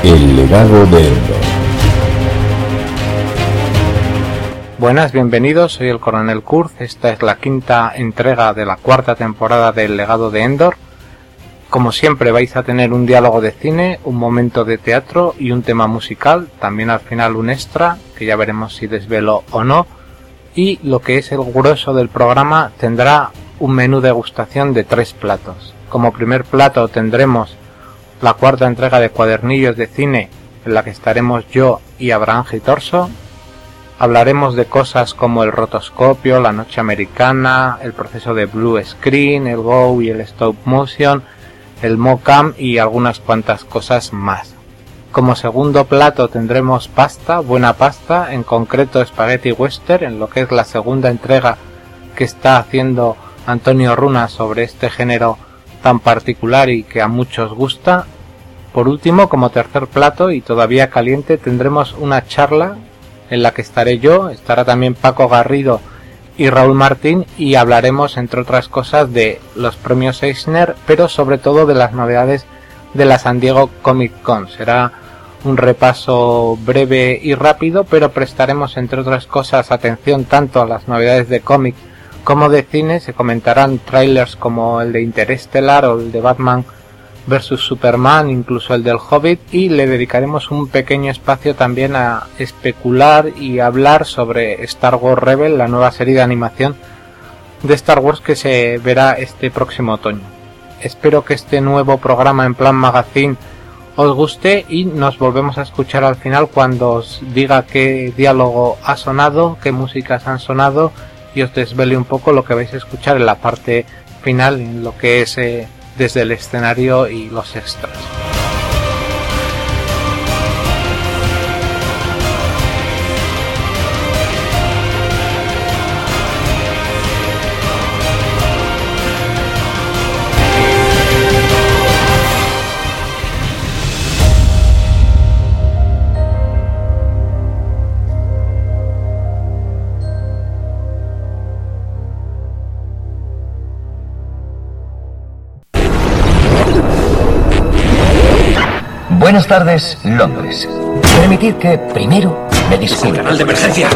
El legado de Endor. Buenas, bienvenidos, soy el Coronel Kurz. Esta es la quinta entrega de la cuarta temporada del legado de Endor. Como siempre vais a tener un diálogo de cine, un momento de teatro y un tema musical, también al final un extra, que ya veremos si desvelo o no, y lo que es el grueso del programa tendrá un menú degustación de 3 platos. Como primer plato tendremos la cuarta entrega de Cuadernillos de Cine, en la que estaremos yo y Abraham Gitorso. Hablaremos de cosas como el rotoscopio, la noche americana, el proceso de blue screen, el Go y el stop motion, el mocam y algunas cuantas cosas más. Como segundo plato tendremos pasta, buena pasta, en concreto Spaghetti Western, en lo que es la segunda entrega que está haciendo Antonio Runa sobre este género tan particular y que a muchos gusta. Por último, como tercer plato y todavía caliente, tendremos una charla en la que estaré yo, estará también Paco Garrido y Raúl Martín, y hablaremos entre otras cosas de los premios Eisner, pero sobre todo de las novedades de la San Diego Comic Con. Será un repaso breve y rápido, pero prestaremos entre otras cosas atención tanto a las novedades de cómic como de cine. Se comentarán trailers como el de Interestelar o el de Batman vs Superman, incluso el del Hobbit, y le dedicaremos un pequeño espacio también a especular y hablar sobre Star Wars Rebel, la nueva serie de animación de Star Wars que se verá este próximo otoño. Espero que este nuevo programa en plan magazine os guste y nos volvemos a escuchar al final cuando os diga qué diálogo ha sonado, qué músicas han sonado y os desvele un poco lo que vais a escuchar en la parte final, en lo que es desde el escenario y los extras. Buenas tardes, Londres. Permitid que, primero, me disculpe. ¡Canal de emergencia!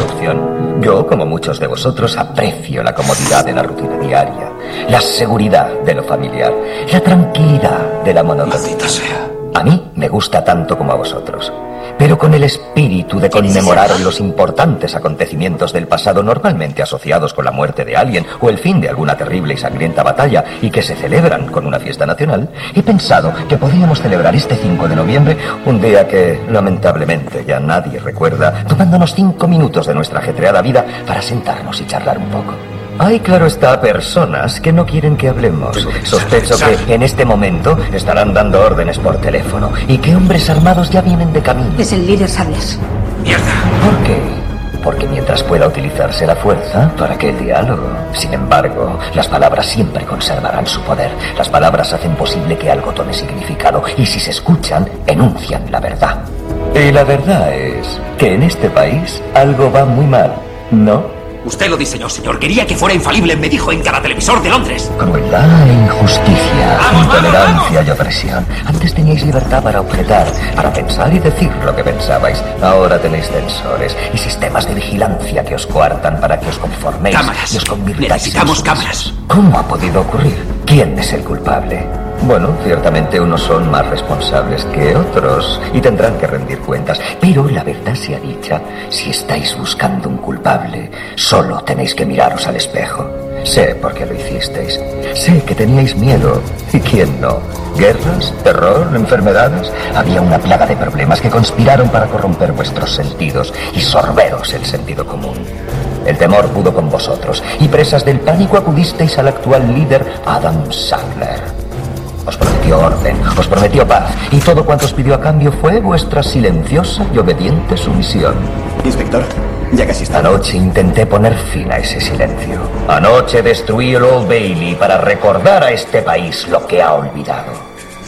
Yo, como muchos de vosotros, aprecio la comodidad de la rutina diaria, la seguridad de lo familiar, la tranquilidad de la monotonía. Maldita sea. A mí me gusta tanto como a vosotros, pero con el espíritu de conmemorar los importantes acontecimientos del pasado normalmente asociados con la muerte de alguien o el fin de alguna terrible y sangrienta batalla y que se celebran con una fiesta nacional, he pensado que podríamos celebrar este 5 de noviembre, un día que lamentablemente ya nadie recuerda, tomándonos 5 minutos de nuestra ajetreada vida para sentarnos y charlar un poco. Hay, claro está, personas que no quieren que hablemos. Sospecho que en este momento estarán dando órdenes por teléfono y que hombres armados ya vienen de camino. Es el líder Sables. ¡Mierda! ¿Por qué? Porque mientras pueda utilizarse la fuerza, ¿para qué el diálogo? Sin embargo, las palabras siempre conservarán su poder. Las palabras hacen posible que algo tome significado y si se escuchan, enuncian la verdad. Y la verdad es que en este país algo va muy mal, ¿no? Usted lo diseñó, señor. Quería que fuera infalible, me dijo en cada televisor de Londres. Crueldad e injusticia, ¡Vamos, intolerancia vamos! y opresión. Antes teníais libertad para objetar, para pensar y decir lo que pensabais. Ahora tenéis censores y sistemas de vigilancia que os coartan para que os conforméis Cámaras. y os convirtáis Necesitamos en cámaras. sumisos. ¿Cómo ha podido ocurrir? ¿Quién es el culpable? Bueno, ciertamente unos son más responsables que otros y tendrán que rendir cuentas. Pero la verdad sea dicha, si estáis buscando un culpable, solo tenéis que miraros al espejo. Sé por qué lo hicisteis. Sé que teníais miedo. ¿Y quién no? ¿Guerras? ¿Terror? ¿Enfermedades? Había una plaga de problemas que conspiraron para corromper vuestros sentidos y sorberos el sentido común. El temor pudo con vosotros y presas del pánico acudisteis al actual líder Adam Sandler. Os prometió orden, os prometió paz, y todo cuanto os pidió a cambio fue vuestra silenciosa y obediente sumisión. Inspector, ya casi está. Anoche intenté poner fin a ese silencio. Anoche destruí el Old Bailey para recordar a este país lo que ha olvidado.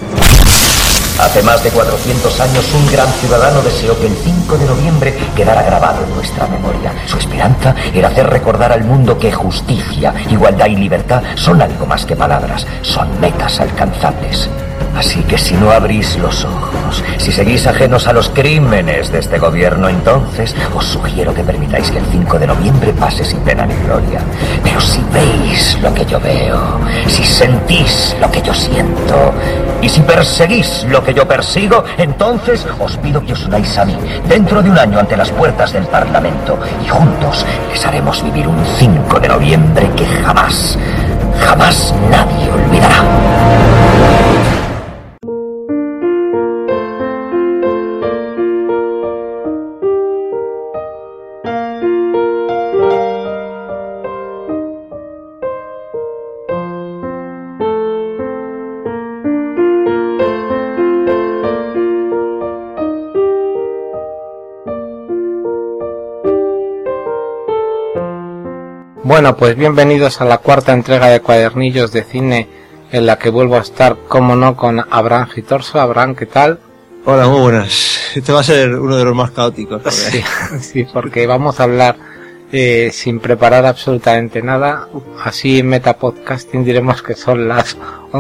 Hace más de 400 años un gran ciudadano deseó que el 5 de noviembre quedara grabado en nuestra memoria. Su esperanza era hacer recordar al mundo que justicia, igualdad y libertad son algo más que palabras, son metas alcanzables. Así que si no abrís los ojos, si seguís ajenos a los crímenes de este gobierno, entonces os sugiero que permitáis que el 5 de noviembre pase sin pena ni gloria. Pero si veis lo que yo veo, si sentís lo que yo siento, y si perseguís lo que yo persigo, entonces os pido que os unáis a mí dentro de un año ante las puertas del Parlamento, y juntos les haremos vivir un 5 de noviembre que jamás, jamás nadie olvidará. Bueno, pues bienvenidos a la cuarta entrega de Cuadernillos de Cine, en la que vuelvo a estar, como no, con Abraham Gitorso. Abraham, ¿qué tal? Hola, muy buenas. Este va a ser uno de los más caóticos. Sí, porque vamos a hablar sin preparar absolutamente nada. Así en Metapodcasting diremos que son las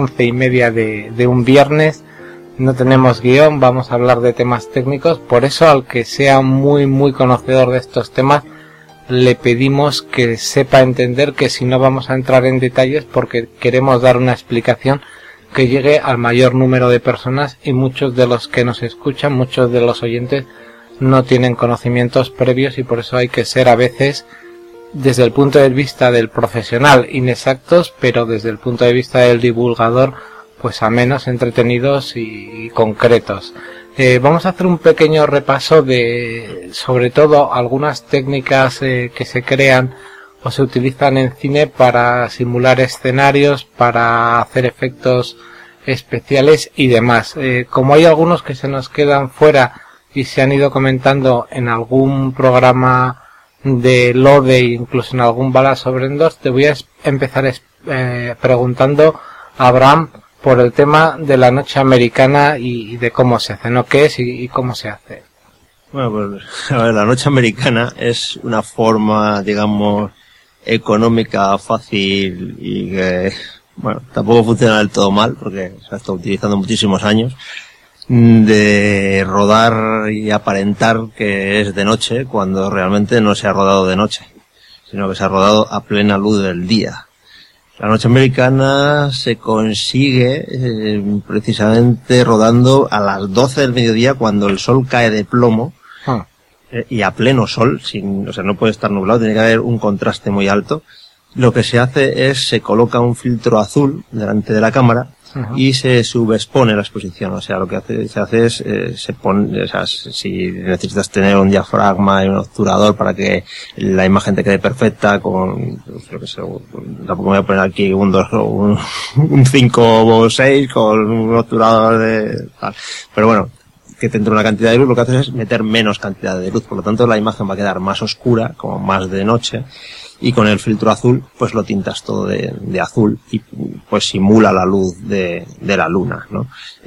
11:30 de un viernes. No tenemos guión, vamos a hablar de temas técnicos. Por eso, al que sea muy conocedor de estos temas, le pedimos que sepa entender que si no vamos a entrar en detalles, porque queremos dar una explicación que llegue al mayor número de personas, y muchos de los que nos escuchan, muchos de los oyentes, no tienen conocimientos previos, y por eso hay que ser a veces, desde el punto de vista del profesional, inexactos, pero desde el punto de vista del divulgador, pues amenos, entretenidos y concretos. Vamos a hacer un pequeño repaso de, sobre todo, algunas técnicas que se crean o se utilizan en cine para simular escenarios, para hacer efectos especiales y demás. Como hay algunos que se nos quedan fuera y se han ido comentando en algún programa de LODE, incluso en algún Bala sobre Endor, te voy a empezar preguntando a Abraham por el tema de la noche americana y de cómo se hace, ¿no? ¿Qué es y cómo se hace? Bueno, pues, a ver, la noche americana es una forma, digamos, económica, fácil y que, bueno, tampoco funciona del todo mal, porque se ha estado utilizando muchísimos años, de rodar y aparentar que es de noche cuando realmente no se ha rodado de noche, sino que se ha rodado a plena luz del día. La noche americana se consigue precisamente rodando a las 12 del mediodía, cuando el sol cae de plomo, y a pleno sol, o sea, no puede estar nublado, tiene que haber un contraste muy alto. Lo que se hace es, se coloca un filtro azul delante de la cámara y se subexpone la exposición. O sea, lo que se hace es, se pone, o sea, si necesitas tener un diafragma y un obturador para que la imagen te quede perfecta con, lo que sé, tampoco me voy a poner aquí un 5 o 6 con un obturador de tal. Pero bueno, que te entre una cantidad de luz, lo que haces es meter menos cantidad de luz. Por lo tanto, la imagen va a quedar más oscura, como más de noche. Y con el filtro azul, pues lo tintas todo de azul y pues simula la luz de la luna, ¿no?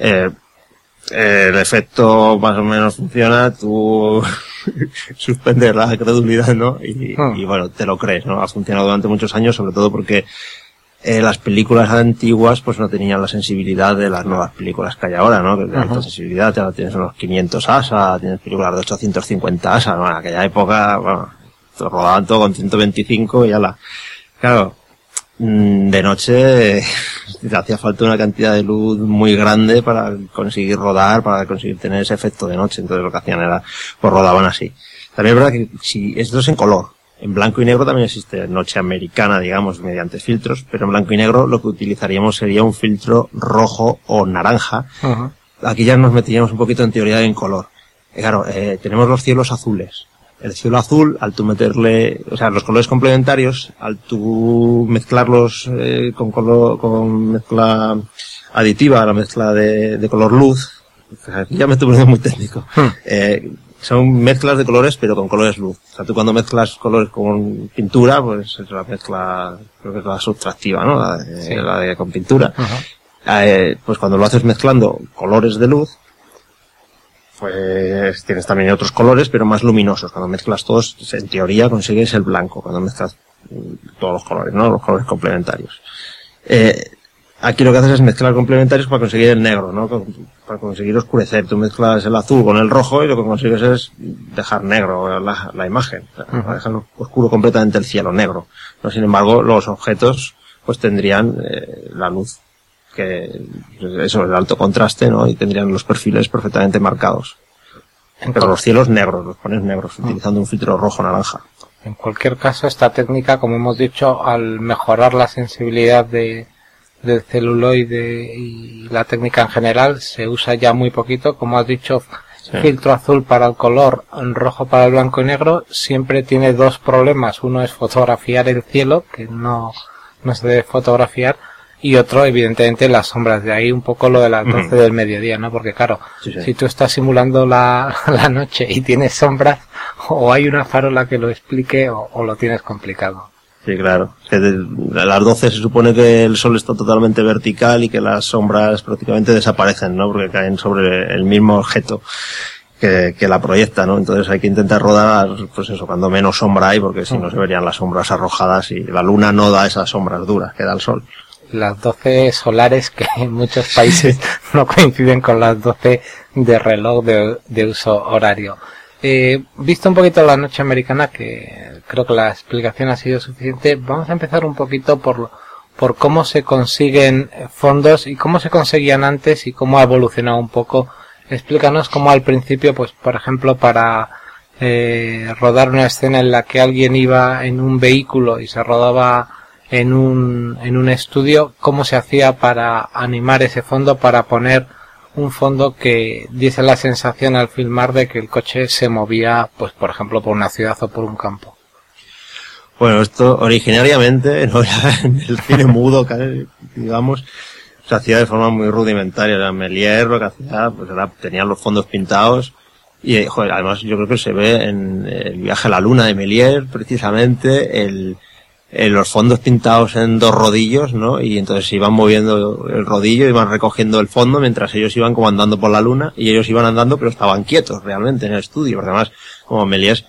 El efecto más o menos funciona, tú suspendes la credulidad, ¿no? Y bueno, te lo crees, ¿no? Ha funcionado durante muchos años, sobre todo porque las películas antiguas pues no tenían la sensibilidad de las nuevas películas que hay ahora, ¿no? Que de alta sensibilidad, ya tienes unos 500 ASA, tienes películas de 850 ASA, ¿no? En aquella época, bueno, rodaban todo con 125 y ala. Claro, de noche te hacía falta una cantidad de luz muy grande para conseguir rodar, para conseguir tener ese efecto de noche. Entonces lo que hacían era, pues rodaban así. También es verdad que si esto es en color, en blanco y negro también existe noche americana, digamos, mediante filtros, pero en blanco y negro lo que utilizaríamos sería un filtro rojo o naranja. Aquí ya nos meteríamos un poquito en teoría en color. Claro, tenemos los cielos azules. El cielo azul, al tú meterle, o sea, los colores complementarios, al tú mezclarlos con mezcla aditiva, la mezcla de color luz, ya me estoy poniendo muy técnico. Son mezclas de colores, pero con colores luz. O sea, tú cuando mezclas colores con pintura, pues es la mezcla, creo que es la subtractiva, ¿no? La de con pintura. Pues cuando lo haces mezclando colores de luz, pues tienes también otros colores, pero más luminosos. Cuando mezclas todos, en teoría consigues el blanco, cuando mezclas todos los colores, ¿no? Los colores complementarios. Aquí lo que haces es mezclar complementarios para conseguir el negro, ¿no? Para conseguir oscurecer. Tú mezclas el azul con el rojo y lo que consigues es dejar negro la imagen. O sea, dejar oscuro completamente el cielo, negro. ¿No? Sin embargo, los objetos pues tendrían la luz, que eso, el alto contraste, ¿no? Y tendrían los perfiles perfectamente marcados. Pero los cielos negros, los pones negros, utilizando un filtro rojo-naranja. En cualquier caso, esta técnica, como hemos dicho, al mejorar la sensibilidad del celuloide y la técnica en general, se usa ya muy poquito. Como has dicho, sí. Filtro azul para el color, rojo para el blanco y negro, siempre tiene dos problemas. Uno es fotografiar el cielo, que no se debe fotografiar, y otro, evidentemente, las sombras. De ahí un poco lo de las 12 del mediodía, ¿no? Porque claro, sí. Si tú estás simulando la noche y tienes sombras, o hay una farola que lo explique o lo tienes complicado. Sí, claro. Que a las 12 se supone que el sol está totalmente vertical y que las sombras prácticamente desaparecen, ¿no? Porque caen sobre el mismo objeto que la proyecta, ¿no? Entonces hay que intentar rodar, pues eso, cuando menos sombra hay, porque si no se verían las sombras arrojadas y la luna no da esas sombras duras que da el sol. Las 12 solares, que en muchos países no coinciden con las 12 de reloj de uso horario. Visto un poquito la noche americana, que creo que la explicación ha sido suficiente, vamos a empezar un poquito por cómo se consiguen fondos y cómo se conseguían antes y cómo ha evolucionado un poco. Explícanos cómo al principio, pues por ejemplo, para rodar una escena en la que alguien iba en un vehículo y se rodaba en un estudio, cómo se hacía para animar ese fondo, para poner un fondo que diese la sensación al filmar de que el coche se movía, pues por ejemplo, por una ciudad o por un campo. Bueno, esto originariamente, ¿no? En el cine mudo, digamos, se hacía de forma muy rudimentaria. Era Méliès lo que hacía, pues tenía los fondos pintados y, joder, además yo creo que se ve en el viaje a la luna de Méliès, precisamente, los fondos pintados en dos rodillos, ¿no? Y entonces se iban moviendo el rodillo, iban recogiendo el fondo mientras ellos iban como andando por la luna, y ellos iban andando pero estaban quietos realmente en el estudio, porque además, como Méliès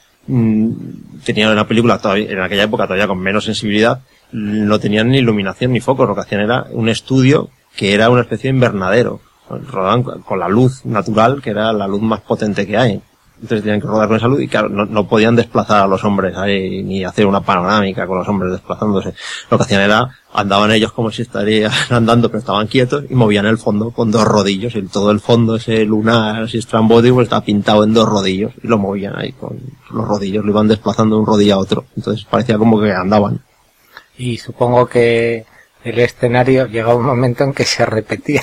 tenía una película todavía, en aquella época todavía con menos sensibilidad, no tenían ni iluminación ni focos, lo que hacían era un estudio que era una especie de invernadero, rodaban con la luz natural, que era la luz más potente que hay. Entonces tenían que rodar con esa luz y claro, no podían desplazar a los hombres ahí, ni hacer una panorámica con los hombres desplazándose. Lo que hacían era, andaban ellos como si estarían andando, pero estaban quietos y movían el fondo con dos rodillos, y todo el fondo ese lunar, así estrambótico, estaba pintado en dos rodillos y lo movían ahí con los rodillos, lo iban desplazando de un rodillo a otro. Entonces parecía como que andaban. Y supongo que el escenario llegaba un momento en que se repetía.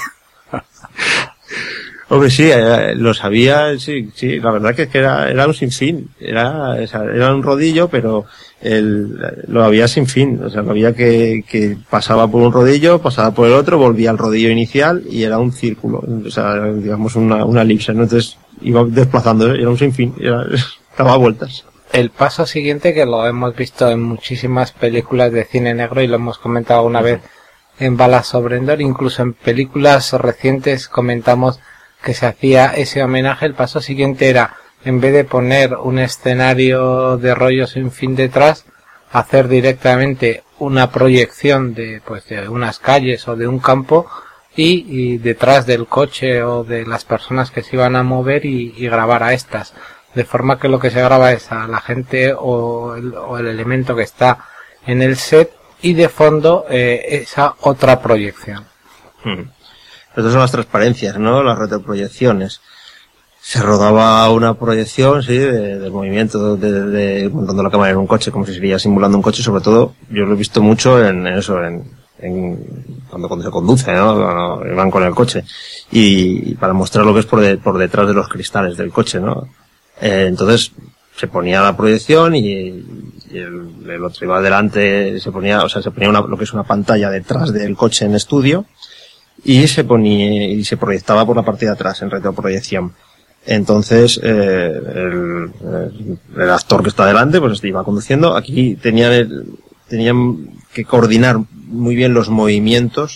Hombre, sí, lo sabía, sí, la verdad que era un sinfín, era un rodillo, pero lo había sin fin, o sea, lo había que pasaba por un rodillo, pasaba por el otro, volvía al rodillo inicial y era un círculo, o sea, digamos una elipse, ¿no? Entonces iba desplazando, era un sinfín, daba vueltas. El paso siguiente, que lo hemos visto en muchísimas películas de cine negro y lo hemos comentado una vez en Balas sobre Endor, incluso en películas recientes comentamos que se hacía ese homenaje. El paso siguiente era, en vez de poner un escenario de rollo sin fin detrás, hacer directamente una proyección de unas calles o de un campo y detrás del coche o de las personas que se iban a mover y grabar a estas. De forma que lo que se graba es a la gente o el elemento que está en el set y de fondo esa otra proyección. Estas son las transparencias, ¿no? Las retroproyecciones. Se rodaba una proyección, sí, del movimiento de montando la cámara en un coche, como si sería simulando un coche, sobre todo, yo lo he visto mucho en cuando se conduce, ¿no? Cuando van con el coche. Y para mostrar lo que es por detrás de los cristales del coche, ¿no? Entonces, se ponía la proyección y el otro iba adelante, se ponía lo que es una pantalla detrás del coche en estudio, y se proyectaba por la parte de atrás en retroproyección. Entonces el actor que está delante pues iba conduciendo. Aquí tenían que coordinar muy bien los movimientos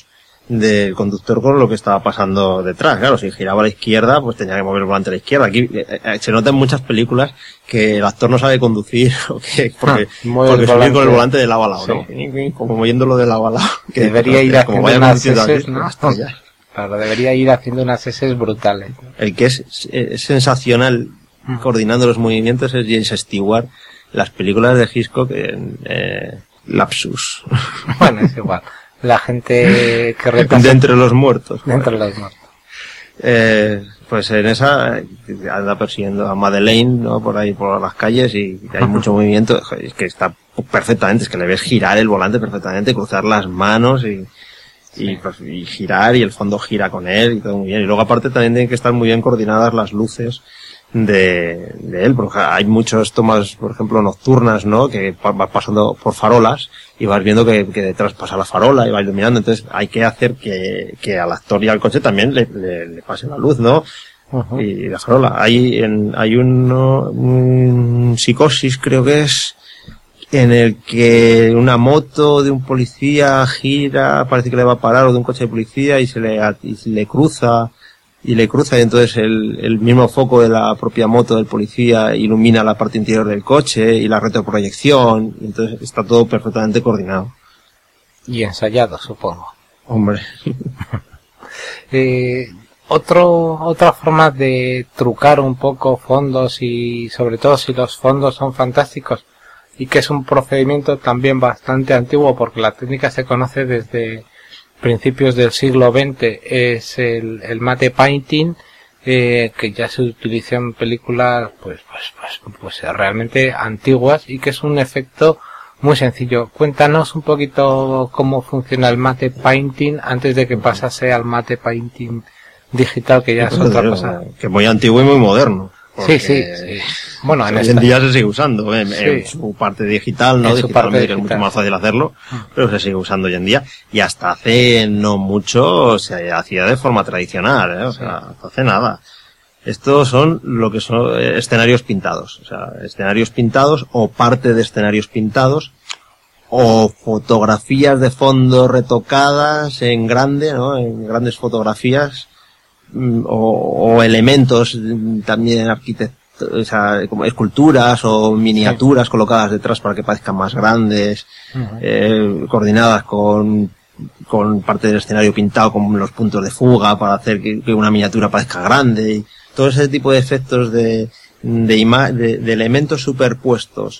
del conductor con lo que estaba pasando detrás. Claro, si giraba a la izquierda, pues tenía que mover el volante a la izquierda. Aquí se nota en muchas películas que el actor no sabe conducir o que porque subir con el volante de lado a lado, sí, ¿no? Como moviéndolo de lado a lado. Que debería ir haciendo unas S, ¿no? Hasta Claro, debería ir haciendo unas S brutales. El que es sensacional coordinando los movimientos es James Stewart. Las películas de Hitchcock, lapsus. Bueno, es igual. La gente que de entre los muertos. De entre los muertos. Pues en esa anda persiguiendo a Madeleine, ¿no? Por ahí, por las calles, y hay mucho movimiento. Es que está perfectamente, es que le ves girar el volante perfectamente, cruzar las manos y girar, y el fondo gira con él y todo muy bien. Y luego aparte también tienen que estar muy bien coordinadas las luces de él, porque hay muchas tomas, por ejemplo, nocturnas, ¿no? Que vas pasando por farolas y vas viendo que detrás pasa la farola y va iluminando. Entonces hay que hacer que al actor y al coche también le pase la luz, ¿no? Uh-huh. Y la farola. Hay un Psicosis, creo que es, en el que una moto de un policía gira, parece que le va a parar, o de un coche de policía, y le cruza, y entonces el mismo foco de la propia moto del policía ilumina la parte interior del coche y la retroproyección, y entonces está todo perfectamente coordinado. Y ensayado, supongo. Hombre. Otra forma de trucar un poco fondos, y sobre todo si los fondos son fantásticos, y que es un procedimiento también bastante antiguo porque la técnica se conoce desde principios del siglo XX, es el matte painting, que ya se utilizó en películas pues realmente antiguas, y que es un efecto muy sencillo. Cuéntanos un poquito cómo funciona el matte painting antes de que pasase al matte painting digital, que ya es otra cosa. Que muy antiguo y muy moderno. Sí. Bueno, hoy en día se sigue usando en su parte digital, ¿no? Digitalmente, que es mucho más fácil hacerlo, pero se sigue usando hoy en día, y hasta hace no mucho se hacía de forma tradicional, o sea, hasta hace nada. Estos son lo que son escenarios pintados, o sea, escenarios pintados o parte de escenarios pintados, o fotografías de fondo retocadas en grande, ¿no? En grandes fotografías, o elementos también o sea, como esculturas o miniaturas colocadas detrás para que parezcan más grandes, coordinadas con parte del escenario pintado con los puntos de fuga para hacer que una miniatura parezca grande, y todo ese tipo de efectos de elementos superpuestos,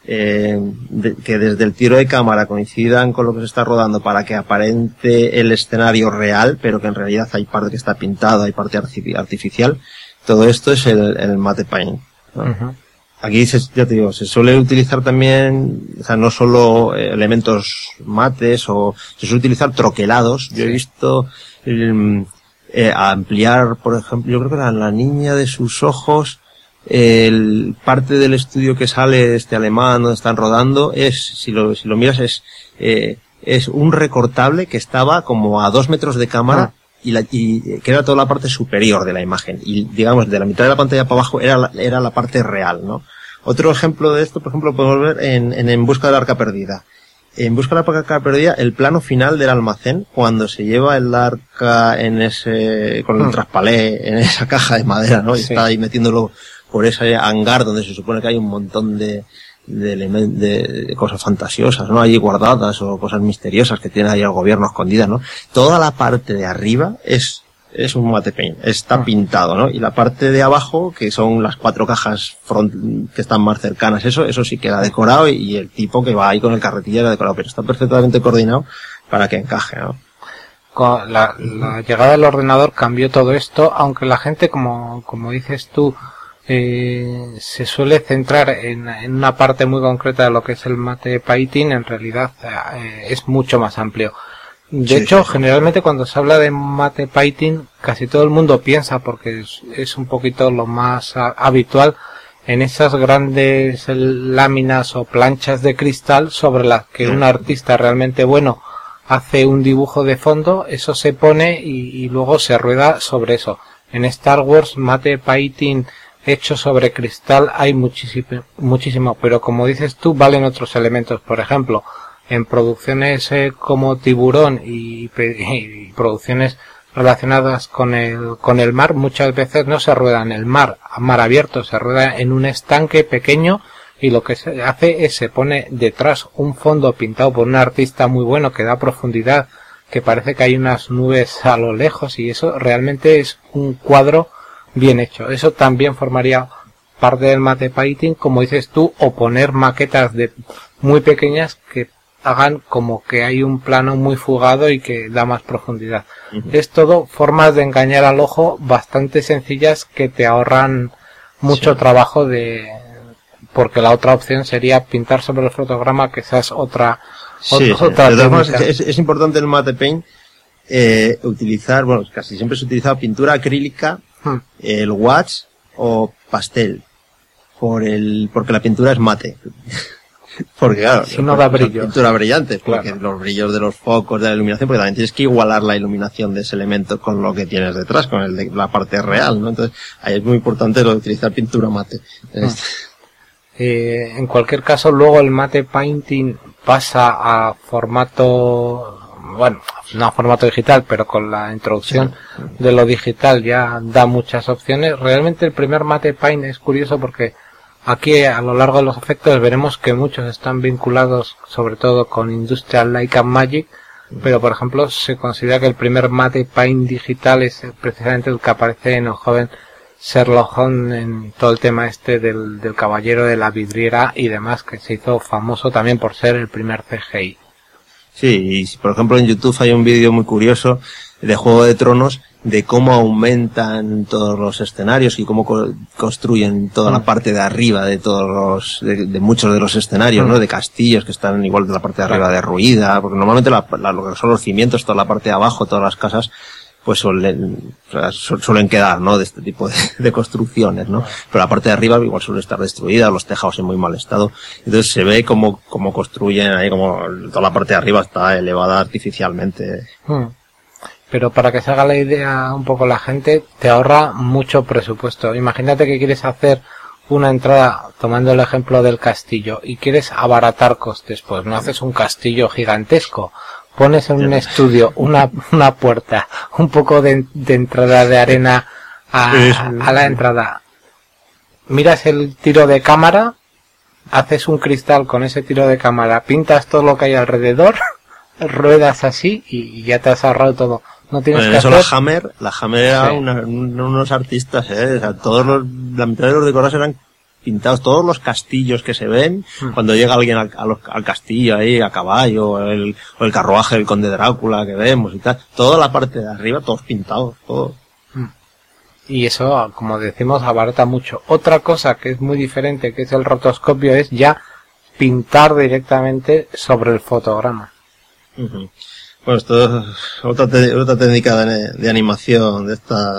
que desde el tiro de cámara coincidan con lo que se está rodando para que aparente el escenario real, pero que en realidad hay parte que está pintada, hay parte artificial. Todo esto es el matte paint, ¿no? Uh-huh. Aquí ya te digo, se suele utilizar también, o sea, no solo elementos mates, o se suele utilizar troquelados. Yo he visto ampliar, por ejemplo, yo creo que era La niña de sus ojos, parte del estudio que sale alemán donde están rodando si lo miras es un recortable que estaba como a 2 metros de cámara, y que era toda la parte superior de la imagen, y digamos de la mitad de la pantalla para abajo era la parte real, ¿no? Otro ejemplo de esto, por ejemplo, podemos ver en Busca del Arca Perdida. En Busca del Arca Perdida, el plano final del almacén, cuando se lleva el arca con el traspalé en esa caja de madera, ¿no? Y está ahí metiéndolo por ese hangar donde se supone que hay un montón de cosas fantasiosas, ¿no? Allí guardadas, o cosas misteriosas que tiene ahí el gobierno escondidas, ¿no? Toda la parte de arriba es un matte paint, está pintado, ¿no? Y la parte de abajo, que son las 4 cajas que están más cercanas, eso sí queda decorado, y el tipo que va ahí con el carretillo era decorado, pero está perfectamente coordinado para que encaje, ¿no? Con la llegada del ordenador cambió todo esto, aunque la gente, como dices tú, se suele centrar en una parte muy concreta de lo que es el matte painting. En realidad es mucho más amplio. De hecho, generalmente cuando se habla de matte painting, casi todo el mundo piensa, porque es un poquito lo más habitual, en esas grandes láminas o planchas de cristal sobre las que un artista realmente bueno hace un dibujo de fondo, eso se pone y luego se rueda sobre eso. En Star Wars, matte painting hecho sobre cristal hay muchísimo, pero como dices tú, valen otros elementos. Por ejemplo, En producciones como Tiburón y producciones relacionadas con el mar, muchas veces no se rueda en el mar, a mar abierto, se rueda en un estanque pequeño, y lo que se hace es se pone detrás un fondo pintado por un artista muy bueno que da profundidad, que parece que hay unas nubes a lo lejos, y eso realmente es un cuadro bien hecho. Eso también formaría parte del matte painting, como dices tú, o poner maquetas muy pequeñas que hagan como que hay un plano muy fugado y que da más profundidad. Es todo formas de engañar al ojo bastante sencillas que te ahorran mucho trabajo porque la otra opción sería pintar sobre el fotograma, que esa es otra técnica. Es importante el matte paint utilizar, bueno, casi siempre se utiliza pintura acrílica, el wax o pastel, porque la pintura es mate. Porque claro, si no da brillo. Pintura brillante, porque claro, los brillos de los focos, de la iluminación, porque también tienes que igualar la iluminación de ese elemento con lo que tienes detrás, con el de la parte real, ¿no? Entonces, ahí es muy importante lo de utilizar pintura mate. En cualquier caso, luego el matte painting pasa a formato, bueno, no a formato digital, pero con la introducción de lo digital ya da muchas opciones. Realmente el primer matte paint es curioso porque aquí a lo largo de los efectos veremos que muchos están vinculados sobre todo con Industrial Light and Magic, pero por ejemplo se considera que el primer matte paint digital es precisamente el que aparece en el joven Sherlock Holmes, en todo el tema del caballero de la vidriera y demás, que se hizo famoso también por ser el primer CGI. Sí, y por ejemplo en YouTube hay un vídeo muy curioso de Juego de Tronos, de cómo aumentan todos los escenarios y cómo construyen toda la parte de arriba de de muchos de los escenarios, ¿no? De castillos que están igual de la parte de arriba derruida, porque normalmente lo que son los cimientos, toda la parte de abajo, todas las casas, pues suelen quedar, ¿no? De este tipo de construcciones, ¿no? Pero la parte de arriba igual suele estar destruida, los tejados en muy mal estado. Entonces se ve cómo construyen ahí, como toda la parte de arriba está elevada artificialmente. Pero para que se haga la idea un poco la gente, te ahorra mucho presupuesto. Imagínate que quieres hacer una entrada, tomando el ejemplo del castillo, y quieres abaratar costes, pues no haces un castillo gigantesco. Pones en un estudio una puerta, un poco de entrada de arena a la entrada. Miras el tiro de cámara, haces un cristal con ese tiro de cámara, pintas todo lo que hay alrededor, ruedas así y ya te has ahorrado todo. No tienes que eso hacer... La Hammer era unos artistas, o sea, la mitad de los decorados eran pintados, todos los castillos que se ven, cuando llega alguien al castillo ahí, a caballo, o el carruaje del conde Drácula que vemos y tal, toda la parte de arriba, todos pintados, todo. Y eso, como decimos, abarata mucho. Otra cosa que es muy diferente, que es el rotoscopio, es ya pintar directamente sobre el fotograma. Bueno, esto es otra técnica de animación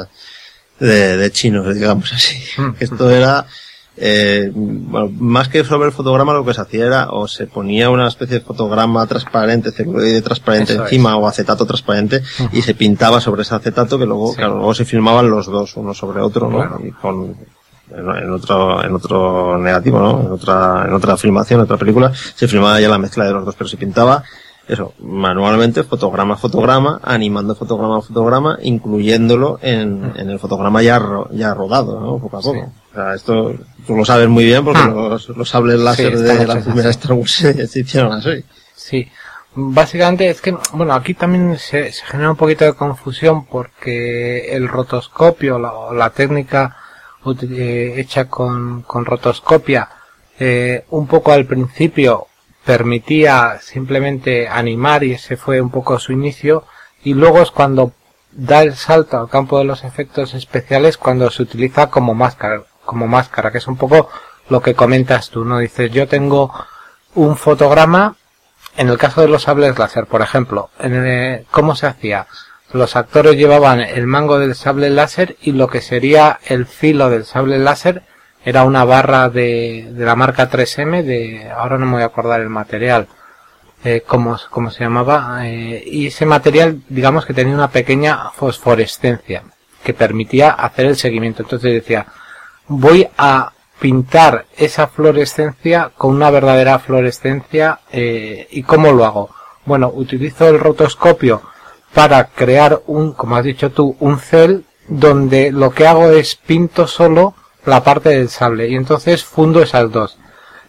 de chinos, digamos así. Esto era, bueno, más que sobre el fotograma, lo que se hacía era, o se ponía una especie de fotograma transparente, celuloide transparente encima, o acetato transparente, y se pintaba sobre ese acetato, que luego, claro, luego se filmaban los dos, uno sobre otro, ¿no? Claro. Y en otro negativo, ¿no? En otra filmación, en otra película, se filmaba ya la mezcla de los dos, pero se pintaba eso, manualmente, fotograma a fotograma, animando fotograma a fotograma, incluyéndolo en el fotograma ya rodado, ¿no? Poco a poco. Sí. O sea, esto tú lo sabes muy bien porque los sables láser de la primera Star Wars se hicieron así. Sí. Básicamente es que, bueno, aquí también se genera un poquito de confusión porque el rotoscopio, la técnica hecha con rotoscopia, un poco al principio permitía simplemente animar, y ese fue un poco su inicio, y luego es cuando da el salto al campo de los efectos especiales, cuando se utiliza como máscara, que es un poco lo que comentas tú, ¿no? Dices, yo tengo un fotograma, en el caso de los sables láser, por ejemplo, ¿cómo se hacía? Los actores llevaban el mango del sable láser y lo que sería el filo del sable láser era una barra de la marca 3M, ahora no me voy a acordar el material, cómo se llamaba, y ese material, digamos que tenía una pequeña fosforescencia que permitía hacer el seguimiento. Entonces decía, voy a pintar esa fluorescencia con una verdadera fluorescencia. ¿Y cómo lo hago? Bueno, utilizo el rotoscopio para crear como has dicho tú, un cel donde lo que hago es pinto solo la parte del sable y entonces fundo esas dos.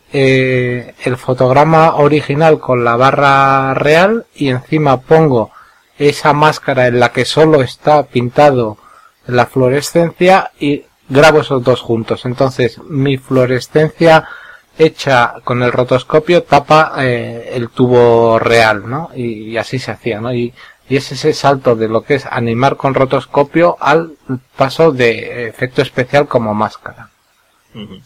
El fotograma original con la barra real y encima pongo esa máscara en la que solo está pintado la fluorescencia y grabo esos dos juntos. Entonces mi fluorescencia hecha con el rotoscopio tapa el tubo real, ¿no? Y así se hacía, ¿no? Y es ese salto de lo que es animar con rotoscopio al paso de efecto especial como máscara. Uh-huh.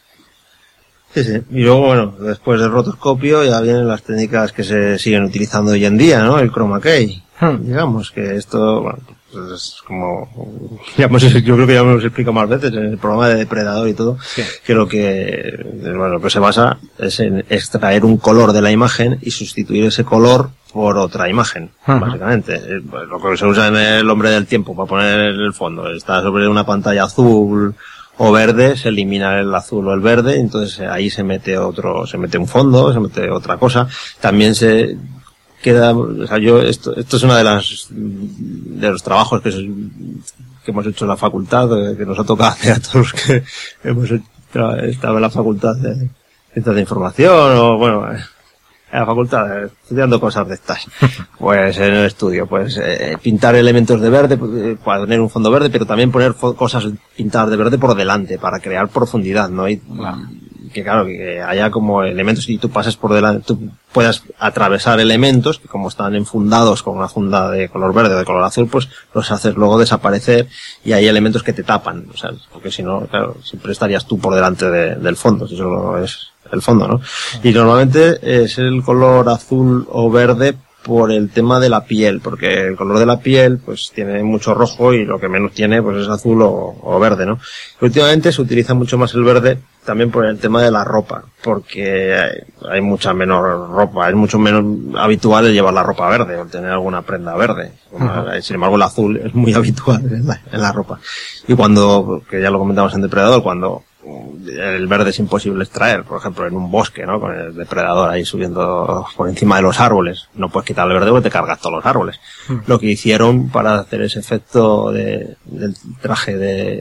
Sí, sí. Y luego, bueno, después del rotoscopio ya vienen las técnicas que se siguen utilizando hoy en día, ¿no? El chroma key. Digamos que esto, bueno, pues es como, yo creo que ya me lo explico más veces en el programa de Depredador y todo, sí. Que lo que se basa es en extraer un color de la imagen y sustituir ese color por otra imagen, básicamente. Lo que se usa en El Hombre del Tiempo para poner el fondo, está sobre una pantalla azul o verde, se elimina el azul o el verde, entonces ahí se mete un fondo, se mete otra cosa. También se queda, o sea, esto es una de los trabajos que hemos hecho en la facultad, que nos ha tocado hacer a todos los que hemos estado en la facultad de Ciencias de Información, o bueno, en la facultad, estudiando cosas de estas. Pues en el estudio, pues pintar elementos de verde, para tener un fondo verde, pero también poner cosas pintadas de verde por delante, para crear profundidad, ¿no? Y que claro, que haya como elementos y tú pases por delante, tú puedas atravesar elementos que como están enfundados con una funda de color verde o de color azul, pues los haces luego desaparecer y hay elementos que te tapan, o sea, porque si no, claro, siempre estarías tú por delante del fondo, si solo es el fondo, ¿no? Y normalmente es el color azul o verde por el tema de la piel, porque el color de la piel pues tiene mucho rojo y lo que menos tiene pues es azul o verde, ¿no? Y últimamente se utiliza mucho más el verde también por el tema de la ropa, porque hay mucha menos ropa, es mucho menos habitual el llevar la ropa verde o tener alguna prenda verde. Sin embargo el azul es muy habitual en la ropa. Y cuando, que ya lo comentamos en Depredador, cuando el verde es imposible extraer, por ejemplo en un bosque, ¿no? Con el depredador ahí subiendo por encima de los árboles, no puedes quitar el verde porque te cargas todos los árboles. Lo que hicieron para hacer ese efecto del traje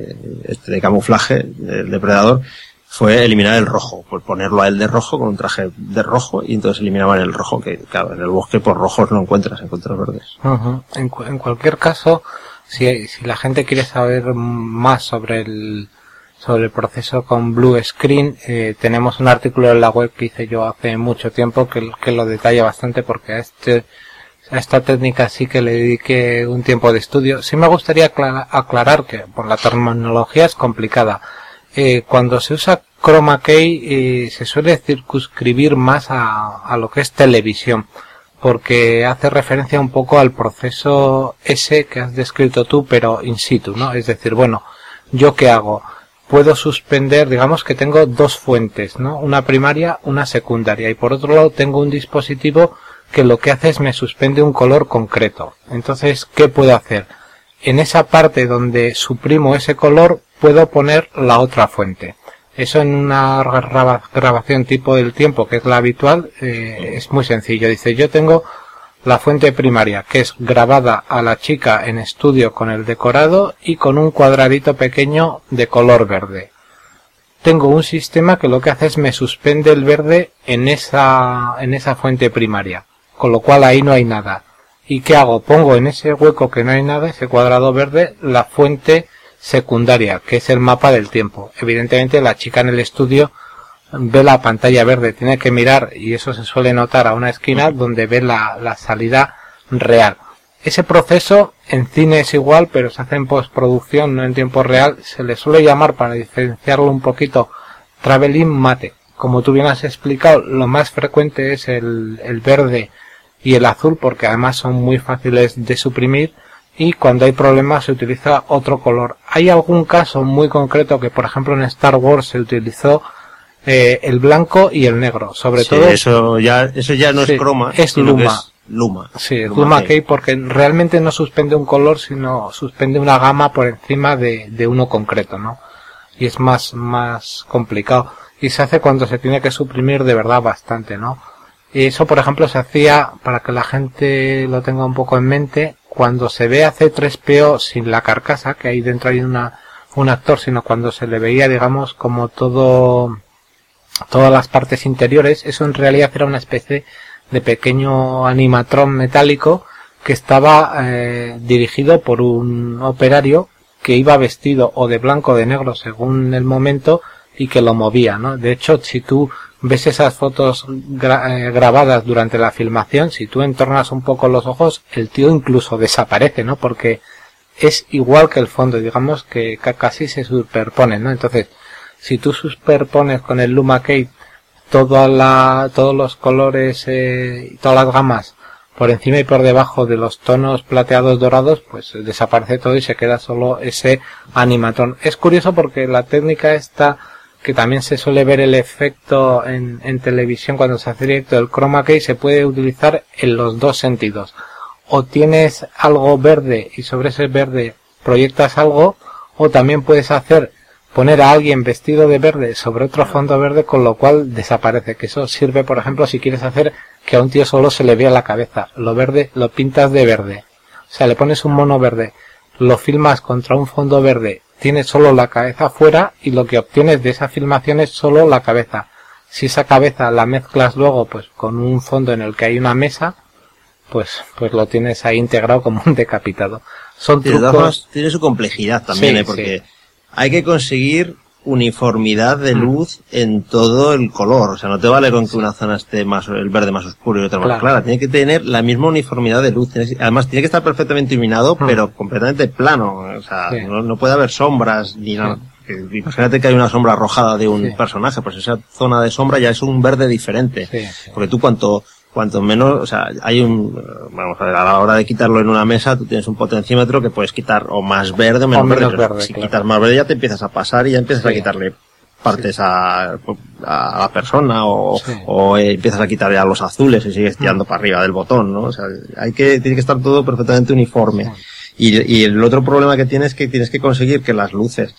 de camuflaje del depredador fue eliminar el rojo, pues ponerlo a él de rojo con un traje de rojo y entonces eliminaban el rojo, que claro, en el bosque por rojos no encuentras verdes. En cualquier caso, si la gente quiere saber más sobre el proceso con Blue Screen, tenemos un artículo en la web que hice yo hace mucho tiempo que lo detalla bastante, porque a esta técnica sí que le dediqué un tiempo de estudio. Sí me gustaría aclarar que por la terminología es complicada. Cuando se usa chroma key se suele circunscribir más a lo que es televisión, porque hace referencia un poco al proceso ese que has descrito tú, pero in situ, ¿no? Es decir, bueno, ¿yo qué hago? Puedo suspender, digamos que tengo dos fuentes, ¿no? Una primaria, una secundaria, y por otro lado tengo un dispositivo que lo que hace es me suspende un color concreto. Entonces, ¿qué puedo hacer? En esa parte donde suprimo ese color, puedo poner la otra fuente. Eso en una grabación tipo del tiempo, que es la habitual, es muy sencillo. Dice, yo tengo la fuente primaria, que es grabada a la chica en estudio con el decorado y con un cuadradito pequeño de color verde. Tengo un sistema que lo que hace es me suspende el verde en esa fuente primaria, con lo cual ahí no hay nada. ¿Y qué hago? Pongo en ese hueco que no hay nada, ese cuadrado verde, la fuente secundaria, que es el mapa del tiempo. Evidentemente la chica en el estudio ve la pantalla verde, tiene que mirar, y eso se suele notar, a una esquina donde ve la salida real. Ese proceso en cine es igual, pero se hace en postproducción, no en tiempo real. Se le suele llamar, para diferenciarlo un poquito, traveling mate. Como tú bien has explicado, lo más frecuente es el verde y el azul, porque además son muy fáciles de suprimir, y cuando hay problemas se utiliza otro color. Hay algún caso muy concreto que, por ejemplo, en Star Wars se utilizó el blanco y el negro, sobre todo. Eso ya no es croma, es luma. Es luma. Sí, luma key, porque realmente no suspende un color, sino suspende una gama por encima de uno concreto, ¿no? y es más complicado. Y se hace cuando se tiene que suprimir de verdad bastante, ¿no? Y eso, por ejemplo, se hacía, para que la gente lo tenga un poco en mente, cuando se ve a C3PO sin la carcasa, que ahí dentro hay un actor, sino cuando se le veía, digamos, como todas las partes interiores. Eso en realidad era una especie de pequeño animatrón metálico que estaba dirigido por un operario que iba vestido o de blanco o de negro según el momento y que lo movía, ¿no? De hecho, si tú ves esas fotos grabadas durante la filmación, si tú entornas un poco los ojos, el tío incluso desaparece, ¿no? Porque es igual que el fondo, digamos que casi se superponen, ¿no? Entonces, si tú superpones con el Lumacade todos los colores y todas las gamas por encima y por debajo de los tonos plateados dorados, pues desaparece todo y se queda solo ese animatrón. Es curioso porque la técnica esta, que también se suele ver el efecto en televisión cuando se hace directo del chroma key, se puede utilizar en los dos sentidos. O tienes algo verde y sobre ese verde proyectas algo, o también puedes poner a alguien vestido de verde sobre otro fondo verde, con lo cual desaparece. Que eso sirve, por ejemplo, si quieres hacer que a un tío solo se le vea la cabeza. Lo verde lo pintas de verde. O sea, le pones un mono verde, lo filmas contra un fondo verde, tienes solo la cabeza fuera y lo que obtienes de esa filmación es solo la cabeza. Si esa cabeza la mezclas luego pues con un fondo en el que hay una mesa, pues lo tienes ahí integrado como un decapitado. Son trucos. Tiene su complejidad también, sí, porque hay que conseguir uniformidad de luz en todo el color. O sea, no te vale con que una zona esté el verde más oscuro y otra más clara. Tiene que tener la misma uniformidad de luz. Además, tiene que estar perfectamente iluminado, pero completamente plano. O sea, no puede haber sombras ni nada. Imagínate que hay una sombra arrojada de un personaje, pues esa zona de sombra ya es un verde diferente. Porque tú cuanto menos, o sea, vamos a ver, a la hora de quitarlo en una mesa, tú tienes un potenciómetro que puedes quitar o más verde o menos verde. Si quitas más verde ya te empiezas a pasar y ya empiezas a quitarle partes a la persona o empiezas a quitar ya los azules y sigues tirando para arriba del botón, ¿no? O sea, tiene que estar todo perfectamente uniforme. Y el otro problema que tienes es que tienes que conseguir que las luces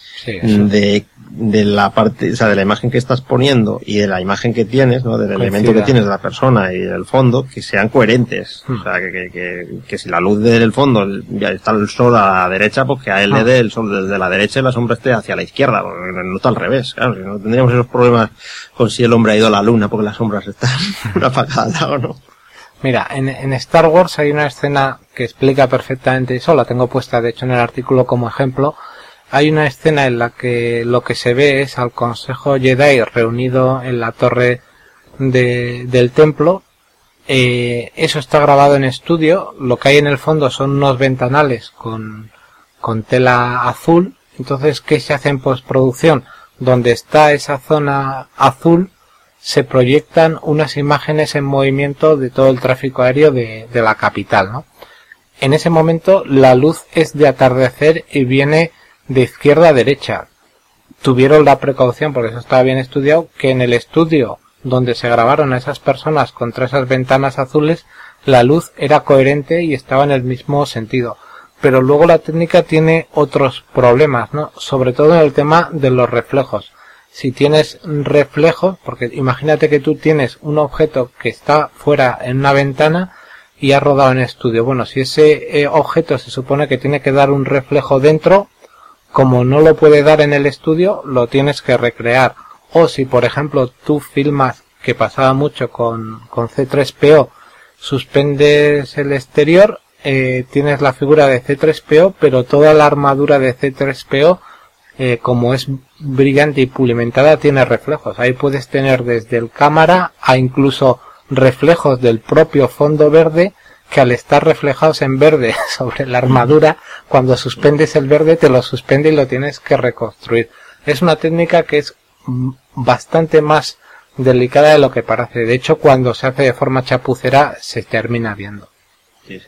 de la parte, o sea, de la imagen que estás poniendo y de la imagen que tienes, ¿no? Del elemento que tienes de la persona y del fondo, que sean coherentes. O sea, que si la luz del fondo ya está el sol a la derecha, pues que a él le dé el sol desde la derecha y la sombra esté hacia la izquierda, no está al revés. Claro, si no tendríamos esos problemas con si el hombre ha ido a la luna porque las sombras están una para cada lado, ¿no? Mira, en Star Wars hay una escena que explica perfectamente eso, la tengo puesta de hecho en el artículo como ejemplo. Hay una escena en la que lo que se ve es al Consejo Jedi reunido en la torre del templo. Eso está grabado en estudio, lo que hay en el fondo son unos ventanales con tela azul. Entonces, ¿qué se hace en postproducción? Donde está esa zona azul, se proyectan unas imágenes en movimiento de todo el tráfico aéreo de la capital, ¿no? En ese momento la luz es de atardecer y viene de izquierda a derecha. Tuvieron la precaución, porque eso estaba bien estudiado, que en el estudio donde se grabaron a esas personas contra esas ventanas azules, la luz era coherente y estaba en el mismo sentido. Pero luego la técnica tiene otros problemas, ¿no? Sobre todo en el tema de los reflejos. Si tienes reflejos, porque imagínate que tú tienes un objeto que está fuera en una ventana y has rodado en estudio. Bueno, si ese objeto se supone que tiene que dar un reflejo dentro, como no lo puede dar en el estudio, lo tienes que recrear. O si, por ejemplo, tú filmas, que pasaba mucho con C3PO, suspendes el exterior, tienes la figura de C3PO, pero toda la armadura de C3PO, como es brillante y pulimentada, tiene reflejos. Ahí puedes tener desde el cámara a incluso reflejos del propio fondo verde, que al estar reflejados en verde sobre la armadura, cuando suspendes el verde te lo suspende y lo tienes que reconstruir. Es una técnica que es bastante más delicada de lo que parece. De hecho, cuando se hace de forma chapucera se termina viendo. Sí.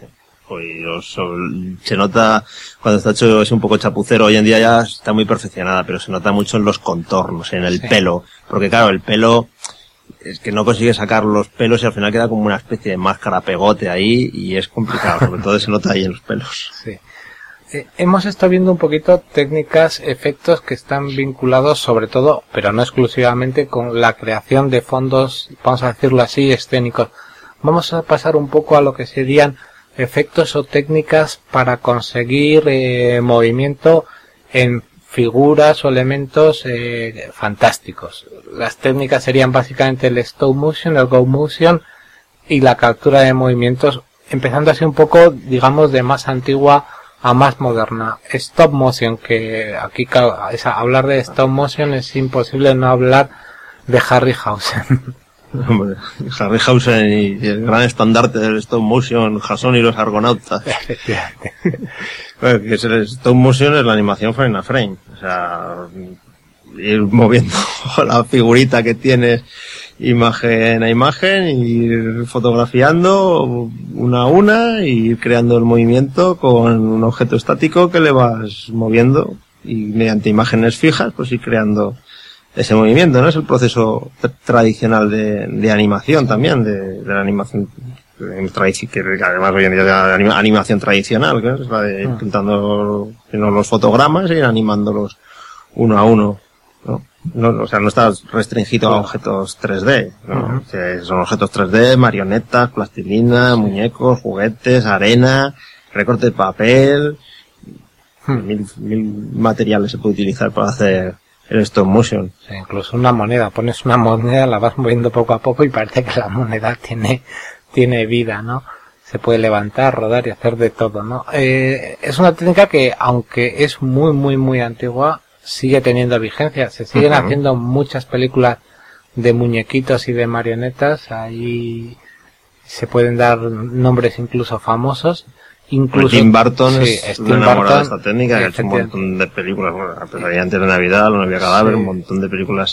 Se nota cuando está hecho, es un poco chapucero. Hoy en día ya está muy perfeccionada, pero se nota mucho en los contornos, en el pelo, porque claro, el pelo es que no consigue sacar los pelos y al final queda como una especie de máscara pegote ahí y es complicado, sobre todo se nota ahí en los pelos. Sí. Hemos estado viendo un poquito técnicas, efectos que están vinculados sobre todo, pero no exclusivamente, con la creación de fondos, vamos a decirlo así, escénicos. Vamos a pasar un poco a lo que serían efectos o técnicas para conseguir movimiento en figuras o elementos fantásticos. Las técnicas serían básicamente el stop motion, el go motion y la captura de movimientos, empezando así un poco, digamos, de más antigua a más moderna. Stop motion, que aquí hablar de stop motion es imposible no hablar de Harryhausen. Hombre, Harryhausen y el gran estandarte del stop motion, Jason y los argonautas. Efectivamente. Bueno, que es el stop motion es la animación frame a frame. O sea, ir moviendo la figurita que tienes imagen a imagen, ir fotografiando una a una y ir creando el movimiento con un objeto estático que le vas moviendo y mediante imágenes fijas pues ir creando ese movimiento, ¿no? Es el proceso tradicional de animación también, de la animación que además hoy en día es la animación tradicional, que es la de intentando los fotogramas e ir animándolos uno a uno, ¿no? No, o sea, no estás restringido a objetos 3D, ¿no? O sea, son objetos 3D, marionetas, plastilina, muñecos, juguetes, arena, recorte de papel, mil materiales se puede utilizar para hacer el stop motion. Sí, incluso una moneda, pones una moneda, la vas moviendo poco a poco y parece que la moneda tiene vida, ¿no? Se puede levantar, rodar y hacer de todo, ¿no? Es una técnica que, aunque es muy, muy, muy antigua, sigue teniendo vigencia. Se siguen haciendo muchas películas de muñequitos y de marionetas. Ahí se pueden dar nombres incluso famosos. Incluso Tim Burton es un enamorado de esta técnica, que ha hecho un montón de películas, bueno, antes de Navidad, La novia cadáver, un montón de películas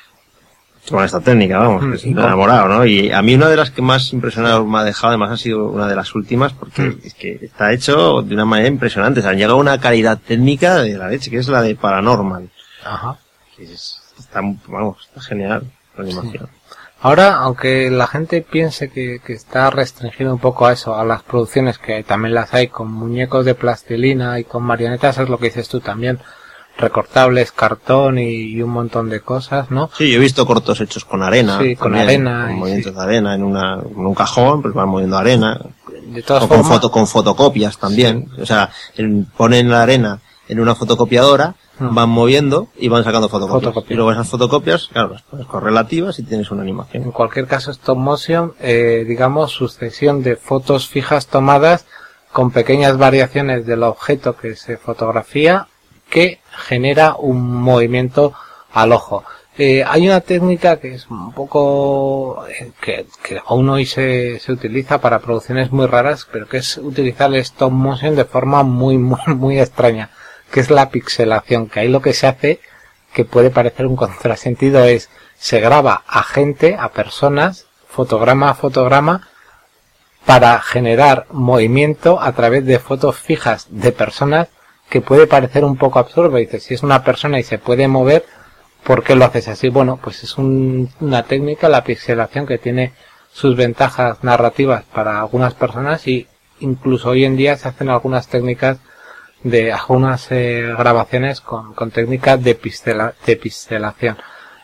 con esta técnica, vamos, que es enamorado, ¿no? Y a mí una de las que más impresionado me ha dejado, además ha sido una de las últimas, porque es que está hecho de una manera impresionante, o sea, han llegado a una calidad técnica de la leche, que es la de Paranormal. Ajá. Que está genial la animación. Sí. Ahora, aunque la gente piense que está restringido un poco a eso, a las producciones, que también las hay con muñecos de plastilina y con marionetas, es lo que dices tú también, recortables, cartón y un montón de cosas, ¿no? Sí, yo he visto cortos hechos con arena. Sí, con arena. Con movimientos de arena en un cajón, pues van moviendo arena. De todas formas, formas, con fotocopias también. Sí. O sea, ponen la arena en una fotocopiadora, van moviendo y van sacando fotocopias. Y luego esas fotocopias, claro, las pones correlativas y tienes una animación. En cualquier caso, stop motion, digamos, sucesión de fotos fijas tomadas con pequeñas variaciones del objeto que se fotografía que genera un movimiento al ojo. Hay una técnica que es un poco que aún hoy se utiliza para producciones muy raras, pero que es utilizar el stop motion de forma muy, muy, muy extraña, que es la pixelación, que ahí lo que se hace, que puede parecer un contrasentido, es se graba a gente, a personas, fotograma a fotograma, para generar movimiento a través de fotos fijas de personas, que puede parecer un poco absurdo. Dices, si es una persona y se puede mover, ¿por qué lo haces así? Bueno, pues es una técnica, la pixelación, que tiene sus ventajas narrativas para algunas personas, y incluso hoy en día se hacen algunas técnicas de algunas grabaciones con técnicas de pixelación.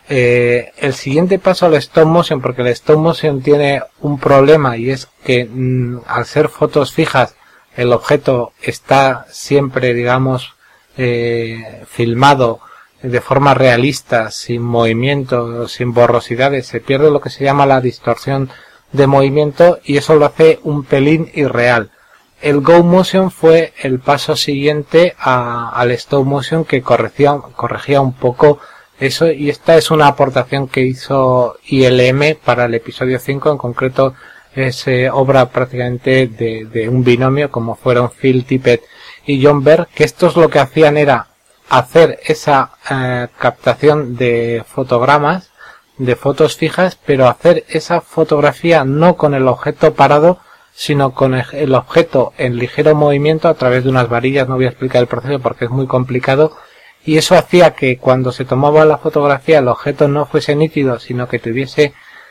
El siguiente paso al stop motion, porque el stop motion tiene un problema, y es que al ser fotos fijas, el objeto está siempre, digamos, filmado de forma realista, sin movimiento, sin borrosidades. Se pierde lo que se llama la distorsión de movimiento, y eso lo hace un pelín irreal. El Go Motion fue el paso siguiente al Stop Motion, que corregía un poco eso, y esta es una aportación que hizo ILM para el episodio 5, en concreto es obra prácticamente de un binomio como fueron Phil Tippett y John Berg, que estos lo que hacían era hacer esa captación de fotogramas, de fotos fijas, pero hacer esa fotografía no con el objeto parado, sino con el objeto en ligero movimiento a través de unas varillas. No voy a explicar el proceso porque es muy complicado, y eso hacía que cuando se tomaba la fotografía el objeto no fuese nítido, sino que tuviese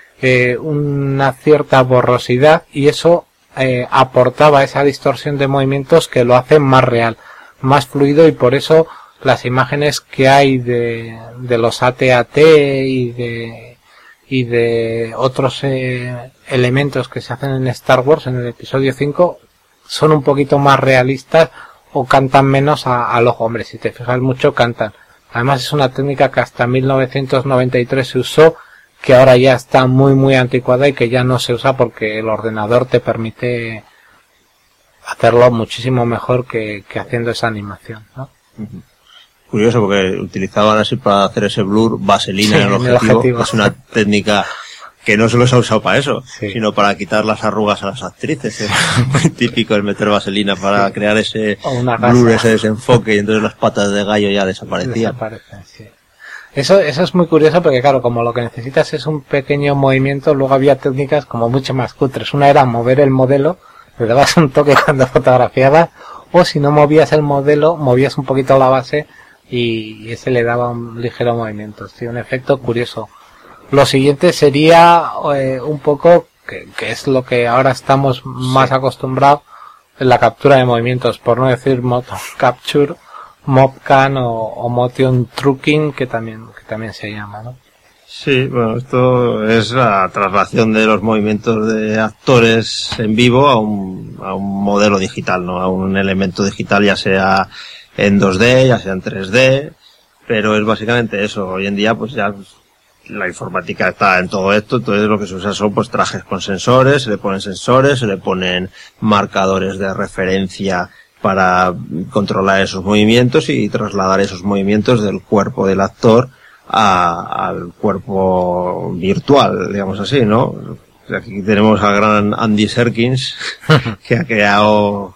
una cierta borrosidad, y eso aportaba esa distorsión de movimientos que lo hace más real. más fluido, y por eso las imágenes que hay de los AT-AT y de otros elementos que se hacen en Star Wars en el episodio 5 son un poquito más realistas o cantan menos al ojo. Hombre, si te fijas mucho cantan. Además es una técnica que hasta 1993 se usó, que ahora ya está muy muy anticuada y que ya no se usa porque el ordenador te permite hacerlo muchísimo mejor que haciendo esa animación, ¿no? Curioso, porque utilizaban así para hacer ese blur vaselina en el objetivo. Es una técnica que no solo se ha usado para eso, sino para quitar las arrugas a las actrices. Es muy típico el meter vaselina para crear ese blur, ese desenfoque, y entonces las patas de gallo ya desaparecían. Sí. Eso es muy curioso porque, claro, como lo que necesitas es un pequeño movimiento, luego había técnicas como mucho más cutres. Una era mover el modelo, le dabas un toque cuando fotografiabas, o si no movías el modelo, movías un poquito la base y ese le daba un ligero movimiento. Sí, un efecto curioso. Lo siguiente sería un poco, que es lo que ahora estamos más acostumbrados, en la captura de movimientos, por no decir motion capture, mobcam o motion trucking, que también se llama, ¿no? Sí, bueno, esto es la traslación de los movimientos de actores en vivo a un modelo digital, ¿no? A un elemento digital, ya sea en 2D, ya sea en 3D, pero es básicamente eso. Hoy en día, pues ya la informática está en todo esto, entonces lo que se usa son pues trajes con sensores, se le ponen marcadores de referencia para controlar esos movimientos y trasladar esos movimientos del cuerpo del actor al cuerpo virtual, digamos así, ¿no? Aquí tenemos al gran Andy Serkins, que ha creado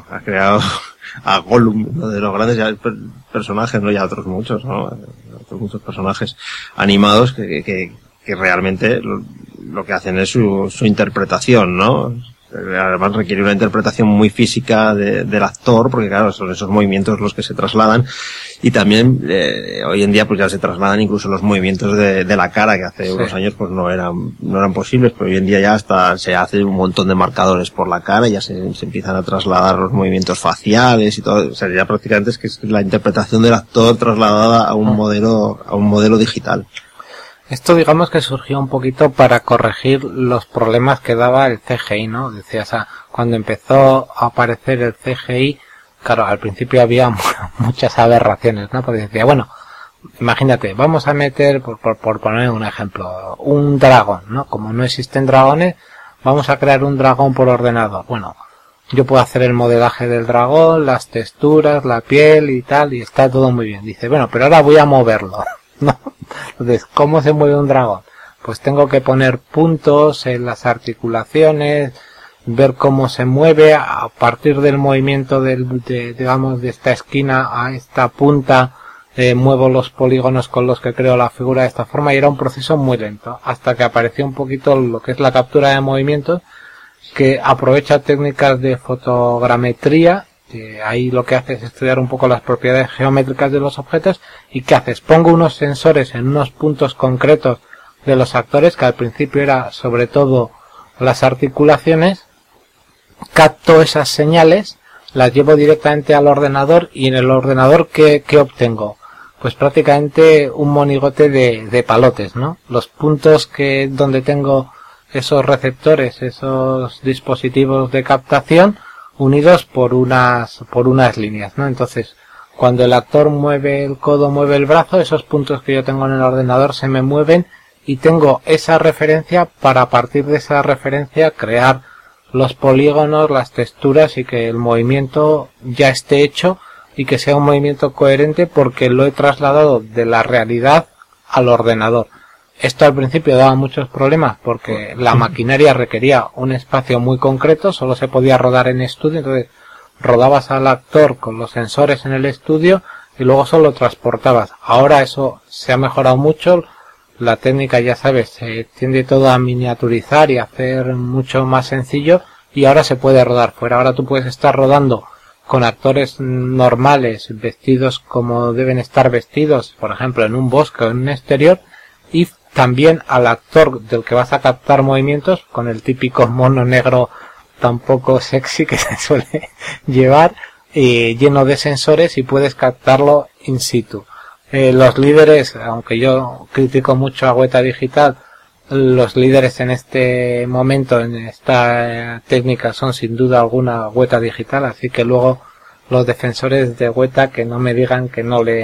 a Gollum, uno de los grandes personajes, ¿no? Y a otros muchos, ¿no? Otros muchos personajes animados que realmente lo que hacen es su interpretación, ¿no? Además requiere una interpretación muy física del actor, porque claro, son esos movimientos los que se trasladan, y también hoy en día pues ya se trasladan incluso los movimientos de la cara, que hace unos años pues no eran posibles, pero hoy en día ya hasta se hace un montón de marcadores por la cara y ya se empiezan a trasladar los movimientos faciales y todo. O sea, ya prácticamente es que es la interpretación del actor trasladada a un modelo digital. Esto digamos que surgió un poquito para corregir los problemas que daba el CGI, ¿no? Decías, cuando empezó a aparecer el CGI, claro, al principio había muchas aberraciones, ¿no? Porque decía, bueno, imagínate, vamos a meter, por poner un ejemplo, un dragón, ¿no? Como no existen dragones, vamos a crear un dragón por ordenador. Bueno, yo puedo hacer el modelaje del dragón, las texturas, la piel y tal, y está todo muy bien. Dice, bueno, pero ahora voy a moverlo, ¿no? Entonces, ¿cómo se mueve un dragón? Pues tengo que poner puntos en las articulaciones, ver cómo se mueve a partir del movimiento digamos, de esta esquina a esta punta, muevo los polígonos con los que creo la figura de esta forma, y era un proceso muy lento, hasta que apareció un poquito lo que es la captura de movimientos, que aprovecha técnicas de fotogrametría. Ahí lo que hace es estudiar un poco las propiedades geométricas de los objetos. ¿Y qué haces? Pongo unos sensores en unos puntos concretos de los actores, que al principio era sobre todo las articulaciones, capto esas señales, las llevo directamente al ordenador, y en el ordenador ¿qué obtengo? Pues prácticamente un monigote de palotes, ¿no? Los puntos donde tengo esos receptores, esos dispositivos de captación, unidos por unas líneas, ¿no? Entonces, cuando el actor mueve el codo, mueve el brazo, esos puntos que yo tengo en el ordenador se me mueven y tengo esa referencia para, a partir de esa referencia, crear los polígonos, las texturas, y que el movimiento ya esté hecho y que sea un movimiento coherente porque lo he trasladado de la realidad al ordenador. Esto al principio daba muchos problemas porque la maquinaria requería un espacio muy concreto, solo se podía rodar en estudio, entonces rodabas al actor con los sensores en el estudio y luego solo transportabas. Ahora eso se ha mejorado mucho, la técnica, ya sabes, se tiende todo a miniaturizar y a hacer mucho más sencillo, y ahora se puede rodar fuera. Ahora tú puedes estar rodando con actores normales, vestidos como deben estar vestidos, por ejemplo en un bosque o en un exterior, y también al actor del que vas a captar movimientos con el típico mono negro tan poco sexy que se suele llevar, lleno de sensores y puedes captarlo in situ. Los líderes, aunque yo critico mucho a Weta Digital, los líderes en este momento, en esta técnica, son sin duda alguna Weta Digital, así que luego los defensores de Weta que no me digan que no le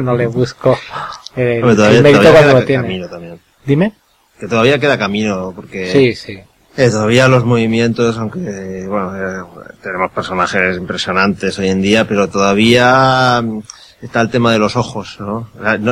busco el mérito cuando lo tiene. Dime. Que todavía queda camino, porque... Sí. Todavía los movimientos, aunque, bueno, tenemos personajes impresionantes hoy en día, pero todavía está el tema de los ojos, ¿no?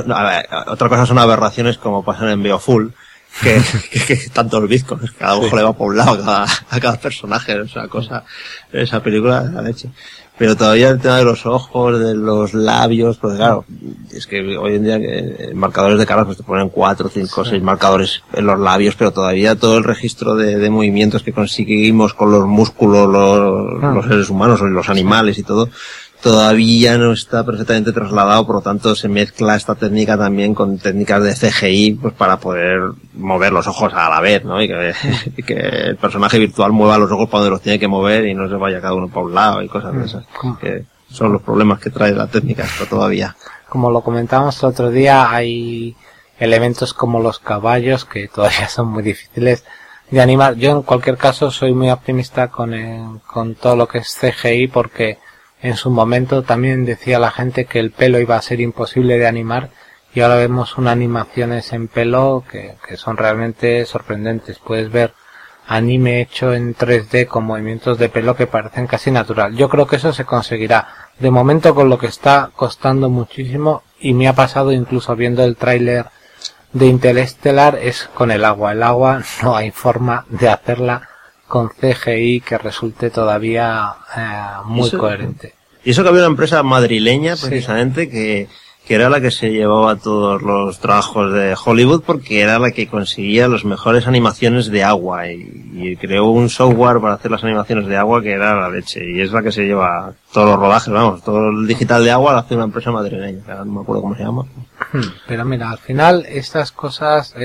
Otra cosa son aberraciones como pasan en Beowulf, que tanto el bizco, cada ojo le va por un lado a cada personaje, es una cosa, esa película, la leche. Pero todavía el tema de los ojos, de los labios, pues claro, es que hoy en día en marcadores de caras pues te ponen 4, 5, 6 marcadores en los labios, pero todavía todo el registro de movimientos que conseguimos con los músculos, los seres humanos o los animales y todo, todavía no está perfectamente trasladado, por lo tanto se mezcla esta técnica también con técnicas de CGI, pues para poder mover los ojos a la vez, ¿no? Y que el personaje virtual mueva los ojos para donde los tiene que mover y no se vaya cada uno para un lado y cosas de esas. Que son los problemas que trae la técnica esto todavía. Como lo comentábamos el otro día, hay elementos como los caballos que todavía son muy difíciles de animar. Yo en cualquier caso soy muy optimista con todo lo que es CGI, porque en su momento también decía la gente que el pelo iba a ser imposible de animar y ahora vemos unas animaciones en pelo que son realmente sorprendentes. Puedes ver anime hecho en 3D con movimientos de pelo que parecen casi natural. Yo creo que eso se conseguirá. De momento con lo que está costando muchísimo, y me ha pasado incluso viendo el tráiler de Interestelar, es con el agua. El agua no hay forma de hacerla con CGI que resulte todavía muy coherente. Y eso que había una empresa madrileña, precisamente, que era la que se llevaba todos los trabajos de Hollywood, porque era la que conseguía las mejores animaciones de agua, y creó un software para hacer las animaciones de agua que era la leche, y es la que se lleva todos los rodajes, vamos, todo el digital de agua lo hace una empresa madrileña, que ahora no me acuerdo cómo se llama. Pero mira, al final estas cosas...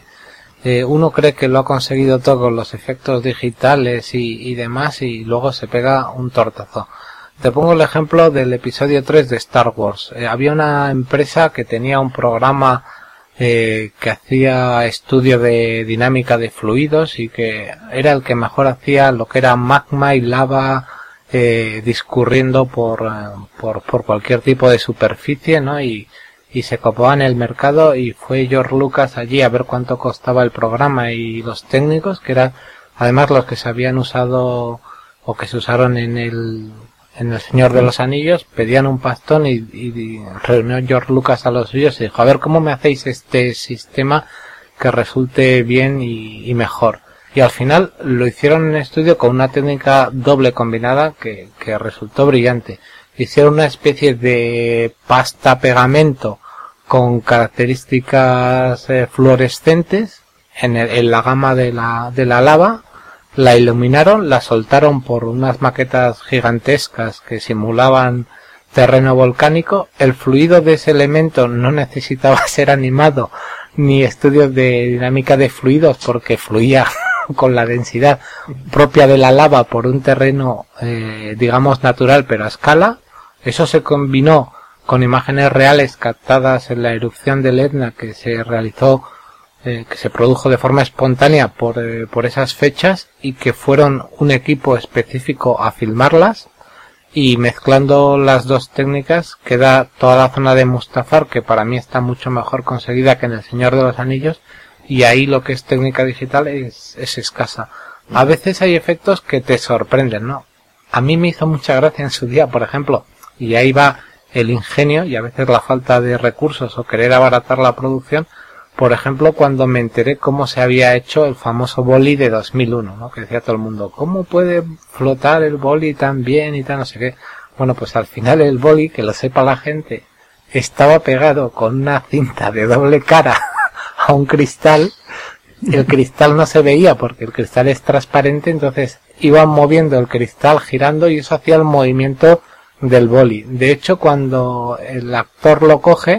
uno cree que lo ha conseguido todo con los efectos digitales y demás, y luego se pega un tortazo. Te pongo el ejemplo del episodio 3 de Star Wars. Había una empresa que tenía un programa que hacía estudio de dinámica de fluidos y que era el que mejor hacía lo que era magma y lava discurriendo por cualquier tipo de superficie, ¿no? Y se copó en el mercado, y fue George Lucas allí a ver cuánto costaba el programa, y los técnicos, que eran además los que se habían usado o que se usaron en el Señor de los Anillos, pedían un pastón, y reunió George Lucas a los suyos y dijo: a ver, ¿cómo me hacéis este sistema que resulte bien y mejor? Y al final lo hicieron en estudio con una técnica doble combinada que resultó brillante. Hicieron una especie de pasta pegamento con características fluorescentes en la gama de la lava, la iluminaron, la soltaron por unas maquetas gigantescas que simulaban terreno volcánico. El fluido de ese elemento no necesitaba ser animado ni estudios de dinámica de fluidos, porque fluía con la densidad propia de la lava por un terreno digamos natural, pero a escala. Eso se combinó con imágenes reales captadas en la erupción del Etna, que se realizó, que se produjo de forma espontánea por esas fechas, y que fueron un equipo específico a filmarlas, y mezclando las dos técnicas queda toda la zona de Mustafar, que para mí está mucho mejor conseguida que en El Señor de los Anillos, y ahí lo que es técnica digital es escasa. A veces hay efectos que te sorprenden, ¿no? A mí me hizo mucha gracia en su día, por ejemplo, y ahí va el ingenio y a veces la falta de recursos o querer abaratar la producción. Por ejemplo, cuando me enteré cómo se había hecho el famoso boli de 2001, ¿no? Que decía todo el mundo: ¿cómo puede flotar el boli tan bien y tan no sé qué? Bueno, pues al final el boli, que lo sepa la gente, estaba pegado con una cinta de doble cara a un cristal. El cristal no se veía porque el cristal es transparente, entonces iban moviendo el cristal girando y eso hacía el movimiento del boli. De hecho, cuando el actor lo coge,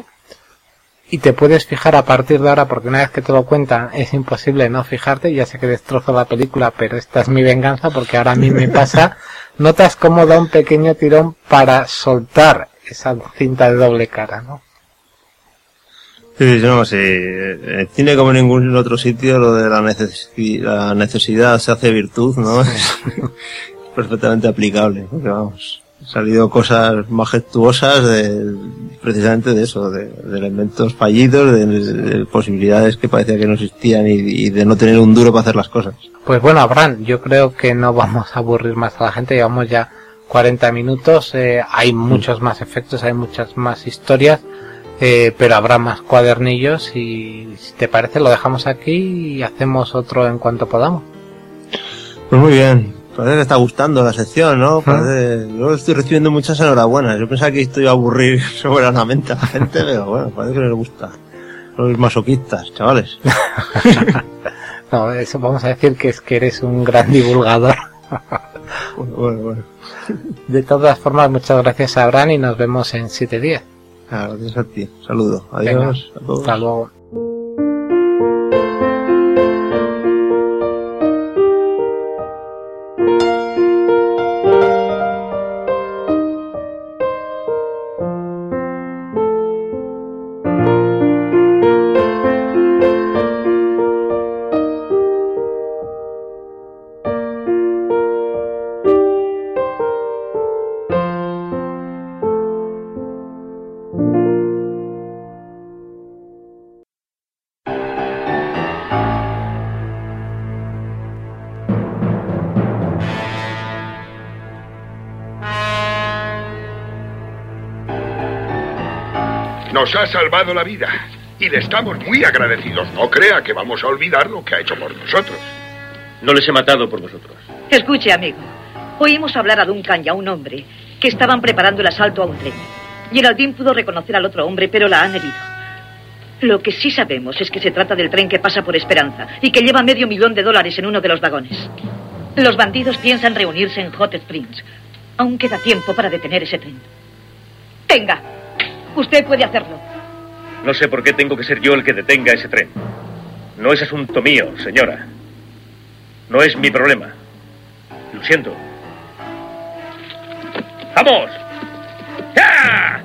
y te puedes fijar a partir de ahora, porque una vez que te lo cuentan es imposible no fijarte, ya sé que destrozo la película, pero esta es mi venganza, porque ahora a mí me pasa notas cómo da un pequeño tirón para soltar esa cinta de doble cara, ¿no? Sí, no, sí. El cine, como en ningún otro sitio, lo de la necesidad se hace virtud, ¿no? Es perfectamente aplicable, porque vamos, han salido cosas majestuosas precisamente de eso, de elementos fallidos, de posibilidades que parecía que no existían y de no tener un duro para hacer las cosas. Pues bueno, Abraham, yo creo que no vamos a aburrir más a la gente, llevamos ya 40 minutos, hay muchos más efectos, hay muchas más historias, pero habrá más cuadernillos y si te parece lo dejamos aquí y hacemos otro en cuanto podamos. Pues muy bien, parece que está gustando la sección, ¿no? Yo estoy recibiendo muchas enhorabuenas. Yo pensaba que esto iba a aburrir soberanamente a la gente, pero bueno, parece que les gusta. Los masoquistas, chavales. No, eso vamos a decir que es que eres un gran divulgador. Bueno. De todas formas, muchas gracias, Abraham, y nos vemos en 7 días. Gracias a ti. Saludo. Adiós. Venga, a todos. hasta luego. Nos ha salvado la vida y le estamos muy agradecidos. No crea que vamos a olvidar lo que ha hecho por nosotros. No les he matado por vosotros. Escuche, amigo. Oímos hablar a Duncan y a un hombre que estaban preparando el asalto a un tren. Geraldine pudo reconocer al otro hombre, pero la han herido. Lo que sí sabemos es que se trata del tren que pasa por Esperanza y que lleva $500,000 en uno de los vagones. Los bandidos piensan reunirse en Hot Springs. Aún queda tiempo para detener ese tren. Tenga. Usted puede hacerlo. No sé por qué tengo que ser yo el que detenga ese tren. No es asunto mío, señora. No es mi problema. Lo siento. ¡Vamos! ¡Ya!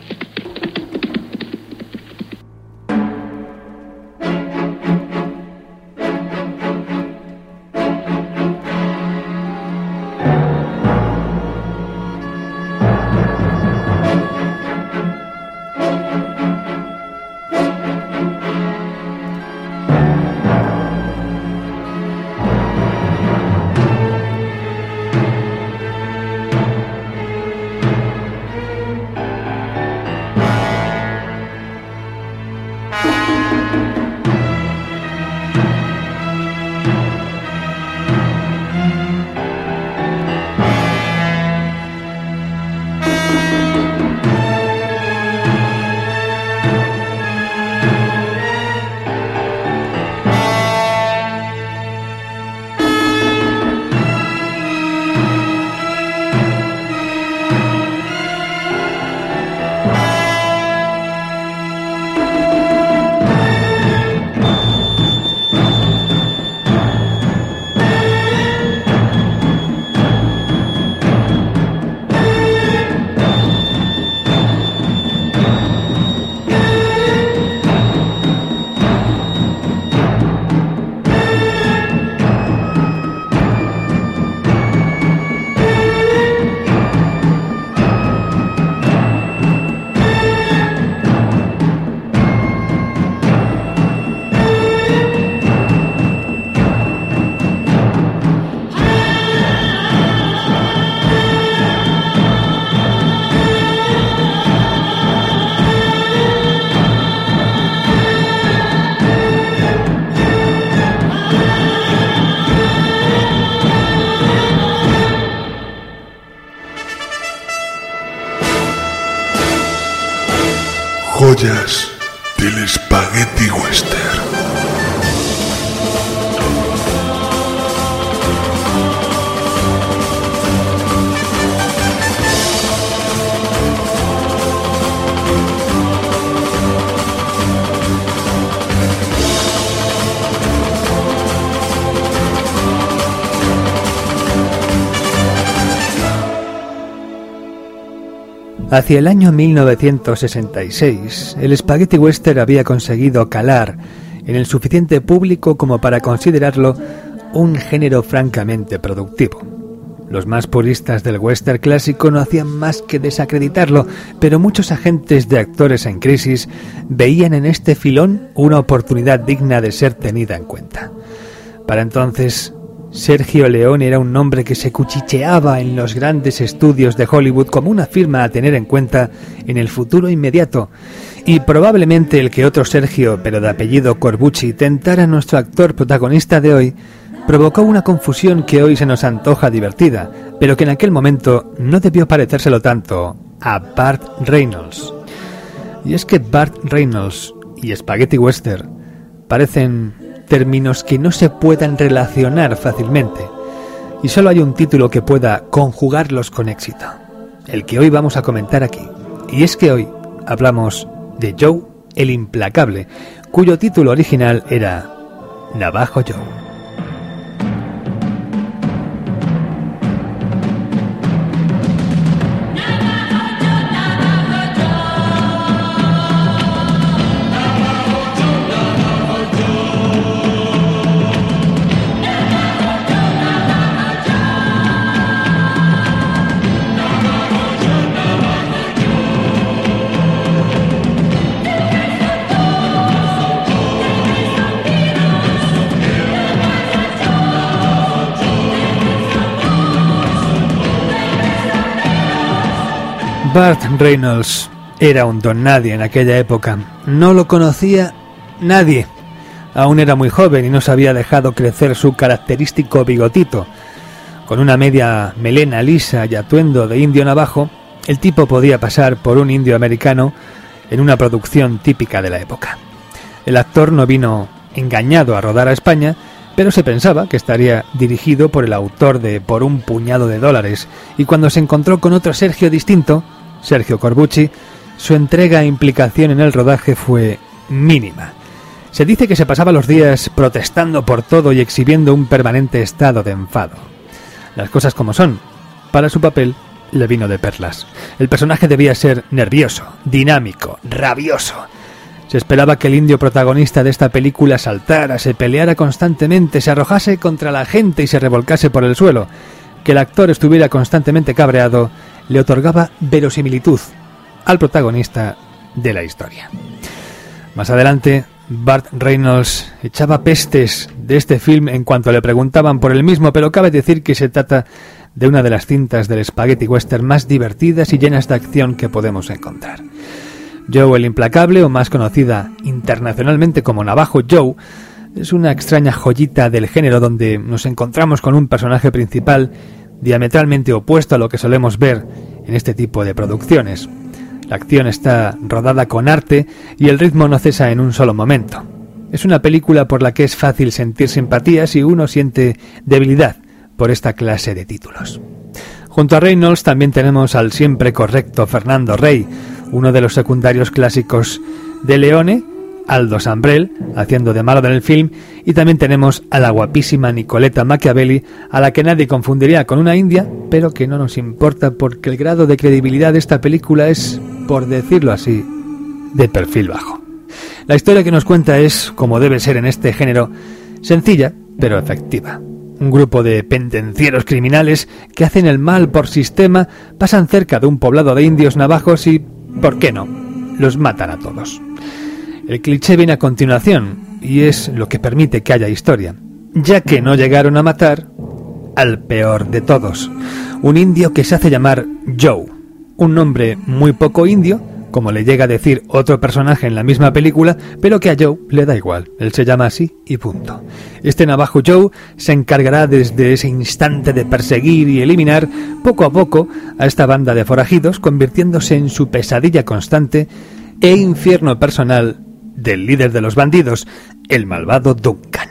Joyas del Spaghetti Western. Hacia el año 1966, el spaghetti western había conseguido calar en el suficiente público como para considerarlo un género francamente productivo. Los más puristas del western clásico no hacían más que desacreditarlo, pero muchos agentes de actores en crisis veían en este filón una oportunidad digna de ser tenida en cuenta. Para entonces, Sergio Leone era un nombre que se cuchicheaba en los grandes estudios de Hollywood como una firma a tener en cuenta en el futuro inmediato, y probablemente el que otro Sergio, pero de apellido Corbucci, tentara a nuestro actor protagonista de hoy provocó una confusión que hoy se nos antoja divertida, pero que en aquel momento no debió parecérselo tanto a Burt Reynolds. Y es que Burt Reynolds y Spaghetti Western parecen términos que no se puedan relacionar fácilmente, y solo hay un título que pueda conjugarlos con éxito, el que hoy vamos a comentar aquí, y es que hoy hablamos de Joe el Implacable, cuyo título original era Navajo Joe. Burt Reynolds era un don nadie en aquella época. No lo conocía nadie. Aún era muy joven y no se había dejado crecer su característico bigotito. Con una media melena lisa y atuendo de indio navajo, el tipo podía pasar por un indio americano en una producción típica de la época. El actor no vino engañado a rodar a España, pero se pensaba que estaría dirigido por el autor de Por un puñado de dólares, y cuando se encontró con otro Sergio distinto, Sergio Corbucci, su entrega e implicación en el rodaje fue mínima. Se dice que se pasaba los días protestando por todo y exhibiendo un permanente estado de enfado. Las cosas como son, para su papel le vino de perlas. El personaje debía ser nervioso, dinámico, rabioso. Se esperaba que el indio protagonista de esta película saltara, se peleara constantemente, se arrojase contra la gente y se revolcase por el suelo. Que el actor estuviera constantemente cabreado le otorgaba verosimilitud al protagonista de la historia. Más adelante, Burt Reynolds echaba pestes de este film en cuanto le preguntaban por el mismo, pero cabe decir que se trata de una de las cintas del spaghetti western más divertidas y llenas de acción que podemos encontrar. Joe el Implacable, o más conocida internacionalmente como Navajo Joe, es una extraña joyita del género donde nos encontramos con un personaje principal diametralmente opuesto a lo que solemos ver en este tipo de producciones. La acción está rodada con arte y el ritmo no cesa en un solo momento. Es una película por la que es fácil sentir simpatía si uno siente debilidad por esta clase de títulos. Junto a Reynolds también tenemos al siempre correcto Fernando Rey, uno de los secundarios clásicos de Leone, Aldo Sambrel, haciendo de malo en el film, y también tenemos a la guapísima Nicoletta Machiavelli, a la que nadie confundiría con una india, pero que no nos importa porque el grado de credibilidad de esta película es, por decirlo así, de perfil bajo. La historia que nos cuenta es, como debe ser en este género, sencilla, pero efectiva. Un grupo de pendencieros criminales que hacen el mal por sistema pasan cerca de un poblado de indios navajos y, ¿por qué no?, los matan a todos. El cliché viene a continuación, y es lo que permite que haya historia, ya que no llegaron a matar al peor de todos, un indio que se hace llamar Joe, un nombre muy poco indio, como le llega a decir otro personaje en la misma película, pero que a Joe le da igual, él se llama así y punto. Este Navajo Joe se encargará desde ese instante de perseguir y eliminar poco a poco a esta banda de forajidos, convirtiéndose en su pesadilla constante e infierno personal del líder de los bandidos, el malvado Duncan.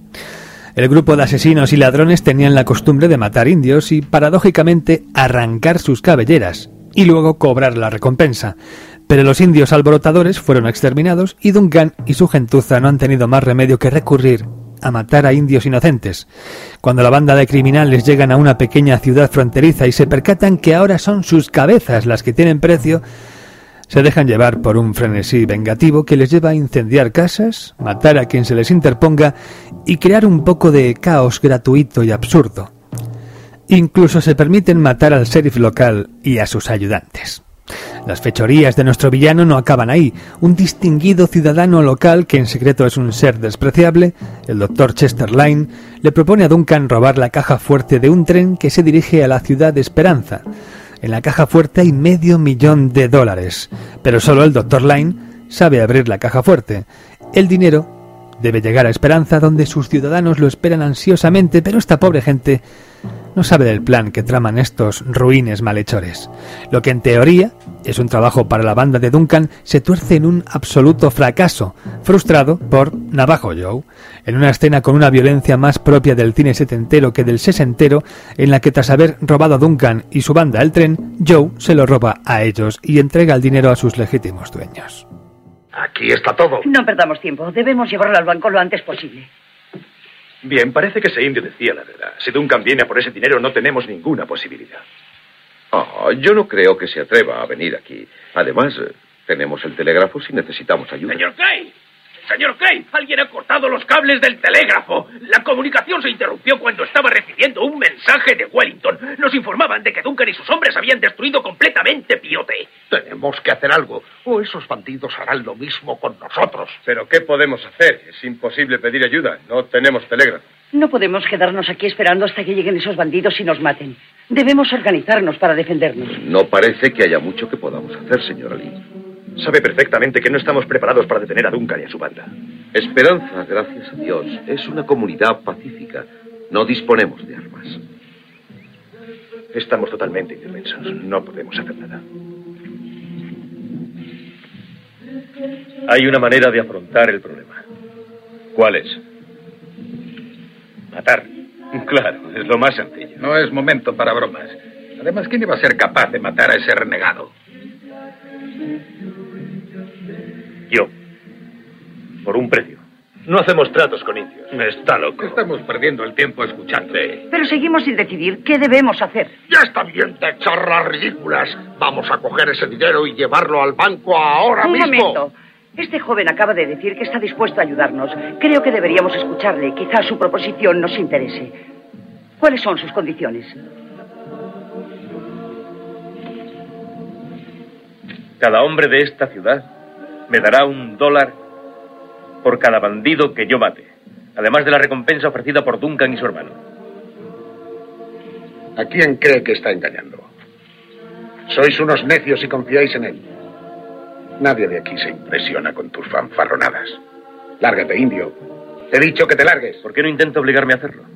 El grupo de asesinos y ladrones tenían la costumbre de matar indios y, paradójicamente, arrancar sus cabelleras y luego cobrar la recompensa. Pero los indios alborotadores fueron exterminados y Duncan y su gentuza no han tenido más remedio que recurrir a matar a indios inocentes. Cuando la banda de criminales llegan a una pequeña ciudad fronteriza y se percatan que ahora son sus cabezas las que tienen precio, se dejan llevar por un frenesí vengativo que les lleva a incendiar casas, matar a quien se les interponga y crear un poco de caos gratuito y absurdo. Incluso se permiten matar al sheriff local y a sus ayudantes. Las fechorías de nuestro villano no acaban ahí. Un distinguido ciudadano local, que en secreto es un ser despreciable, el Dr. Chester Line, le propone a Duncan robar la caja fuerte de un tren que se dirige a la ciudad de Esperanza. En la caja fuerte hay $500,000, pero solo el Dr. Line sabe abrir la caja fuerte. El dinero debe llegar a Esperanza, donde sus ciudadanos lo esperan ansiosamente, pero esta pobre gente no sabe del plan que traman estos ruines malhechores. Lo que en teoría es un trabajo para la banda de Duncan se tuerce en un absoluto fracaso, frustrado por Navajo Joe, en una escena con una violencia más propia del cine setentero que del sesentero, en la que tras haber robado a Duncan y su banda el tren, Joe se lo roba a ellos y entrega el dinero a sus legítimos dueños. Aquí está todo. No perdamos tiempo. Debemos llevarlo al banco lo antes posible. Bien, parece que ese indio decía la verdad. Si Duncan viene a por ese dinero, no tenemos ninguna posibilidad. Oh, yo no creo que se atreva a venir aquí. Además, tenemos el telégrafo si necesitamos ayuda. ¡Señor Clay! ¡Señor Clay! Alguien ha cortado los cables del telégrafo. La comunicación se interrumpió cuando estaba recibiendo un mensaje de Wellington. Nos informaban de que Duncan y sus hombres habían destruido completamente Piote. Tenemos que hacer algo, o esos bandidos harán lo mismo con nosotros. ¿Pero qué podemos hacer? Es imposible pedir ayuda. No tenemos telégrafo. No podemos quedarnos aquí esperando hasta que lleguen esos bandidos y nos maten. Debemos organizarnos para defendernos. No parece que haya mucho que podamos hacer, señora Lee. Sabe perfectamente que no estamos preparados para detener a Duncan y a su banda. Esperanza, gracias a Dios, es una comunidad pacífica. No disponemos de armas. Estamos totalmente indefensos. No podemos hacer nada. Hay una manera de afrontar el problema. ¿Cuál es? Matar. Claro, es lo más sencillo. No es momento para bromas. Además, ¿quién iba a ser capaz de matar a ese renegado? Yo. Por un precio. No hacemos tratos con indios. Está loco. Estamos perdiendo el tiempo escuchándote. Pero seguimos sin decidir qué debemos hacer. Ya está bien de charlas ridículas. Vamos a coger ese dinero y llevarlo al banco ahora mismo. Un momento. Este joven acaba de decir que está dispuesto a ayudarnos. Creo que deberíamos escucharle. Quizás su proposición nos interese. ¿Cuáles son sus condiciones? Cada hombre de esta ciudad me dará $1 por cada bandido que yo mate, además de la recompensa ofrecida por Duncan y su hermano. ¿A quién cree que está engañando? Sois unos necios y confiáis en él. Nadie de aquí se impresiona con tus fanfarronadas. Lárgate, indio. Te he dicho que te largues. ¿Por qué no intenta obligarme a hacerlo?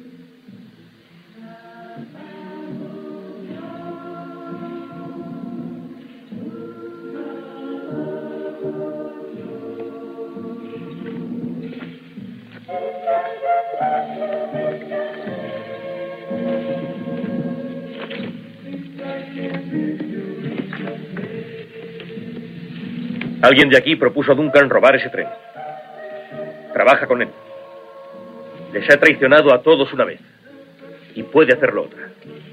Alguien de aquí propuso a Duncan robar ese tren. Trabaja con él. Les ha traicionado a todos una vez. Y puede hacerlo otra.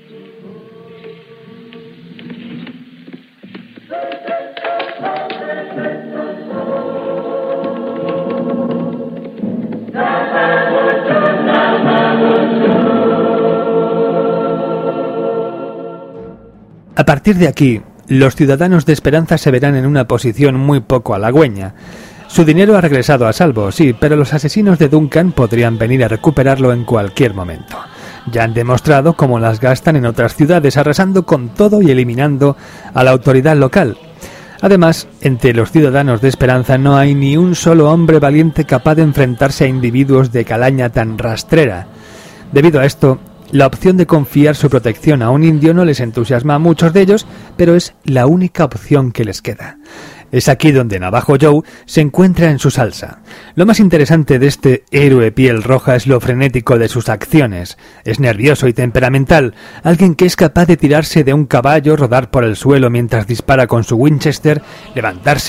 A partir de aquí, los ciudadanos de Esperanza se verán en una posición muy poco halagüeña. Su dinero ha regresado a salvo, sí, pero los asesinos de Duncan podrían venir a recuperarlo en cualquier momento. Ya han demostrado cómo las gastan en otras ciudades, arrasando con todo y eliminando a la autoridad local. Además, entre los ciudadanos de Esperanza no hay ni un solo hombre valiente capaz de enfrentarse a individuos de calaña tan rastrera. Debido a esto, la opción de confiar su protección a un indio no les entusiasma a muchos de ellos, pero es la única opción que les queda. Es aquí donde Navajo Joe se encuentra en su salsa. Lo más interesante de este héroe piel roja es lo frenético de sus acciones. Es nervioso y temperamental, alguien que es capaz de tirarse de un caballo, rodar por el suelo mientras dispara con su Winchester, levantarse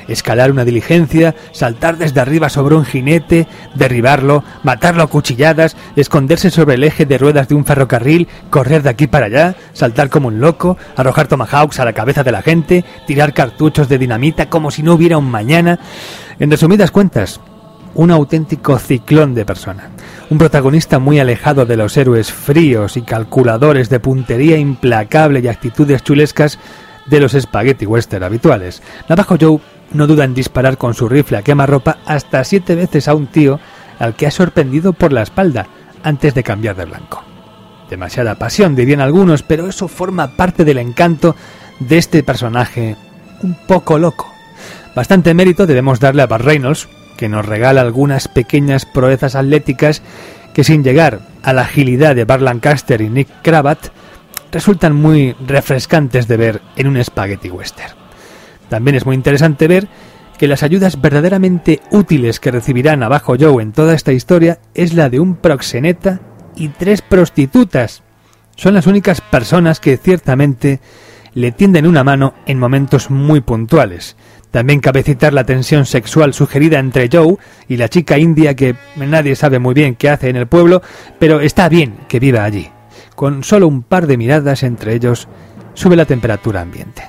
escalar una diligencia, saltar desde arriba sobre un jinete, derribarlo, matarlo a cuchilladas, esconderse sobre el eje de ruedas de un ferrocarril, correr de aquí para allá, saltar como un loco, arrojar tomahawks a la cabeza de la gente, tirar cartuchos de dinamita como si no hubiera un mañana. En resumidas cuentas, un auténtico ciclón de persona. Un protagonista muy alejado de los héroes fríos y calculadores de puntería implacable y actitudes chulescas de los spaghetti western habituales. Navajo Joe no duda en disparar con su rifle a quemarropa hasta 7 veces a un tío al que ha sorprendido por la espalda antes de cambiar de blanco. Demasiada pasión, dirían algunos, pero eso forma parte del encanto de este personaje un poco loco. Bastante mérito debemos darle a Burt Reynolds, que nos regala algunas pequeñas proezas atléticas que, sin llegar a la agilidad de Burt Lancaster y Nick Cravath, resultan muy refrescantes de ver en un spaghetti western. También es muy interesante ver que las ayudas verdaderamente útiles que recibirá Navajo Joe en toda esta historia es la de un proxeneta y 3 prostitutas. Son las únicas personas que ciertamente le tienden una mano en momentos muy puntuales. También cabe citar la tensión sexual sugerida entre Joe y la chica india que nadie sabe muy bien qué hace en el pueblo, pero está bien que viva allí. Con solo un par de miradas entre ellos sube la temperatura ambiente.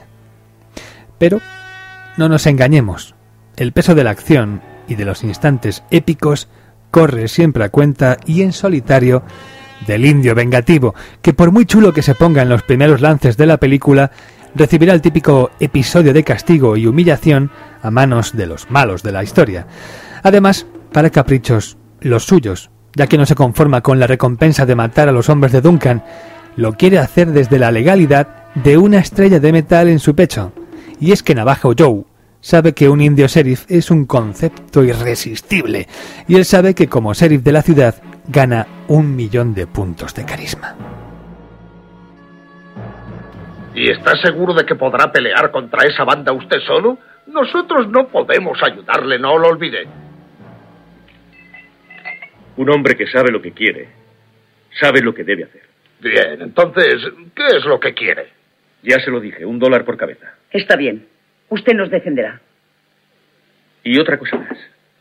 Pero no nos engañemos, el peso de la acción y de los instantes épicos corre siempre a cuenta y en solitario del indio vengativo, que por muy chulo que se ponga en los primeros lances de la película, recibirá el típico episodio de castigo y humillación a manos de los malos de la historia. Además, para caprichos los suyos, ya que no se conforma con la recompensa de matar a los hombres de Duncan, lo quiere hacer desde la legalidad de una estrella de metal en su pecho. Y es que Navajo Joe sabe que un indio sheriff es un concepto irresistible, y él sabe que como sheriff de la ciudad gana 1.000.000 de puntos de carisma. ¿Y está seguro de que podrá pelear contra esa banda usted solo? Nosotros no podemos ayudarle, no lo olvide. Un hombre que sabe lo que quiere, sabe lo que debe hacer. Bien, entonces, ¿qué es lo que quiere? Ya se lo dije, $1 por cabeza. Está bien. Usted nos defenderá. Y otra cosa más.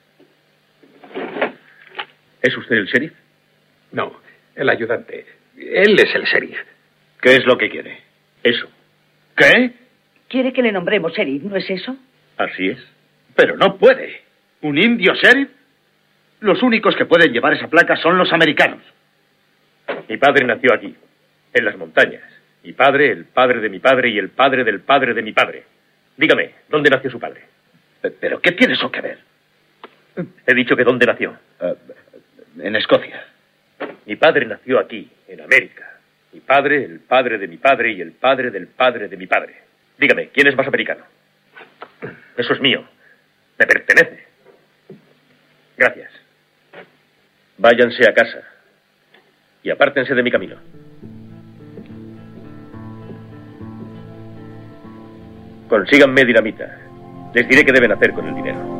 ¿Es usted el sheriff? No, el ayudante. Él es el sheriff. ¿Qué es lo que quiere? Eso. ¿Qué? ¿Quiere que le nombremos sheriff, no es eso? Así es. Pero no puede. ¿Un indio sheriff? Los únicos que pueden llevar esa placa son los americanos. Mi padre nació aquí, en las montañas. Mi padre, el padre de mi padre y el padre del padre de mi padre. Dígame, ¿dónde nació su padre? ¿Pero qué tiene eso que ver? He dicho que ¿dónde nació? En Escocia. Mi padre nació aquí, en América. Mi padre, el padre de mi padre y el padre del padre de mi padre. Dígame, ¿quién es más americano? Eso es mío. Me pertenece. Gracias. Váyanse a casa. Y apártense de mi camino. Consíganme dinamita. Les diré qué deben hacer con el dinero.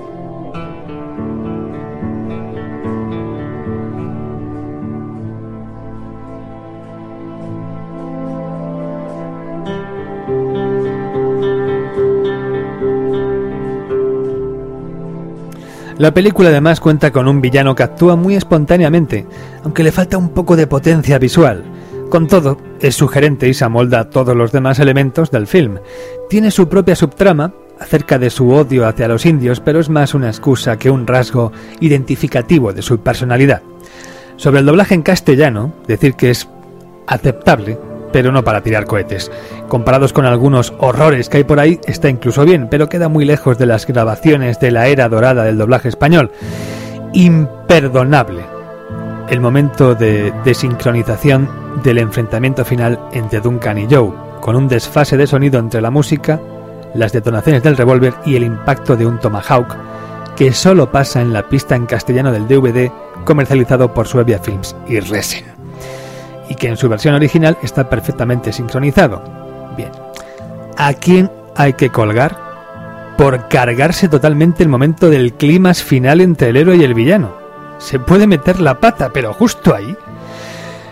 La película además cuenta con un villano que actúa muy espontáneamente, aunque le falta un poco de potencia visual. Con todo, es sugerente y se amolda a todos los demás elementos del film. Tiene su propia subtrama acerca de su odio hacia los indios, pero es más una excusa que un rasgo identificativo de su personalidad. Sobre el doblaje en castellano, decir que es aceptable, pero no para tirar cohetes. Comparados con algunos horrores que hay por ahí, está incluso bien, pero queda muy lejos de las grabaciones de la era dorada del doblaje español. Imperdonable el momento de desincronización del enfrentamiento final entre Duncan y Joe, con un desfase de sonido entre la música, las detonaciones del revólver y el impacto de un Tomahawk, que solo pasa en la pista en castellano del DVD comercializado por Suevia Films y Resen, y que en su versión original está perfectamente sincronizado. Bien, ¿a quién hay que colgar por cargarse totalmente el momento del clímax final entre el héroe y el villano? Se puede meter la pata, pero justo ahí.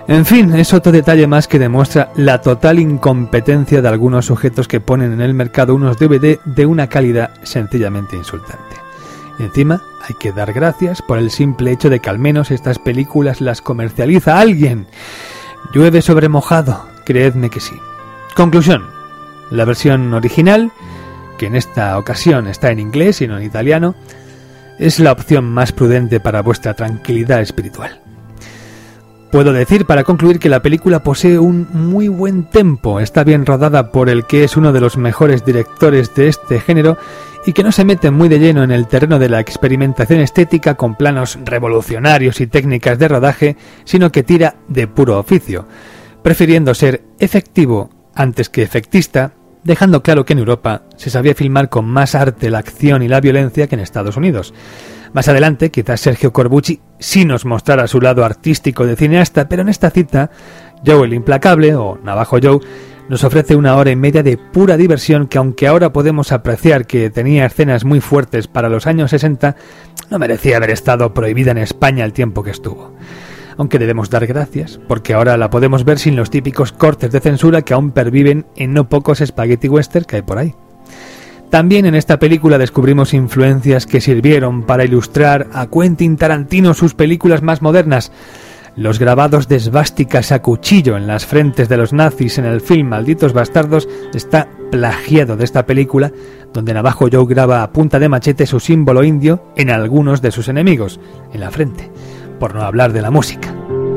En fin, es otro detalle más que demuestra la total incompetencia de algunos sujetos que ponen en el mercado unos DVD de una calidad sencillamente insultante. Y encima hay que dar gracias por el simple hecho de que al menos estas películas las comercializa alguien. Llueve sobre mojado, creedme que sí. Conclusión: la versión original, que en esta ocasión está en inglés y no en italiano, es la opción más prudente para vuestra tranquilidad espiritual. Puedo decir para concluir que la película posee un muy buen tempo, está bien rodada por el que es uno de los mejores directores de este género y que no se mete muy de lleno en el terreno de la experimentación estética con planos revolucionarios y técnicas de rodaje, sino que tira de puro oficio, prefiriendo ser efectivo antes que efectista, dejando claro que en Europa se sabía filmar con más arte la acción y la violencia que en Estados Unidos. Más adelante, quizás Sergio Corbucci sí nos mostrara su lado artístico de cineasta, pero en esta cita, Joe el Implacable, o Navajo Joe, nos ofrece 1 hora y media de pura diversión que, aunque ahora podemos apreciar que tenía escenas muy fuertes para los años 60, no merecía haber estado prohibida en España el tiempo que estuvo. Aunque debemos dar gracias, porque ahora la podemos ver sin los típicos cortes de censura que aún perviven en no pocos spaghetti western que hay por ahí. También en esta película descubrimos influencias que sirvieron para ilustrar a Quentin Tarantino sus películas más modernas. Los grabados de esvásticas a cuchillo en las frentes de los nazis en el film Malditos Bastardos está plagiado de esta película, donde Navajo Joe graba a punta de machete su símbolo indio en algunos de sus enemigos, en la frente, por no hablar de la música.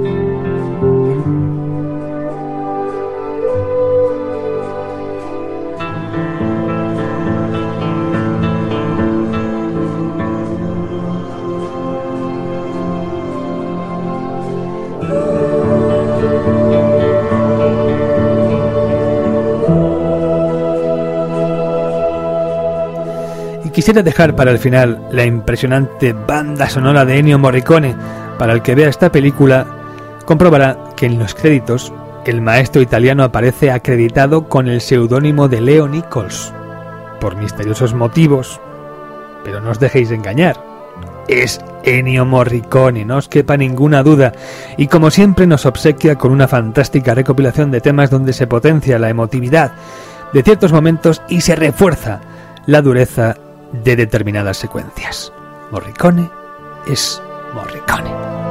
Quisiera dejar para el final la impresionante banda sonora de Ennio Morricone. Para el que vea esta película, comprobará que en los créditos el maestro italiano aparece acreditado con el seudónimo de Leo Nichols, por misteriosos motivos. Pero no os dejéis engañar, es Ennio Morricone, no os quepa ninguna duda, y como siempre nos obsequia con una fantástica recopilación de temas donde se potencia la emotividad de ciertos momentos y se refuerza la dureza de determinadas secuencias. Morricone es Morricone.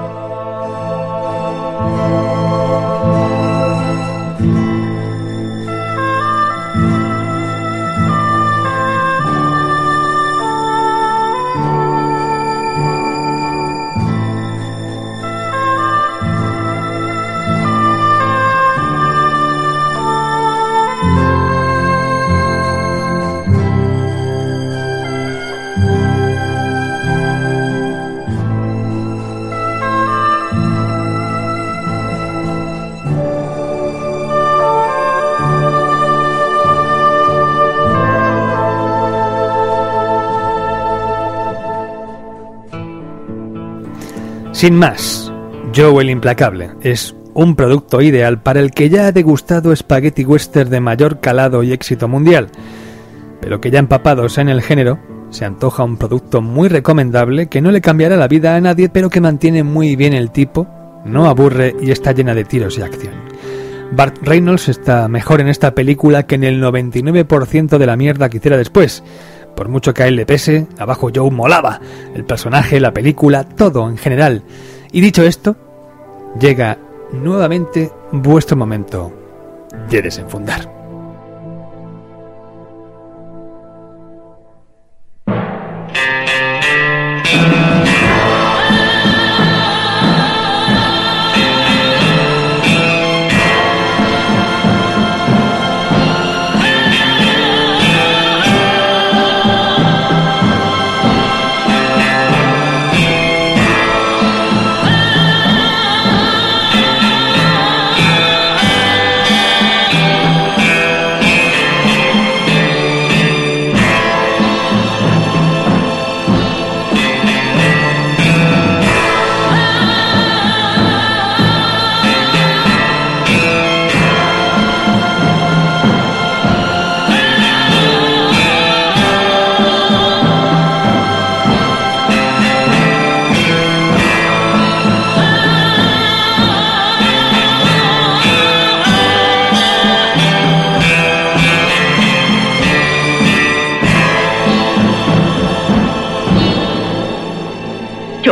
Sin más, Joe el Implacable es un producto ideal para el que ya ha degustado spaghetti western de mayor calado y éxito mundial, pero que ya empapados en el género, se antoja un producto muy recomendable que no le cambiará la vida a nadie, pero que mantiene muy bien el tipo, no aburre y está llena de tiros y acción. Burt Reynolds está mejor en esta película que en el 99% de la mierda que hiciera después. Por mucho que a él le pese, Navajo Joe molaba. El personaje, la película, todo en general. Y dicho esto, llega nuevamente vuestro momento de desenfundar.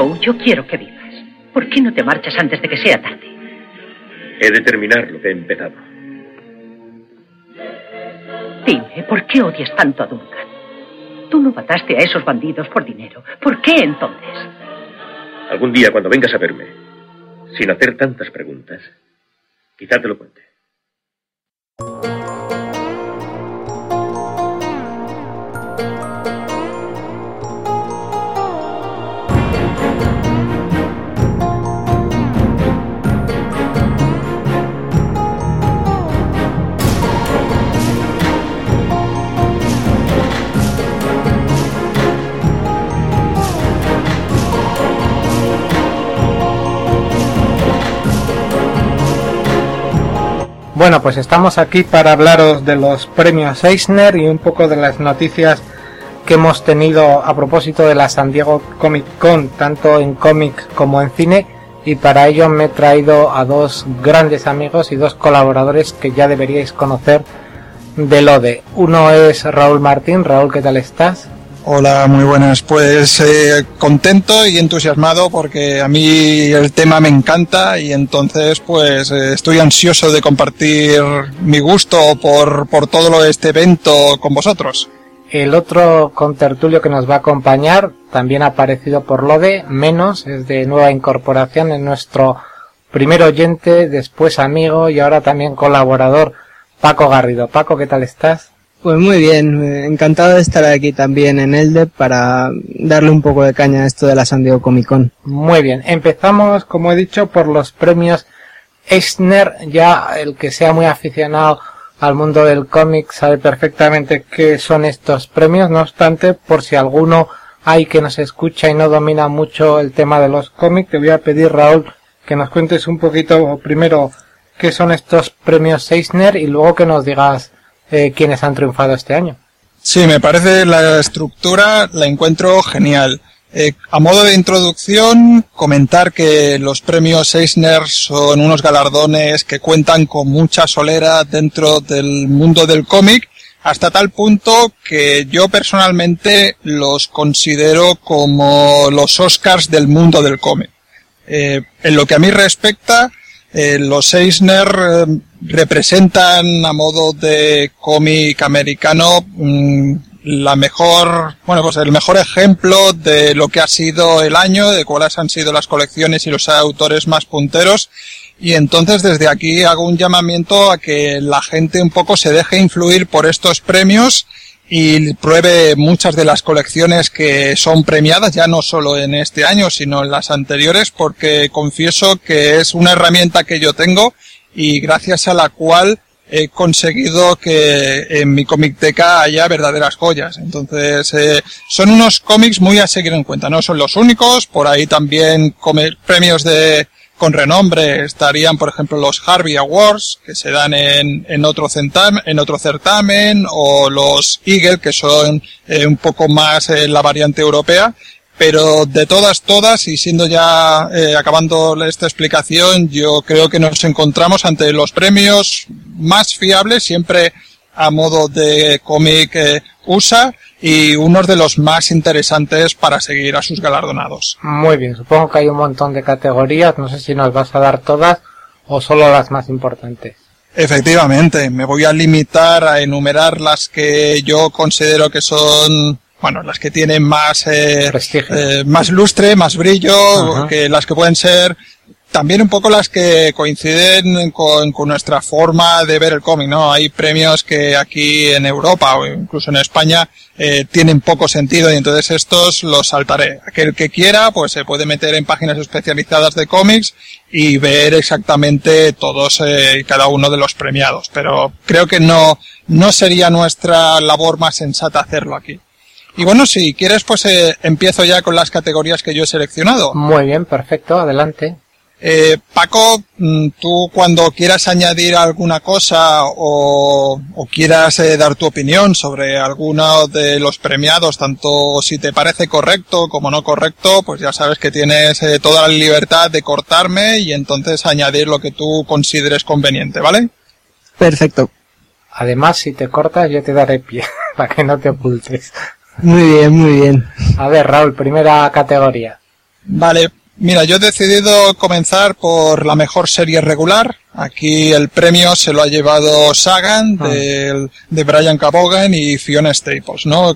Joe, yo quiero que vivas. ¿Por qué no te marchas antes de que sea tarde? He de terminar lo que he empezado. Dime, ¿por qué odias tanto a Duncan? Tú no mataste a esos bandidos por dinero. ¿Por qué entonces? Algún día, cuando vengas a verme, sin hacer tantas preguntas, quizá te lo cuente. Bueno, pues estamos aquí para hablaros de los premios Eisner y un poco de las noticias que hemos tenido a propósito de la San Diego Comic Con, tanto en cómics como en cine, y para ello me he traído a dos grandes amigos y dos colaboradores que ya deberíais conocer de LODE. Uno es Raúl Martín. Raúl, ¿qué tal estás? Hola, muy buenas. Pues contento y entusiasmado porque a mí el tema me encanta y entonces pues estoy ansioso de compartir mi gusto por todo este evento con vosotros. El otro contertulio que nos va a acompañar también ha aparecido por LODE, Menos, es de nueva incorporación, en nuestro primer oyente, después amigo y ahora también colaborador, Paco Garrido. Paco, ¿qué tal estás? Pues muy bien, encantado de estar aquí también en ELDE para darle un poco de caña a esto de la San Diego Comic Con. Muy bien, empezamos, como he dicho, por los premios Eisner. Ya el que sea muy aficionado al mundo del cómic sabe perfectamente qué son estos premios. No obstante, por si alguno hay que nos escucha y no domina mucho el tema de los cómics, te voy a pedir, Raúl, que nos cuentes un poquito primero qué son estos premios Eisner y luego que nos digas quiénes han triunfado este año. Sí, me parece la estructura, la encuentro genial. A modo de introducción, comentar que los premios Eisner son unos galardones que cuentan con mucha solera dentro del mundo del cómic, hasta tal punto que yo personalmente los considero como los Oscars del mundo del cómic. En lo que a mí respecta, los Eisner representan a modo de cómic americano el mejor ejemplo de lo que ha sido el año, de cuáles han sido las colecciones y los autores más punteros, y entonces desde aquí hago un llamamiento a que la gente un poco se deje influir por estos premios y pruebe muchas de las colecciones que son premiadas, ya no solo en este año, sino en las anteriores, porque confieso que es una herramienta que yo tengo y gracias a la cual he conseguido que en mi comicteca haya verdaderas joyas. Entonces, son unos cómics muy a seguir en cuenta. No son los únicos, por ahí también premios con renombre estarían, por ejemplo, los Harvey Awards, que se dan en otro certamen, o los Eagle, que son un poco más la variante europea. Pero de todas, y siendo ya acabando esta explicación, yo creo que nos encontramos ante los premios más fiables, siempre a modo de cómic USA, y unos de los más interesantes para seguir a sus galardonados. Muy bien, supongo que hay un montón de categorías, no sé si nos vas a dar todas o solo las más importantes. Efectivamente, me voy a limitar a enumerar las que yo considero que son, las que tienen más más lustre, más brillo, que las que pueden ser también un poco las que coinciden con nuestra forma de ver el cómic, ¿no? Hay premios que aquí en Europa o incluso en España tienen poco sentido y entonces estos los saltaré. Aquel que quiera, pues se puede meter en páginas especializadas de cómics y ver exactamente todos y cada uno de los premiados. Pero creo que no sería nuestra labor más sensata hacerlo aquí. Y bueno, si quieres, pues empiezo ya con las categorías que yo he seleccionado. Muy bien, perfecto, adelante. Paco, tú cuando quieras añadir alguna cosa o quieras dar tu opinión sobre alguno de los premiados, tanto si te parece correcto como no correcto, pues ya sabes que tienes toda la libertad de cortarme y entonces añadir lo que tú consideres conveniente, ¿vale? Perfecto. Además, si te cortas yo te daré pie, para que no te ocultes. Muy bien, muy bien. A ver, Raúl, primera categoría. Vale, mira, yo he decidido comenzar por la mejor serie regular. Aquí el premio se lo ha llevado Sagan, de Brian K. Vaughan y Fiona Staples, ¿no?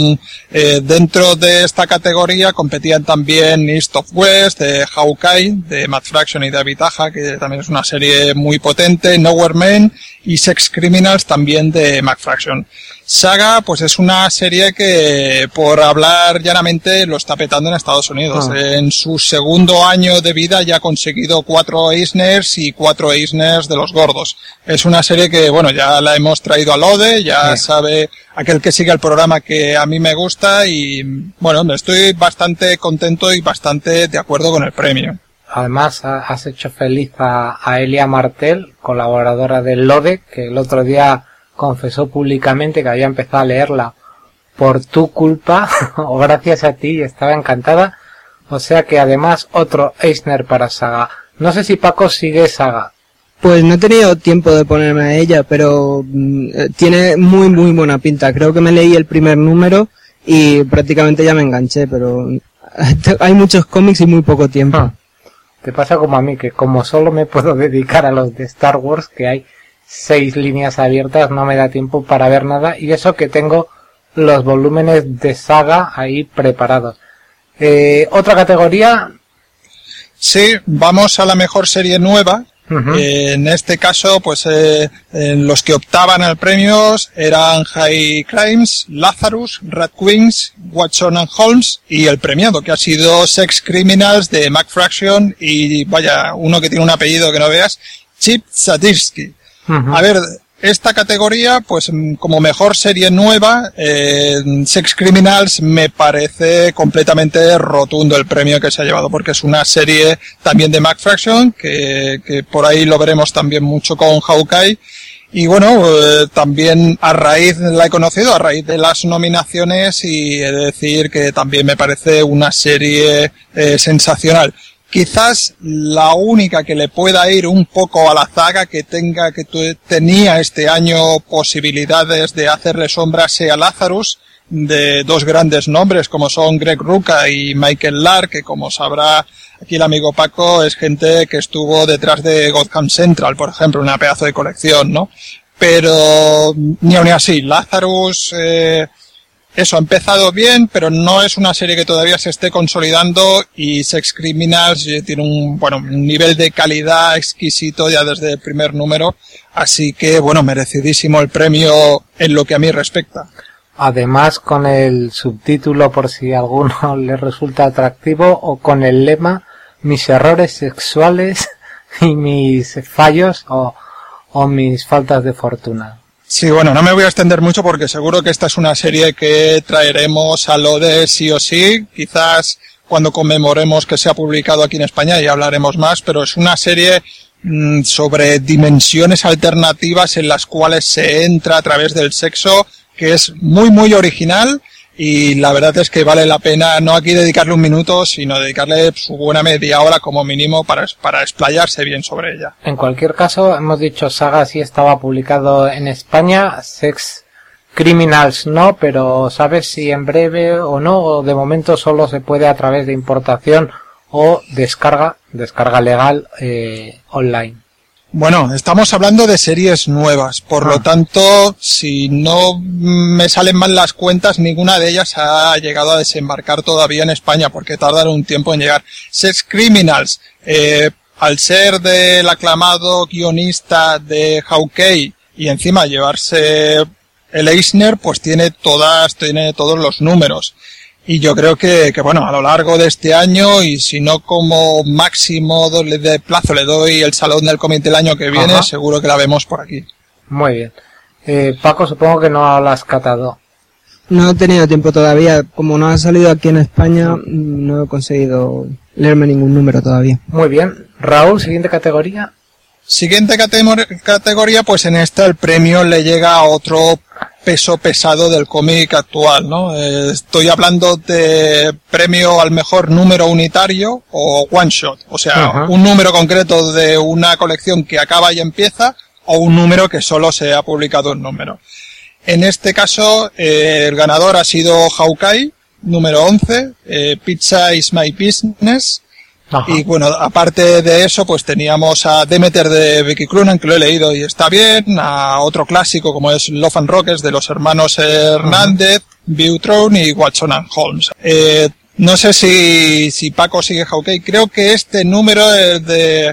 Dentro de esta categoría competían también East of West, de Hawkeye, de Matt Fraction y David Aja, que también es una serie muy potente, Nowhere Man, y Sex Criminals, también de Matt Fraction. Saga, pues es una serie que, por hablar llanamente, lo está petando en Estados Unidos. En su segundo año de vida ya ha conseguido 4 Eisners y 4 Eisners de los gordos. Es una serie que, bueno, ya la hemos traído al ODE, ya sabe aquel que sigue el programa que a mí me gusta y, bueno, estoy bastante contento y bastante de acuerdo con el premio. Además, has hecho feliz a Elia Martel, colaboradora del ODE, que el otro día confesó públicamente que había empezado a leerla por tu culpa o gracias a ti y estaba encantada. O sea que además otro Eisner para Saga. No sé si Paco sigue Saga. Pues no he tenido tiempo de ponerme a ella, pero tiene muy muy buena pinta. Creo que me leí el primer número y prácticamente ya me enganché, pero hay muchos cómics y muy poco tiempo. Te pasa como a mí, que como solo me puedo dedicar a los de Star Wars, que hay 6 líneas abiertas, no me da tiempo para ver nada, y eso que tengo los volúmenes de Saga ahí preparados. ¿Otra categoría? Sí, vamos a la mejor serie nueva. En este caso, pues los que optaban al premio eran High Crimes, Lazarus, Red Wings, Watson and Holmes y el premiado, que ha sido Sex Criminals de Matt Fraction y, vaya, uno que tiene un apellido que no veas, Chip Zdarsky. A ver, esta categoría, pues como mejor serie nueva, Sex Criminals me parece completamente rotundo el premio que se ha llevado, porque es una serie también de Matt Fraction, que por ahí lo veremos también mucho con Hawkeye. Y bueno, también la he conocido a raíz de las nominaciones y he de decir que también me parece una serie sensacional. Quizás la única que le pueda ir un poco a la zaga, que tenía este año posibilidades de hacerle sombra, sea Lazarus, de 2 grandes nombres como son Greg Rucka y Michael Lark, que como sabrá aquí el amigo Paco, es gente que estuvo detrás de Gotham Central, por ejemplo, una pedazo de colección, ¿no? Pero ni aun así, Lazarus, eso ha empezado bien, pero no es una serie que todavía se esté consolidando, y Sex Criminals tiene un nivel de calidad exquisito ya desde el primer número, así que bueno, merecidísimo el premio en lo que a mí respecta. Además, con el subtítulo, por si a alguno le resulta atractivo, o con el lema mis errores sexuales y mis fallos o mis faltas de fortuna. Sí, bueno, no me voy a extender mucho porque seguro que esta es una serie que traeremos a lo de sí o sí, quizás cuando conmemoremos que se ha publicado aquí en España y hablaremos más, pero es una serie sobre dimensiones alternativas en las cuales se entra a través del sexo, que es muy muy original, y la verdad es que vale la pena no aquí dedicarle 1 minuto, sino dedicarle su buena media hora como mínimo para explayarse bien sobre ella. En cualquier caso, hemos dicho Saga sí estaba publicado en España, Sex Criminals no, pero ¿sabes si en breve o no? O de momento solo se puede a través de importación o descarga legal online. Bueno, estamos hablando de series nuevas, por lo tanto, si no me salen mal las cuentas, ninguna de ellas ha llegado a desembarcar todavía en España, porque tardan un tiempo en llegar. Sex Criminals, al ser del aclamado guionista de Hawkeye y encima llevarse el Eisner, pues tiene todos los números. Y yo creo que bueno, a lo largo de este año, y si no como máximo de plazo le doy el Salón del Cómic del año que viene, seguro que la vemos por aquí. Muy bien. Paco, supongo que no la has catado. No he tenido tiempo todavía. Como no ha salido aquí en España, no he conseguido leerme ningún número todavía. Muy bien. Raúl, siguiente categoría. Siguiente categoría, pues en esta el premio le llega a otro peso pesado del cómic actual, ¿no? Estoy hablando de premio al mejor número unitario o one shot, o sea, un número concreto de una colección que acaba y empieza, o un número que solo se ha publicado un número. En este caso, el ganador ha sido Hawkeye, número 11, Pizza is my business. Ajá. Y bueno, aparte de eso, pues teníamos a Demeter de Vicky Clunan, que lo he leído y está bien, a otro clásico como es Love and Rockets de los hermanos Hernández, Viewthrone y Watson and Holmes. No sé si Paco sigue Hawkeye, creo que este número, el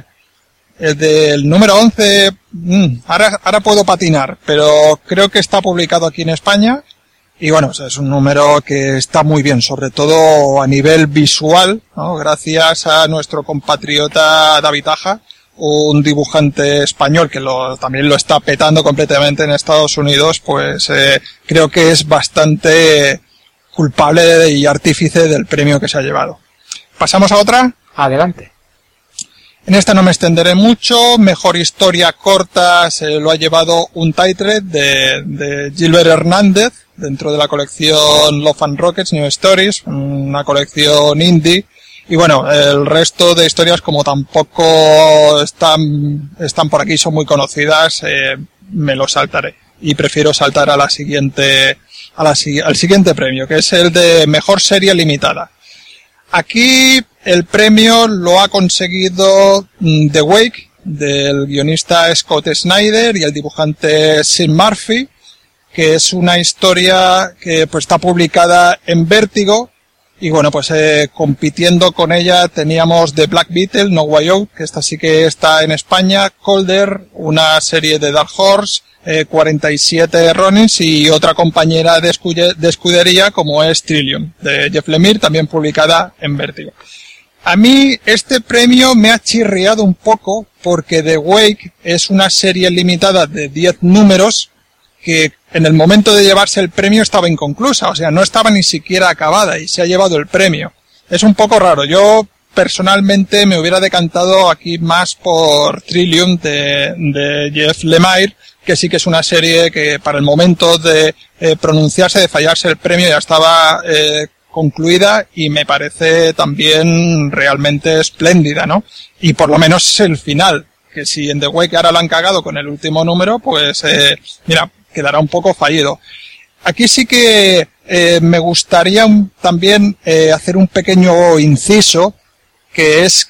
del número 11, ahora puedo patinar, pero creo que está publicado aquí en España. Y bueno, es un número que está muy bien, sobre todo a nivel visual, ¿no? Gracias a nuestro compatriota David Aja, un dibujante español que también lo está petando completamente en Estados Unidos, pues creo que es bastante culpable y artífice del premio que se ha llevado. ¿Pasamos a otra? Adelante. En esta no me extenderé mucho. Mejor historia corta se lo ha llevado Untitled de Gilbert Hernández, dentro de la colección Love and Rockets, New Stories, una colección indie. Y bueno, el resto de historias, como tampoco están por aquí, son muy conocidas, me lo saltaré. Y prefiero saltar a al siguiente premio, que es el de Mejor Serie Limitada. Aquí el premio lo ha conseguido The Wake, del guionista Scott Snyder y el dibujante Sean Murphy, que es una historia que pues está publicada en Vértigo. Y bueno, pues compitiendo con ella teníamos The Black Beetle, No Way Out, que esta sí que está en España, Colder, una serie de Dark Horse, 47 Ronins y otra compañera de escudería como es Trillium, de Jeff Lemire, también publicada en Vértigo. A mí este premio me ha chirriado un poco porque The Wake es una serie limitada de 10 números que en el momento de llevarse el premio estaba inconclusa, o sea, no estaba ni siquiera acabada y se ha llevado el premio. Es un poco raro. Yo personalmente me hubiera decantado aquí más por Trillium de Jeff Lemire, que sí que es una serie que para el momento de pronunciarse, de fallarse el premio, ya estaba concluida y me parece también realmente espléndida, ¿no? Y por lo menos el final, que si en The Wake ahora lo han cagado con el último número, pues mira, quedará un poco fallido. Aquí sí que me gustaría también hacer un pequeño inciso, que es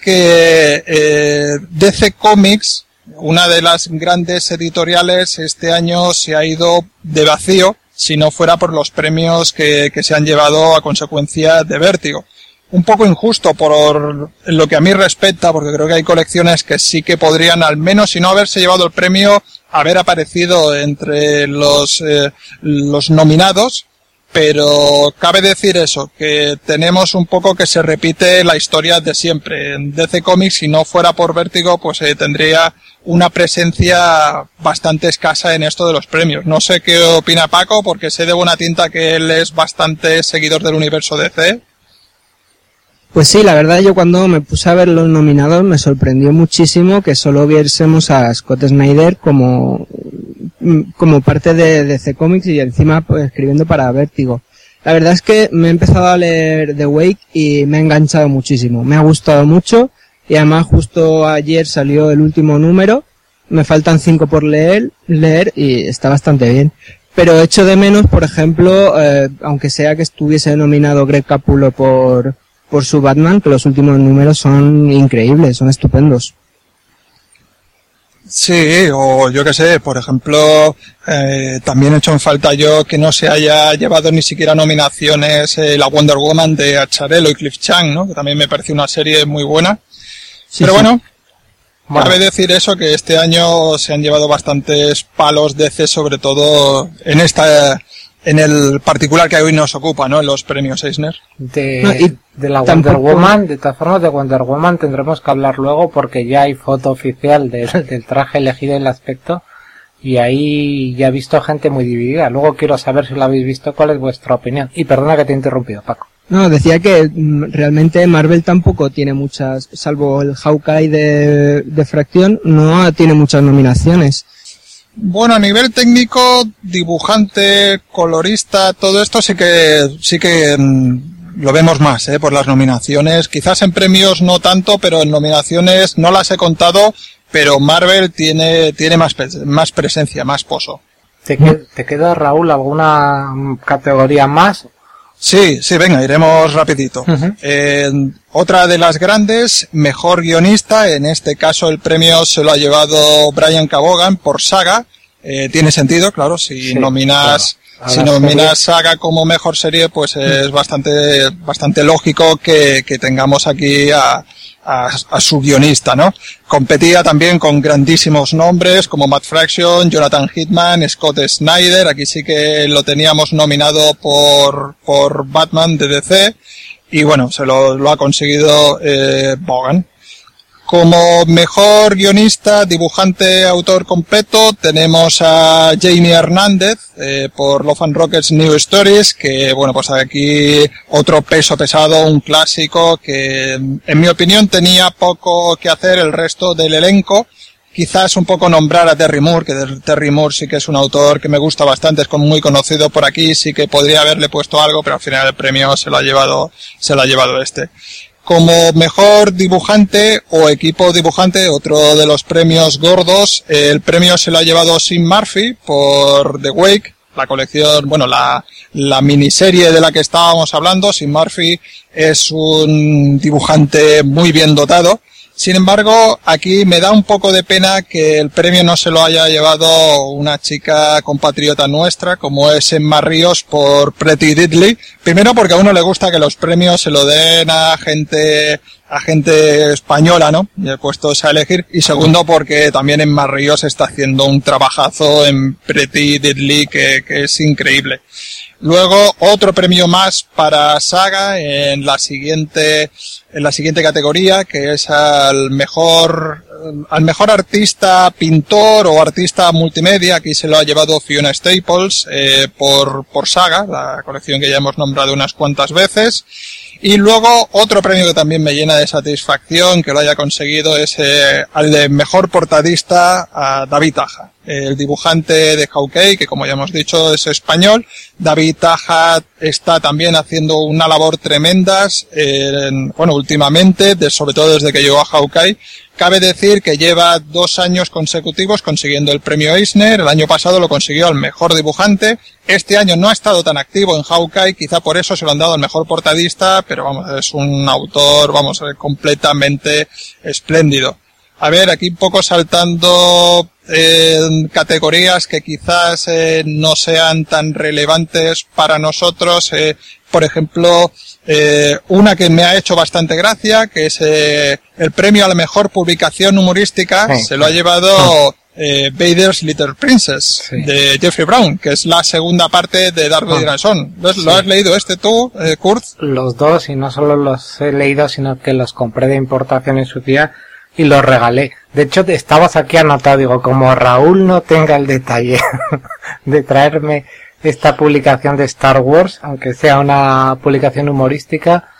que DC Comics, una de las grandes editoriales, este año se ha ido de vacío, si no fuera por los premios que se han llevado a consecuencia de Vértigo. Un poco injusto por lo que a mí respecta, porque creo que hay colecciones que sí que podrían, al menos si no haberse llevado el premio, haber aparecido entre los nominados, pero cabe decir eso, que tenemos un poco que se repite la historia de siempre. En DC Comics, si no fuera por Vértigo, pues tendría una presencia bastante escasa en esto de los premios. No sé qué opina Paco, porque sé de buena tinta que él es bastante seguidor del universo DC. Pues sí, la verdad yo cuando me puse a ver los nominados me sorprendió muchísimo que solo viésemos a Scott Snyder como parte de DC Comics y encima pues escribiendo para Vértigo. La verdad es que me he empezado a leer The Wake y me ha enganchado muchísimo, me ha gustado mucho y además justo ayer salió el último número, me faltan 5 por leer y está bastante bien. Pero echo de menos, por ejemplo, aunque sea que estuviese nominado Greg Capullo por su Batman, que los últimos números son increíbles, son estupendos. Sí, o yo qué sé, por ejemplo, también he hecho en falta yo que no se haya llevado ni siquiera nominaciones la Wonder Woman de Acharello y Cliff Chang, ¿no? Que también me parece una serie muy buena. Sí, pero sí. Bueno, cabe decir eso, que este año se han llevado bastantes palos DC, sobre todo en el particular que hoy nos ocupa, ¿no? En los premios Eisner. De la Wonder Woman, de todas formas, de Wonder Woman tendremos que hablar luego porque ya hay foto oficial del traje elegido en el aspecto y ahí ya he visto gente muy dividida. Luego quiero saber si lo habéis visto, cuál es vuestra opinión. Y perdona que te he interrumpido, Paco. No, decía que realmente Marvel tampoco tiene muchas, salvo el Hawkeye de Fracción, no tiene muchas nominaciones. Bueno, a nivel técnico, dibujante, colorista, todo esto sí que lo vemos más, por las nominaciones. Quizás en premios no tanto, pero en nominaciones no las he contado, pero Marvel tiene más presencia, más pozo. ¿Te queda, Raúl, alguna categoría más? Sí, venga, iremos rapidito. Otra de las grandes, mejor guionista, en este caso el premio se lo ha llevado Brian K. Vaughan por Saga. Tiene sentido, claro, si nominas Saga como mejor serie, pues es bastante lógico que tengamos aquí a su guionista, ¿no? Competía también con grandísimos nombres como Matt Fraction, Jonathan Hickman, Scott Snyder. Aquí sí que lo teníamos nominado por Batman de DC y bueno, se lo ha conseguido Vaughan. Como mejor guionista, dibujante, autor completo, tenemos a Jamie Hernández por Love and Rockets New Stories, que bueno, pues aquí otro peso pesado, un clásico que en mi opinión tenía poco que hacer el resto del elenco. Quizás un poco nombrar a Terry Moore, que Terry Moore sí que es un autor que me gusta bastante, es muy conocido por aquí, sí que podría haberle puesto algo, pero al final el premio se lo ha llevado este. Como mejor dibujante o equipo dibujante, otro de los premios gordos, el premio se lo ha llevado Sean Murphy por The Wake, la colección, bueno, la miniserie de la que estábamos hablando. Sean Murphy es un dibujante muy bien dotado. Sin embargo, aquí me da un poco de pena que el premio no se lo haya llevado una chica compatriota nuestra, como es Emma Ríos por Pretty Deadly. Primero porque a uno le gusta que los premios se lo den a gente española, ¿no? Puestos a elegir. Y segundo porque también Emma Ríos está haciendo un trabajazo en Pretty Deadly que es increíble. Luego, otro premio más para Saga en la siguiente categoría, que es al mejor artista pintor o artista multimedia. Aquí se lo ha llevado Fiona Staples, por Saga, la colección que ya hemos nombrado unas cuantas veces. Y luego, otro premio que también me llena de satisfacción que lo haya conseguido es, al de mejor portadista a David Aja, el dibujante de Hawkeye, que como ya hemos dicho es español. David Aja está también haciendo una labor tremenda, últimamente, sobre todo desde que llegó a Hawkeye. Cabe decir que lleva 2 años consecutivos consiguiendo el premio Eisner. El año pasado lo consiguió al mejor dibujante. Este año no ha estado tan activo en Hawkeye, quizá por eso se lo han dado al mejor portadista, pero vamos, es un autor, completamente espléndido. A ver, aquí un poco saltando categorías que quizás no sean tan relevantes para nosotros. Por ejemplo, una que me ha hecho bastante gracia, que es el premio a la mejor publicación humorística, se lo ha llevado Vader's Little Princess, de Jeffrey Brown, que es la segunda parte de Dark Vader and Son. ¿Lo has leído tú, Kurt? Los dos, y no solo los he leído, sino que los compré de importación en su día y los regalé. De hecho, estabas aquí anotado, digo, como Raúl no tenga el detalle de traerme esta publicación de Star Wars, aunque sea una publicación humorística,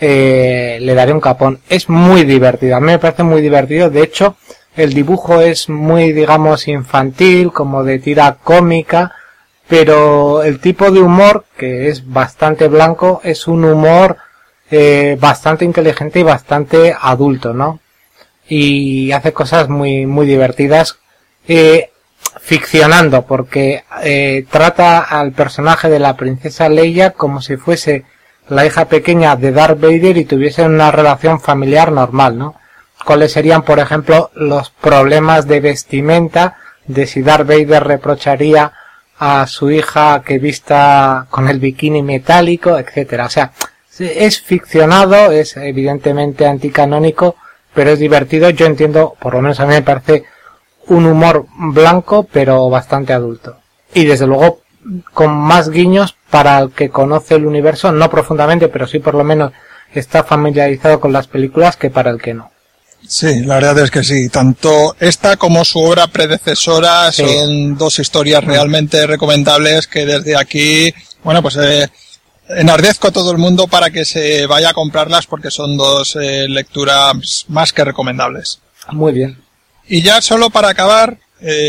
le daré un capón. Es muy divertido, a mí me parece muy divertido. De hecho, el dibujo es muy, digamos, infantil, como de tira cómica, pero el tipo de humor, que es bastante blanco, es un humor bastante inteligente y bastante adulto, ¿no? Y hace cosas muy, muy divertidas, ficcionando, porque trata al personaje de la princesa Leia como si fuese la hija pequeña de Darth Vader y tuviesen una relación familiar normal, ¿no? ¿Cuáles serían, por ejemplo, los problemas de vestimenta de si Darth Vader reprocharía a su hija que vista con el bikini metálico, etcétera? O sea, es ficcionado, es evidentemente anticanónico, pero es divertido. Yo entiendo, por lo menos a mí me parece un humor blanco, pero bastante adulto. Y desde luego con más guiños para el que conoce el universo, no profundamente, pero sí por lo menos está familiarizado con las películas, que para el que no. Sí, la verdad es que sí. Tanto esta como su obra predecesora son dos historias realmente recomendables que desde aquí, bueno, pues enardezco a todo el mundo para que se vaya a comprarlas porque son dos lecturas más que recomendables. Muy bien. Y ya solo para acabar,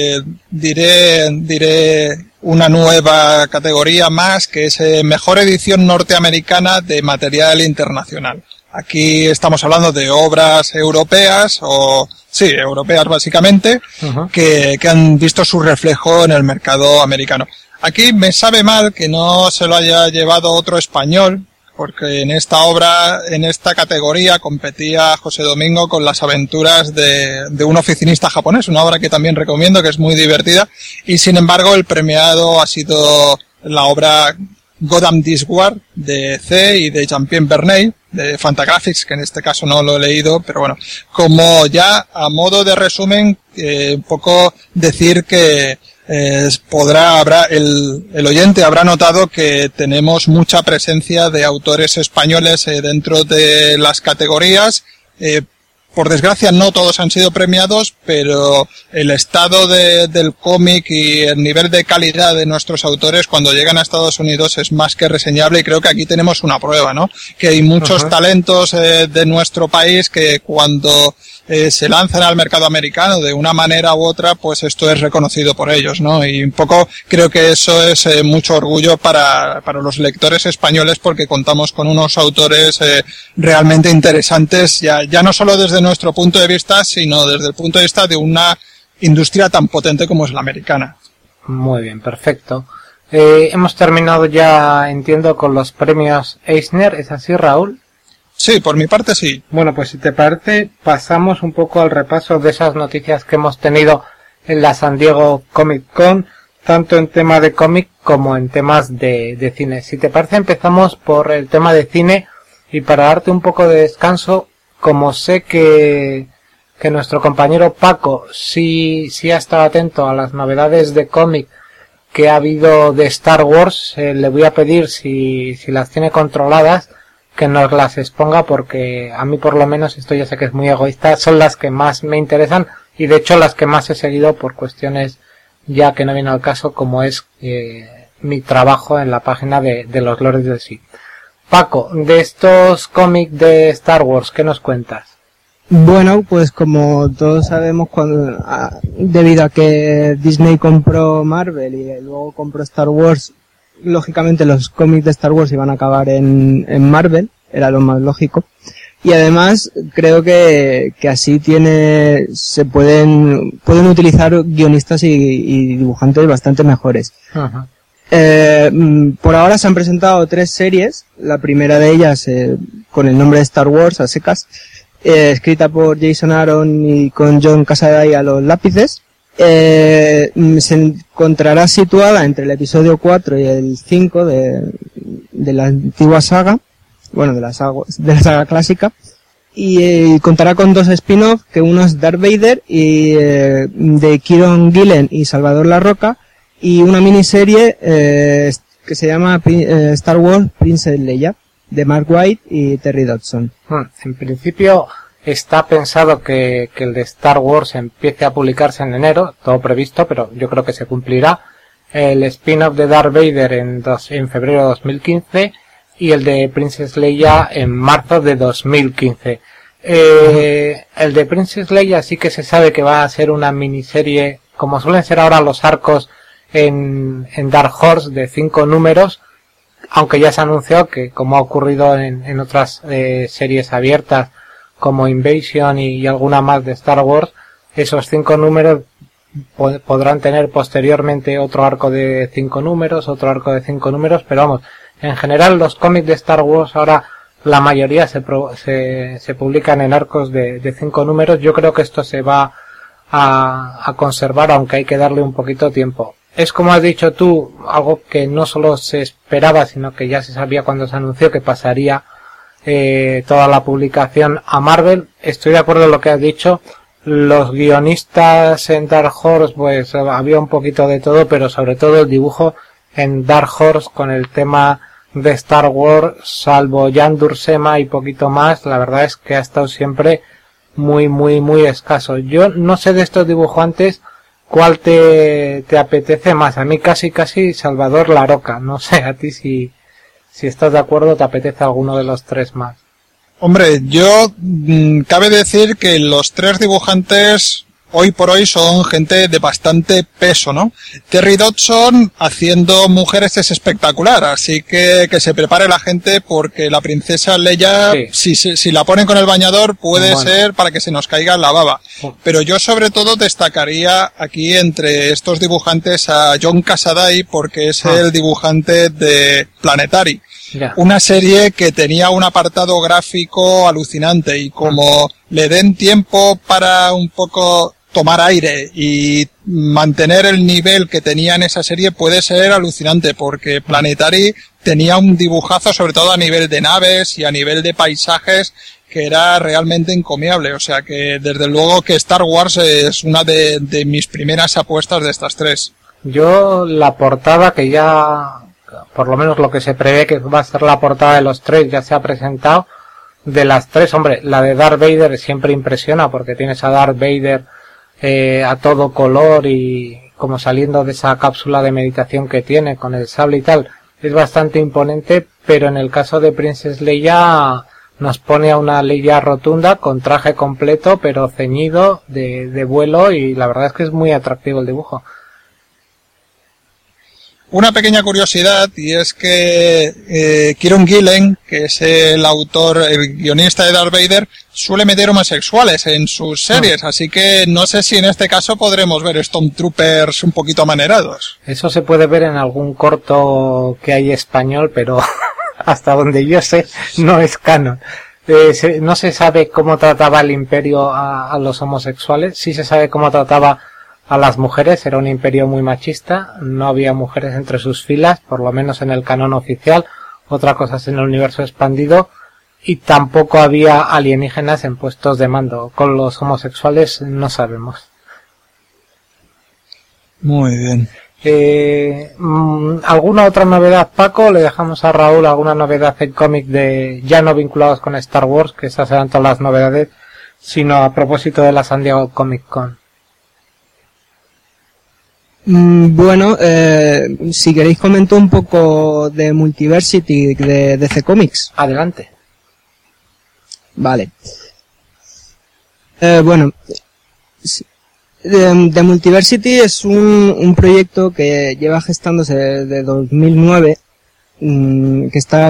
diré una nueva categoría más, que es mejor edición norteamericana de material internacional. Aquí estamos hablando de obras europeas, europeas básicamente, que han visto su reflejo en el mercado americano. Aquí me sabe mal que no se lo haya llevado otro español, porque en esta obra, en esta categoría, competía José Domingo con las aventuras de un oficinista japonés, una obra que también recomiendo, que es muy divertida, y sin embargo el premiado ha sido la obra Goddamn This War de C y de Jean-Pierre Verneuil, de Fantagraphics, que en este caso no lo he leído, pero bueno, como ya a modo de resumen, un poco decir que el oyente habrá notado que tenemos mucha presencia de autores españoles dentro de las categorías. Por desgracia no todos han sido premiados, pero el estado del cómic y el nivel de calidad de nuestros autores cuando llegan a Estados Unidos es más que reseñable, y creo que aquí tenemos una prueba, ¿no? Que hay muchos talentos de nuestro país que cuando se lanzan al mercado americano de una manera u otra, pues esto es reconocido por ellos, ¿no? Y un poco creo que eso es mucho orgullo para los lectores españoles, porque contamos con unos autores realmente interesantes, ya no solo desde nuestro punto de vista, sino desde el punto de vista de una industria tan potente como es la americana. Muy bien, perfecto. Hemos terminado ya, entiendo, con los premios Eisner, ¿es así, Raúl? Sí, por mi parte sí. Bueno, pues si te parece, pasamos un poco al repaso de esas noticias que hemos tenido en la San Diego Comic Con, tanto en tema de cómic como en temas de cine. Si te parece, empezamos por el tema de cine, y para darte un poco de descanso, como sé que nuestro compañero Paco sí ha estado atento a las novedades de cómic que ha habido de Star Wars, le voy a pedir, si las tiene controladas, que nos las exponga, porque a mí por lo menos, esto ya sé que es muy egoísta, son las que más me interesan, y de hecho las que más he seguido por cuestiones ya que no viene al caso, como es mi trabajo en la página de los Lores del Sí. Paco, de estos cómics de Star Wars, ¿qué nos cuentas? Bueno, pues como todos sabemos, debido a que Disney compró Marvel y luego compró Star Wars, lógicamente los cómics de Star Wars iban a acabar en Marvel, era lo más lógico. Y además creo que así se pueden utilizar guionistas y dibujantes bastante mejores. Ajá. Por ahora se han presentado 3 series, la primera de ellas con el nombre de Star Wars a secas, escrita por Jason Aaron y con John Cassaday a los lápices. Se encontrará situada entre el episodio 4 y el 5 de la antigua saga, bueno, de la saga clásica, y contará con 2 spin-off, que uno es Darth Vader y de Kieron Gillen y Salvador Larroca, y una miniserie que se llama Star Wars Princess Leia, de Mark White y Terry Dodson. En principio está pensado que el de Star Wars empiece a publicarse en enero, todo previsto, pero yo creo que se cumplirá. El spin-off de Darth Vader en febrero de 2015 y el de Princess Leia en marzo de 2015. El de Princess Leia sí que se sabe que va a ser una miniserie, como suelen ser ahora los arcos en Dark Horse, de 5 números, aunque ya se anunció que, como ha ocurrido en otras series abiertas como Invasion y alguna más de Star Wars, esos 5 números podrán tener posteriormente otro arco de 5 números, otro arco de 5 números, pero vamos, en general los cómics de Star Wars ahora la mayoría se publican en arcos de 5 números. Yo creo que esto se va a conservar, aunque hay que darle un poquito de tiempo. Es, como has dicho tú, algo que no solo se esperaba, sino que ya se sabía cuando se anunció que pasaría toda la publicación a Marvel. Estoy de acuerdo en lo que has dicho. Los guionistas en Dark Horse, pues había un poquito de todo, pero sobre todo el dibujo en Dark Horse con el tema de Star Wars, salvo Jan Duursema y poquito más, la verdad es que ha estado siempre muy escaso. Yo no sé de estos dibujantes cuál te apetece más. A mí casi Salvador Larroca. No sé, a ti si estás de acuerdo, te apetece alguno de los 3 más. Hombre, yo cabe decir que los 3 dibujantes hoy por hoy son gente de bastante peso, ¿no? Terry Dodson haciendo mujeres es espectacular, así que se prepare la gente porque la princesa Leia, si la ponen con el bañador, puede ser para que se nos caiga la baba. Pero yo sobre todo destacaría aquí entre estos dibujantes a John Cassaday, porque es el dibujante de Planetary. Una serie que tenía un apartado gráfico alucinante, y como le den tiempo para un poco tomar aire y mantener el nivel que tenía en esa serie, puede ser alucinante, porque Planetary tenía un dibujazo sobre todo a nivel de naves y a nivel de paisajes que era realmente encomiable. O sea que desde luego que Star Wars es una de mis primeras apuestas de estas tres. Yo la portada, que ya por lo menos lo que se prevé que va a ser la portada de los tres, ya se ha presentado. De las tres, hombre, la de Darth Vader siempre impresiona, porque tienes a Darth Vader a todo color y como saliendo de esa cápsula de meditación que tiene con el sable y tal. Es bastante imponente, pero en el caso de Princess Leia nos pone a una Leia rotunda con traje completo pero ceñido de vuelo, y la verdad es que es muy atractivo el dibujo. Una pequeña curiosidad, y es que Kieron Gillen, que es el autor, el guionista de Darth Vader, suele meter homosexuales en sus series, así que no sé si en este caso podremos ver Stormtroopers un poquito amanerados. Eso se puede ver en algún corto que hay español, pero hasta donde yo sé no es canon. No se sabe cómo trataba el Imperio a los homosexuales, sí se sabe cómo trataba a las mujeres. Era un imperio muy machista, no había mujeres entre sus filas, por lo menos en el canon oficial. Otra cosa es en el universo expandido, y tampoco había alienígenas en puestos de mando. Con los homosexuales no sabemos. Muy bien. ¿Alguna otra novedad, Paco? Le dejamos a Raúl alguna novedad en cómic de ya no vinculados con Star Wars, que esas eran todas las novedades, sino a propósito de la San Diego Comic Con. Bueno, si queréis comento un poco de Multiversity de DC Comics. Adelante. Vale. Bueno, The Multiversity es un proyecto que lleva gestándose desde 2009, que está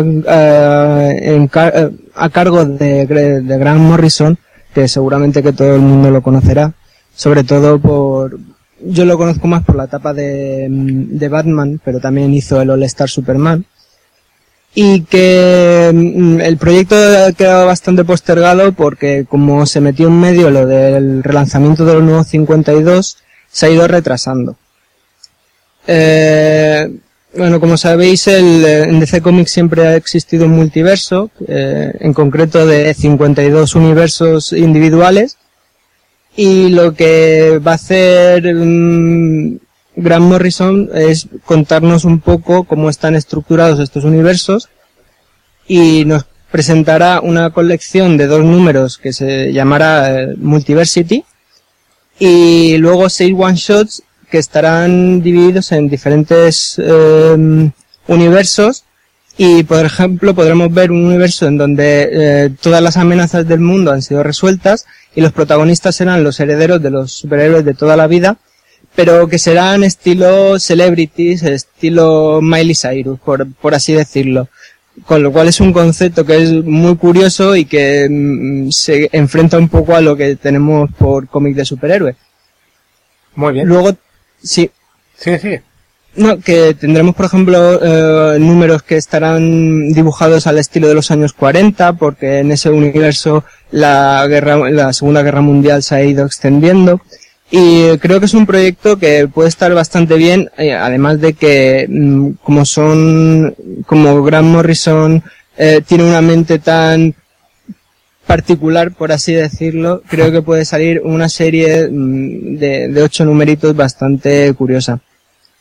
a cargo de Grant Morrison, que seguramente que todo el mundo lo conocerá, sobre todo yo lo conozco más por la etapa de Batman, pero también hizo el All Star Superman. Y que el proyecto ha quedado bastante postergado porque como se metió en medio lo del relanzamiento de los nuevos 52, se ha ido retrasando. Bueno, como sabéis, en DC Comics siempre ha existido un multiverso, en concreto de 52 universos individuales. Y lo que va a hacer Grant Morrison es contarnos un poco cómo están estructurados estos universos, y nos presentará una colección de 2 números que se llamará Multiversity, y luego 6 one-shots que estarán divididos en diferentes universos. Y, por ejemplo, podremos ver un universo en donde todas las amenazas del mundo han sido resueltas y los protagonistas serán los herederos de los superhéroes de toda la vida, pero que serán estilo celebrities, estilo Miley Cyrus, por así decirlo. Con lo cual es un concepto que es muy curioso y que se enfrenta un poco a lo que tenemos por cómic de superhéroes. Muy bien. Luego, sí. Sí. No, que tendremos, por ejemplo, números que estarán dibujados al estilo de los años 40, porque en ese universo la Segunda Guerra Mundial se ha ido extendiendo. Y creo que es un proyecto que puede estar bastante bien, además de que, como Grant Morrison tiene una mente tan particular, por así decirlo, creo que puede salir una serie de 8 numeritos bastante curiosa.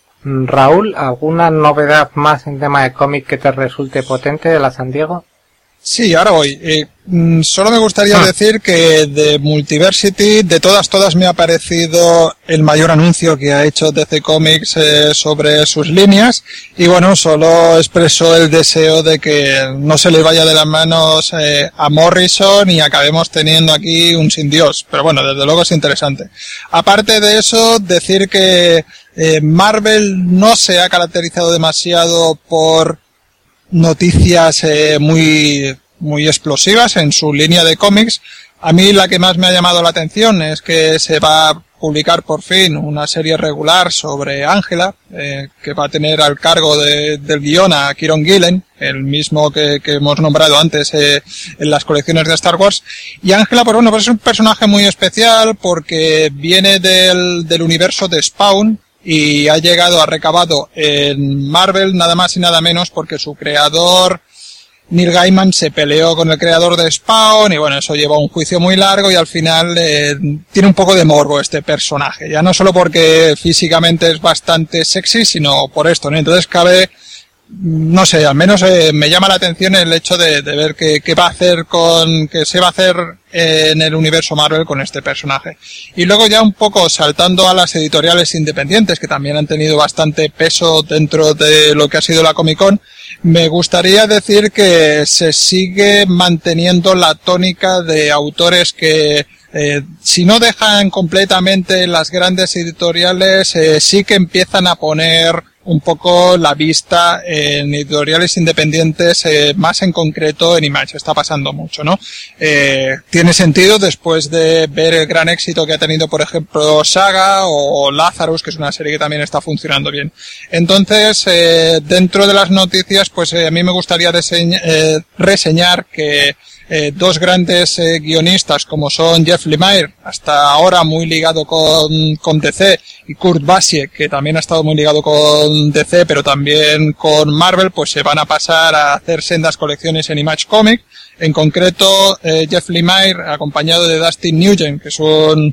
Raúl, ¿alguna novedad más en tema de cómic que te resulte potente de la San Diego? Sí, ahora voy. Solo me gustaría decir que de Multiversity, de todas me ha parecido el mayor anuncio que ha hecho DC Comics sobre sus líneas. Y bueno, solo expreso el deseo de que no se le vaya de las manos a Morrison y acabemos teniendo aquí un sin Dios. Pero bueno, desde luego es interesante. Aparte de eso, decir que Marvel no se ha caracterizado demasiado por noticias muy explosivas en su línea de cómics. A mí la que más me ha llamado la atención es que se va a publicar por fin una serie regular sobre Ángela, que va a tener al cargo del guion a Kieron Gillen, el mismo que hemos nombrado antes en las colecciones de Star Wars. Y Ángela, pues bueno, pues es un personaje muy especial porque viene del universo de Spawn, y ha recabado en Marvel nada más y nada menos porque su creador Neil Gaiman se peleó con el creador de Spawn y bueno, eso lleva un juicio muy largo y al final tiene un poco de morbo este personaje, ya no solo porque físicamente es bastante sexy, sino por esto, ¿no? Entonces cabe, no sé, al menos me llama la atención el hecho de ver qué se va a hacer en el universo Marvel con este personaje. Y luego ya un poco saltando a las editoriales independientes, que también han tenido bastante peso dentro de lo que ha sido la Comic-Con, me gustaría decir que se sigue manteniendo la tónica de autores que si no dejan completamente las grandes editoriales, sí que empiezan a poner un poco la vista en editoriales independientes, más en concreto en Image. Está pasando mucho, ¿no? Tiene sentido después de ver el gran éxito que ha tenido, por ejemplo, Saga o Lazarus, que es una serie que también está funcionando bien. Entonces, dentro de las noticias, pues a mí me gustaría reseñar que dos grandes guionistas como son Jeff Lemire, hasta ahora muy ligado con DC, y Kurt Busiek, que también ha estado muy ligado con DC pero también con Marvel, pues se van a pasar a hacer sendas colecciones en Image Comics. En concreto, Jeff Lemire acompañado de Dustin Nugent, que es un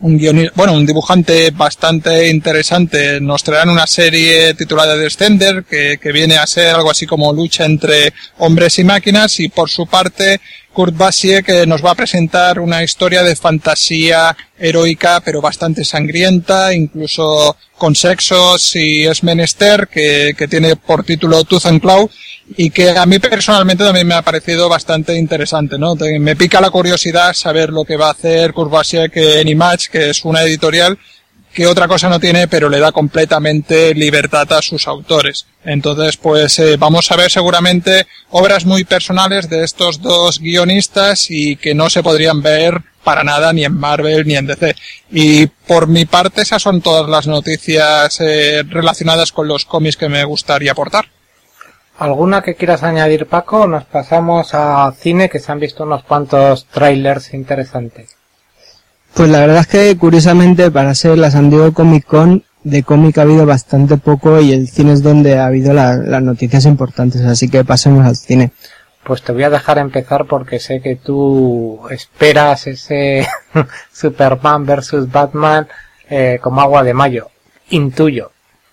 dibujante bastante interesante, nos traerán una serie titulada Descender, que viene a ser algo así como lucha entre hombres y máquinas, y por su parte Kurt Busiek nos va a presentar una historia de fantasía heroica pero bastante sangrienta, incluso con sexo si es menester, que tiene por título Tooth and Claw, y que a mí personalmente también me ha parecido bastante interesante, ¿no? Me pica la curiosidad saber lo que va a hacer Kurt Busiek en Image, que es una editorial que otra cosa no tiene, pero le da completamente libertad a sus autores. Entonces, pues vamos a ver seguramente obras muy personales de estos dos guionistas y que no se podrían ver para nada ni en Marvel ni en DC. Y por mi parte esas son todas las noticias relacionadas con los cómics que me gustaría aportar. ¿Alguna que quieras añadir, Paco? Nos pasamos a cine, que se han visto unos cuantos trailers interesantes. Pues la verdad es que, curiosamente, para ser la San Diego Comic Con, de cómic ha habido bastante poco y el cine es donde ha habido las noticias importantes, así que pasemos al cine. Pues te voy a dejar empezar porque sé que tú esperas ese Superman versus Batman como agua de mayo. Intuyo.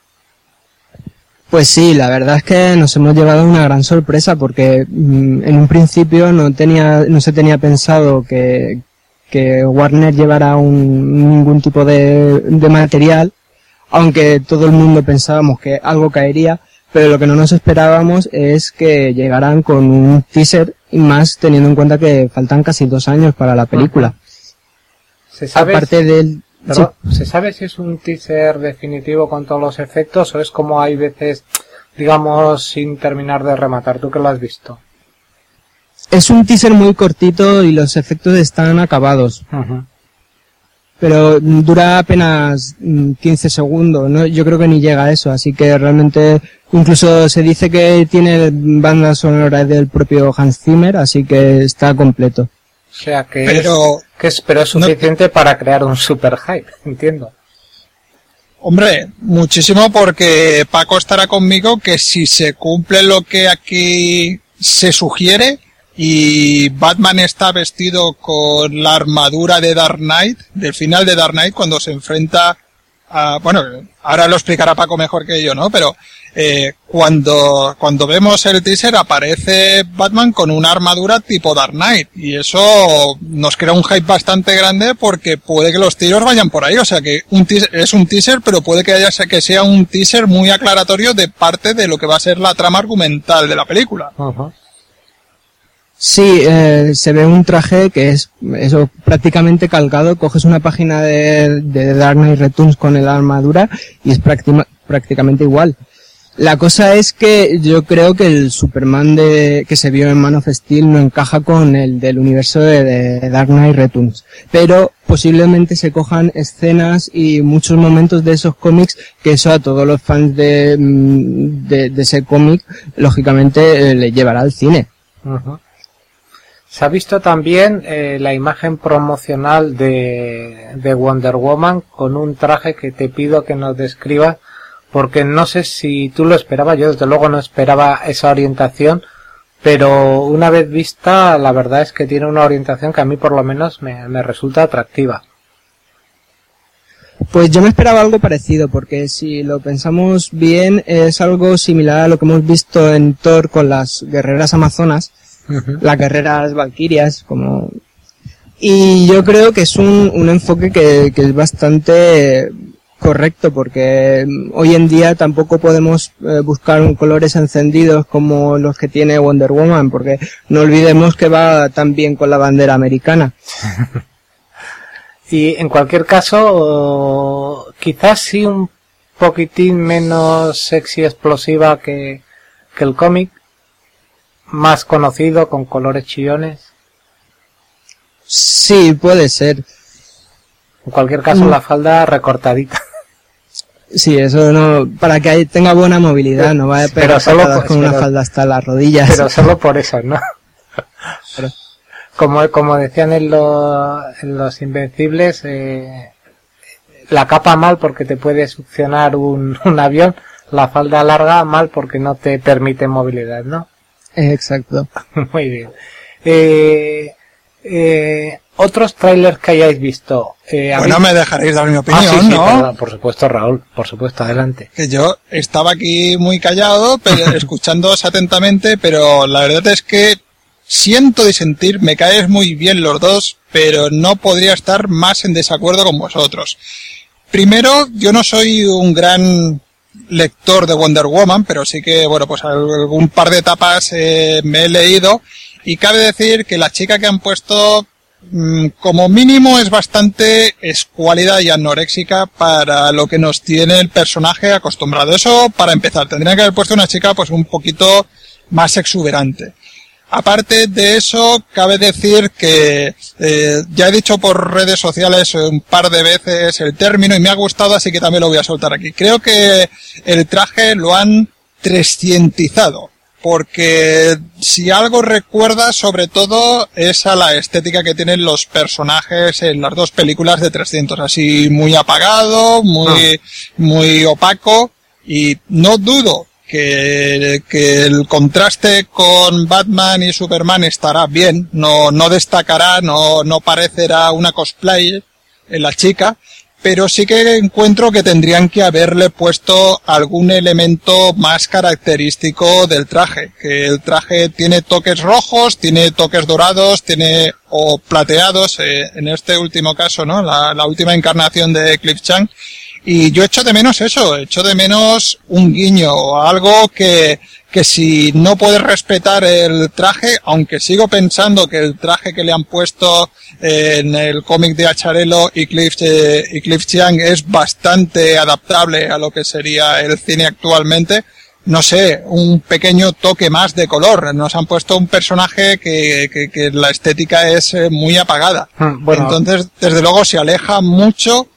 Pues sí, la verdad es que nos hemos llevado una gran sorpresa porque en un principio no se tenía pensado que Warner llevara ningún tipo de material, aunque todo el mundo pensábamos que algo caería, pero lo que no nos esperábamos es que llegaran con un teaser, y más teniendo en cuenta que faltan casi 2 años para la película. ¿Se sabe, aparte del... ¿Se sabe si es un teaser definitivo con todos los efectos o es como hay veces, digamos, sin terminar de rematar? ¿Tú que lo has visto? Es un teaser muy cortito y los efectos están acabados. Uh-huh. Pero dura apenas 15 segundos, ¿no? Yo creo que ni llega a eso, así que realmente incluso se dice que tiene banda sonora del propio Hans Zimmer, así que está completo. O sea que pero es suficiente para crear un super hype, entiendo. Hombre, muchísimo, porque Paco estará conmigo que si se cumple lo que aquí se sugiere y Batman está vestido con la armadura de Dark Knight, del final de Dark Knight, cuando se enfrenta bueno, ahora lo explicará Paco mejor que yo, ¿no? Pero cuando vemos el teaser aparece Batman con una armadura tipo Dark Knight y eso nos crea un hype bastante grande porque puede que los tiros vayan por ahí, o sea que es un teaser, pero puede que sea un teaser muy aclaratorio de parte de lo que va a ser la trama argumental de la película. Uh-huh. Sí, se ve un traje que es eso prácticamente calcado. Coges una página de Dark Knight Returns con la armadura y es prácticamente igual. La cosa es que yo creo que el Superman que se vio en Man of Steel no encaja con el del universo de Dark Knight Returns, pero posiblemente se cojan escenas y muchos momentos de esos cómics que eso a todos los fans de ese cómic lógicamente le llevará al cine. Uh-huh. Se ha visto también la imagen promocional de Wonder Woman con un traje que te pido que nos describas, porque no sé si tú lo esperabas, yo desde luego no esperaba esa orientación, pero una vez vista, la verdad es que tiene una orientación que a mí por lo menos me resulta atractiva. Pues yo me esperaba algo parecido, porque si lo pensamos bien, es algo similar a lo que hemos visto en Thor con las guerreras amazonas, uh-huh. Las guerreras valquirias, como... Y yo creo que es un enfoque que es bastante correcto, porque hoy en día tampoco podemos buscar colores encendidos como los que tiene Wonder Woman, porque no olvidemos que va también con la bandera americana. Y en cualquier caso, quizás sí un poquitín menos sexy explosiva que el cómic, más conocido, con colores chillones. Sí, puede ser. En cualquier caso, la falda recortadita. Sí, eso no, para que tenga buena movilidad, no vaya a pegar patadas con una falda hasta las rodillas. Pero solo por eso, ¿no? Pero, como decían en los Invencibles, la capa mal porque te puede succionar un avión, la falda larga mal porque no te permite movilidad, ¿no? Exacto. Muy bien. Otros trailers que hayáis visto. Bueno, me dejaréis dar mi opinión, sí, ¿no? Perdón, por supuesto, Raúl, por supuesto, adelante. Que yo estaba aquí muy callado, pero escuchándoos atentamente, pero la verdad es que siento disentir, me caes muy bien los dos, pero no podría estar más en desacuerdo con vosotros. Primero, yo no soy un gran lector de Wonder Woman, pero sí que, bueno, pues algún par de etapas me he leído, y cabe decir que la chica que han puesto, como mínimo, es bastante escuálida y anoréxica para lo que nos tiene el personaje acostumbrado. Eso, para empezar, tendría que haber puesto una chica pues un poquito más exuberante. Aparte de eso, cabe decir que ya he dicho por redes sociales un par de veces el término y me ha gustado, así que también lo voy a soltar aquí. Creo que el traje lo han trescientizado, porque si algo recuerda sobre todo es a la estética que tienen los personajes en las dos películas de 300, así muy apagado, muy opaco, y no dudo que el contraste con Batman y Superman estará bien, no destacará, no parecerá una cosplay en la chica, pero sí que encuentro que tendrían que haberle puesto algún elemento más característico del traje, que el traje tiene toques rojos, tiene toques dorados, o plateados, en este último caso, ¿no? La última encarnación de Cliff Chang. Y yo echo de menos eso, echo de menos un guiño, algo que si no puedes respetar el traje, aunque sigo pensando que el traje que le han puesto en el cómic de Acharello y Cliff Chiang es bastante adaptable a lo que sería el cine actualmente, no sé, un pequeño toque más de color. Nos han puesto un personaje que la estética es muy apagada. Bueno. Entonces, desde luego se aleja mucho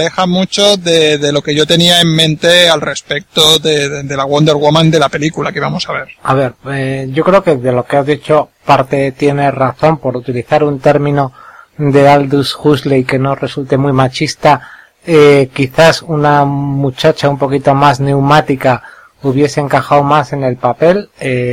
de lo que yo tenía en mente al respecto de la Wonder Woman de la película que vamos a ver. A ver, yo creo que de lo que has dicho parte tiene razón, por utilizar un término de Aldous Huxley que no resulte muy machista. Quizás una muchacha un poquito más neumática hubiese encajado más en el papel.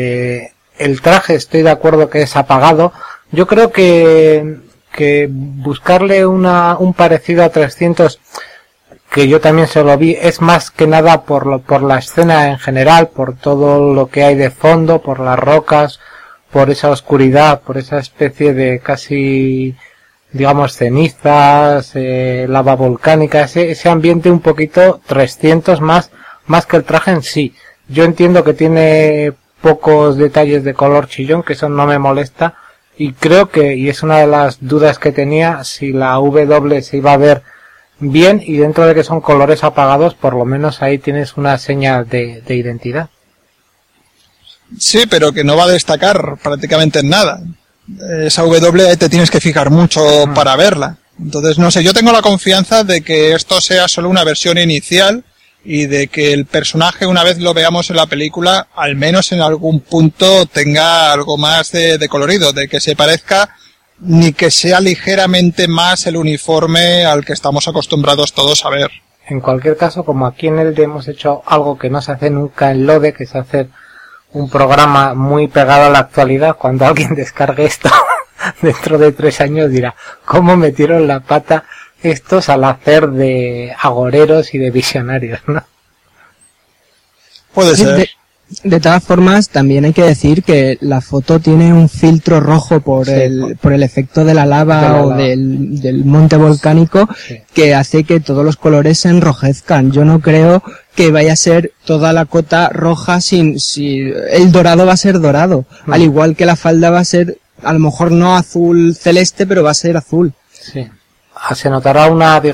El traje estoy de acuerdo que es apagado. Yo creo que buscarle un parecido a 300 que yo también se lo vi, es más que nada por la escena en general, por todo lo que hay de fondo, por las rocas, por esa oscuridad, por esa especie de casi, digamos, cenizas, lava volcánica, ese ambiente un poquito 300 más que el traje en sí. Yo entiendo que tiene pocos detalles de color chillón, que eso no me molesta, y creo que, y es una de las dudas que tenía, si la W se iba a ver bien, y dentro de que son colores apagados, por lo menos ahí tienes una señal de identidad. Sí, pero que no va a destacar prácticamente en nada. Esa W te tienes que fijar mucho para verla. Entonces, no sé, yo tengo la confianza de que esto sea solo una versión inicial y de que el personaje, una vez lo veamos en la película, al menos en algún punto tenga algo más de colorido, de que se parezca, ni que sea ligeramente más el uniforme al que estamos acostumbrados todos a ver. En cualquier caso, como aquí en el hemos hecho algo que no se hace nunca en LODE, que es hacer un programa muy pegado a la actualidad, cuando alguien descargue esto dentro de 3 años dirá, ¿cómo metieron la pata estos al hacer de agoreros y de visionarios, no? Puede ser. De todas formas, también hay que decir que la foto tiene un filtro rojo por el efecto de la lava o del monte volcánico, que hace que todos los colores se enrojezcan. Yo no creo que vaya a ser toda la cota roja si el dorado va a ser dorado. Al igual que la falda va a ser, a lo mejor no azul celeste, pero va a ser azul. Sí. Se notará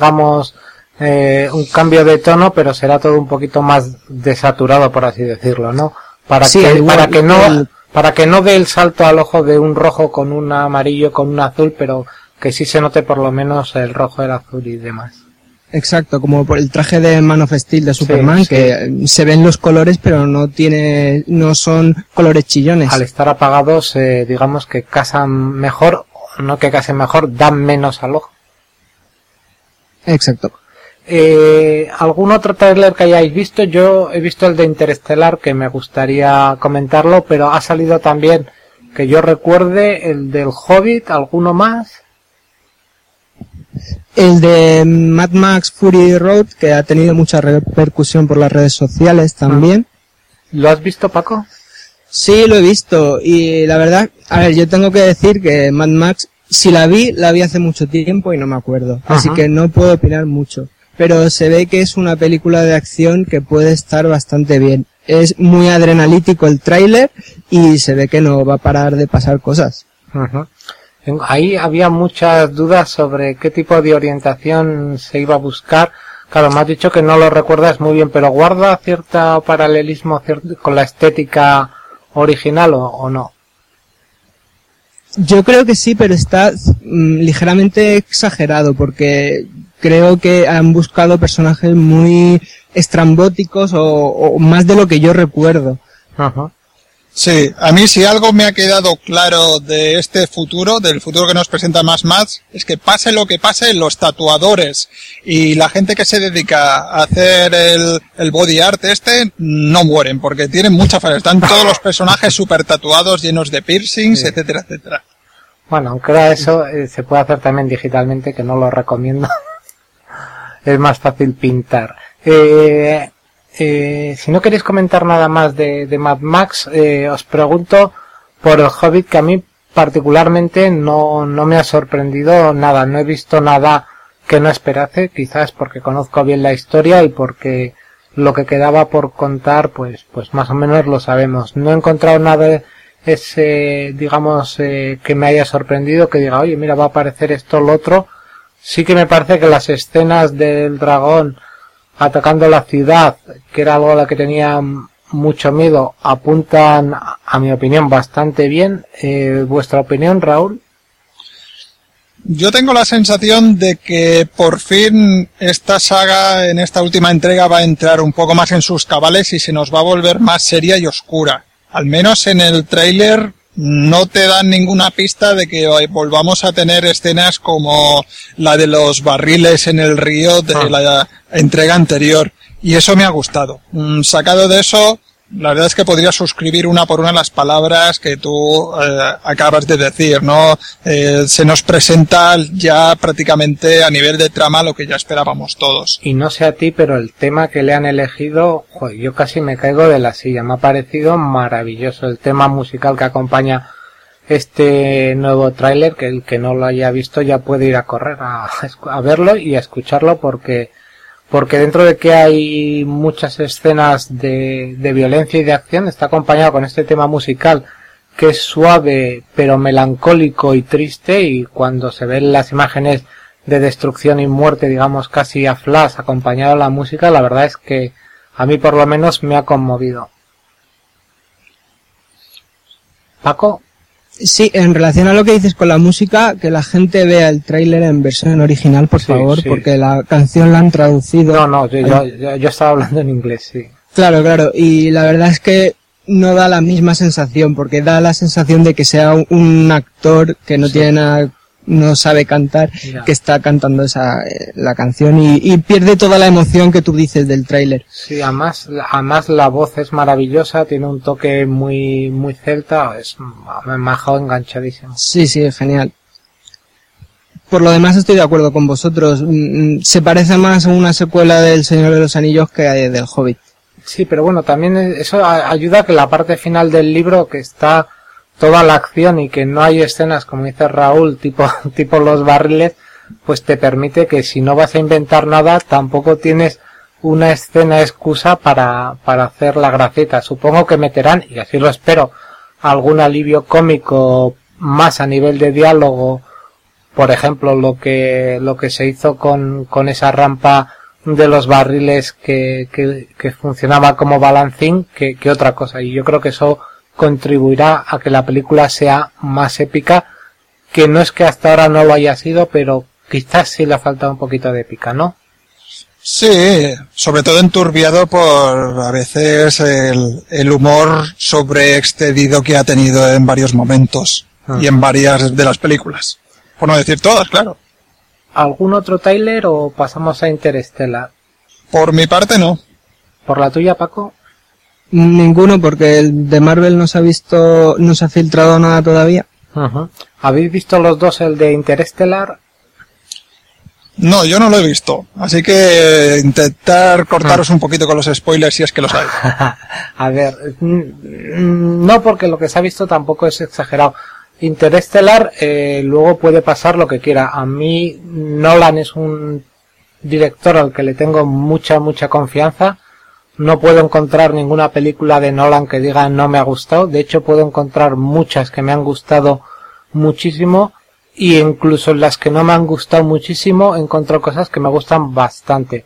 un cambio de tono, pero será todo un poquito más desaturado, por así decirlo, ¿no? Para que no dé el salto al ojo de un rojo con un amarillo, con un azul, pero que sí se note por lo menos el rojo, el azul y demás. Exacto, como por el traje de Man of Steel de Superman, que se ven los colores, pero no son colores chillones. Al estar apagados, digamos que casan mejor, no que casen mejor, dan menos al ojo. Exacto. ¿Algún otro trailer que hayáis visto? Yo he visto el de Interestelar, que me gustaría comentarlo, pero ha salido también, que yo recuerde, el del Hobbit. ¿Alguno más? El de Mad Max Fury Road, que ha tenido mucha repercusión por las redes sociales también. ¿Lo has visto, Paco? Sí, lo he visto, y la verdad, a ver, yo tengo que decir que Mad Max, si la vi hace mucho tiempo y no me acuerdo, así que no puedo opinar mucho. Pero se ve que es una película de acción que puede estar bastante bien. Es muy adrenalítico el tráiler y se ve que no va a parar de pasar cosas. Ahí había muchas dudas sobre qué tipo de orientación se iba a buscar. Claro, me has dicho que no lo recuerdas muy bien, pero ¿guarda cierto paralelismo con la estética original o no? Yo creo que sí, pero está ligeramente exagerado, porque creo que han buscado personajes muy estrambóticos o más de lo que yo recuerdo. Sí, a mí si algo me ha quedado claro de este futuro, del futuro que nos presenta Mad Max, es que pase lo que pase, los tatuadores y la gente que se dedica a hacer el body art no mueren, porque tienen mucha fama. Están todos los personajes super tatuados, llenos de piercings, etcétera, etcétera. Bueno, aunque ahora eso se puede hacer también digitalmente, que no lo recomiendo. Es más fácil pintar. Si no queréis comentar nada más de Mad Max, os pregunto por el Hobbit, que a mí particularmente no me ha sorprendido nada. No he visto nada que no esperase, quizás porque conozco bien la historia y porque lo que quedaba por contar, pues más o menos lo sabemos. No he encontrado nada digamos, que me haya sorprendido, que diga, oye, mira, va a aparecer esto o lo otro. Sí que me parece que las escenas del dragón atacando la ciudad, que era algo a lo que tenía mucho miedo, apuntan, a mi opinión, bastante bien. ¿Vuestra opinión, Raúl? Yo tengo la sensación de que por fin esta saga en esta última entrega va a entrar un poco más en sus cabales y se nos va a volver más seria y oscura. Al menos en el tráiler no te dan ninguna pista de que volvamos a tener escenas como la de los barriles en el río de la entrega anterior. Y eso me ha gustado. Sacado de eso, la verdad es que podría suscribir una por una las palabras que tú acabas de decir, ¿no? Se nos presenta ya prácticamente a nivel de trama lo que ya esperábamos todos. Y no sé a ti, pero el tema que le han elegido, joder, yo casi me caigo de la silla. Me ha parecido maravilloso el tema musical que acompaña este nuevo tráiler, que el que no lo haya visto ya puede ir a correr a verlo y a escucharlo, porque dentro de que hay muchas escenas de violencia y de acción, está acompañado con este tema musical que es suave pero melancólico y triste, y cuando se ven las imágenes de destrucción y muerte, digamos casi a flash, acompañado de la música, la verdad es que a mí por lo menos me ha conmovido. Paco. Sí, en relación a lo que dices con la música, que la gente vea el tráiler en versión original, por favor, sí. Porque la canción la han traducido. No, yo estaba hablando en inglés, sí. Claro, y la verdad es que no da la misma sensación, porque da la sensación de que sea un actor que no tiene nada, no sabe cantar, que está cantando la canción y pierde toda la emoción que tú dices del tráiler. Sí, además la voz es maravillosa, tiene un toque muy celta, me ha dejado enganchadísimo. Sí, es genial. Por lo demás estoy de acuerdo con vosotros, se parece más a una secuela del Señor de los Anillos que del Hobbit. Sí, pero bueno, también eso ayuda a que la parte final del libro, que está toda la acción y que no hay escenas, como dice Raúl, tipo los barriles, pues te permite que si no vas a inventar nada, tampoco tienes una escena excusa para hacer la gracieta. Supongo que meterán, y así lo espero, algún alivio cómico más a nivel de diálogo, por ejemplo, lo que se hizo con esa rampa de los barriles que funcionaba como balancín que otra cosa, y yo creo que eso contribuirá a que la película sea más épica, que no es que hasta ahora no lo haya sido, pero quizás sí le ha faltado un poquito de épica, ¿no? Sí, sobre todo enturbiado por a veces el humor sobreexcedido que ha tenido en varios momentos y en varias de las películas, por no decir todas, claro. ¿Algún otro tráiler o pasamos a Interstellar? Por mi parte no. ¿Por la tuya, Paco? Ninguno, porque el de Marvel no se ha filtrado nada todavía. Uh-huh. ¿Habéis visto los dos el de Interstellar? No, yo no lo he visto, así que intentar cortaros un poquito con los spoilers si es que los hay. A ver, no, porque lo que se ha visto tampoco es exagerado. Interstellar, luego puede pasar lo que quiera. A mí Nolan es un director al que le tengo mucha confianza. No puedo encontrar ninguna película de Nolan que diga no me ha gustado. De hecho, puedo encontrar muchas que me han gustado muchísimo, y incluso en las que no me han gustado muchísimo encuentro cosas que me gustan bastante.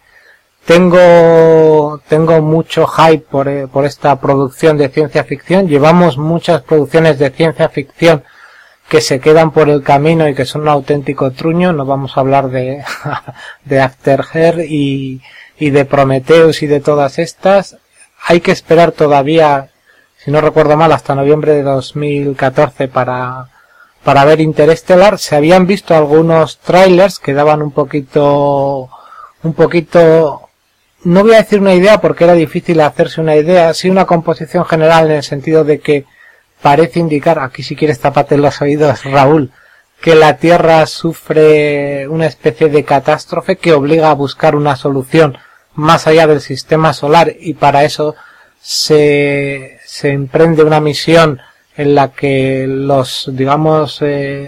Tengo mucho hype por esta producción de ciencia ficción. Llevamos muchas producciones de ciencia ficción que se quedan por el camino y que son un auténtico truño. No vamos a hablar de After Earth y de Prometheus y de todas estas. Hay que esperar todavía, si no recuerdo mal, hasta noviembre de 2014 para ver Interstellar. Se habían visto algunos trailers que daban un poquito, no voy a decir una idea porque era difícil hacerse una idea, sí una composición general, en el sentido de que parece indicar, aquí si quieres taparte los oídos, Raúl, que la Tierra sufre una especie de catástrofe que obliga a buscar una solución más allá del sistema solar, y para eso se emprende una misión en la que los, digamos,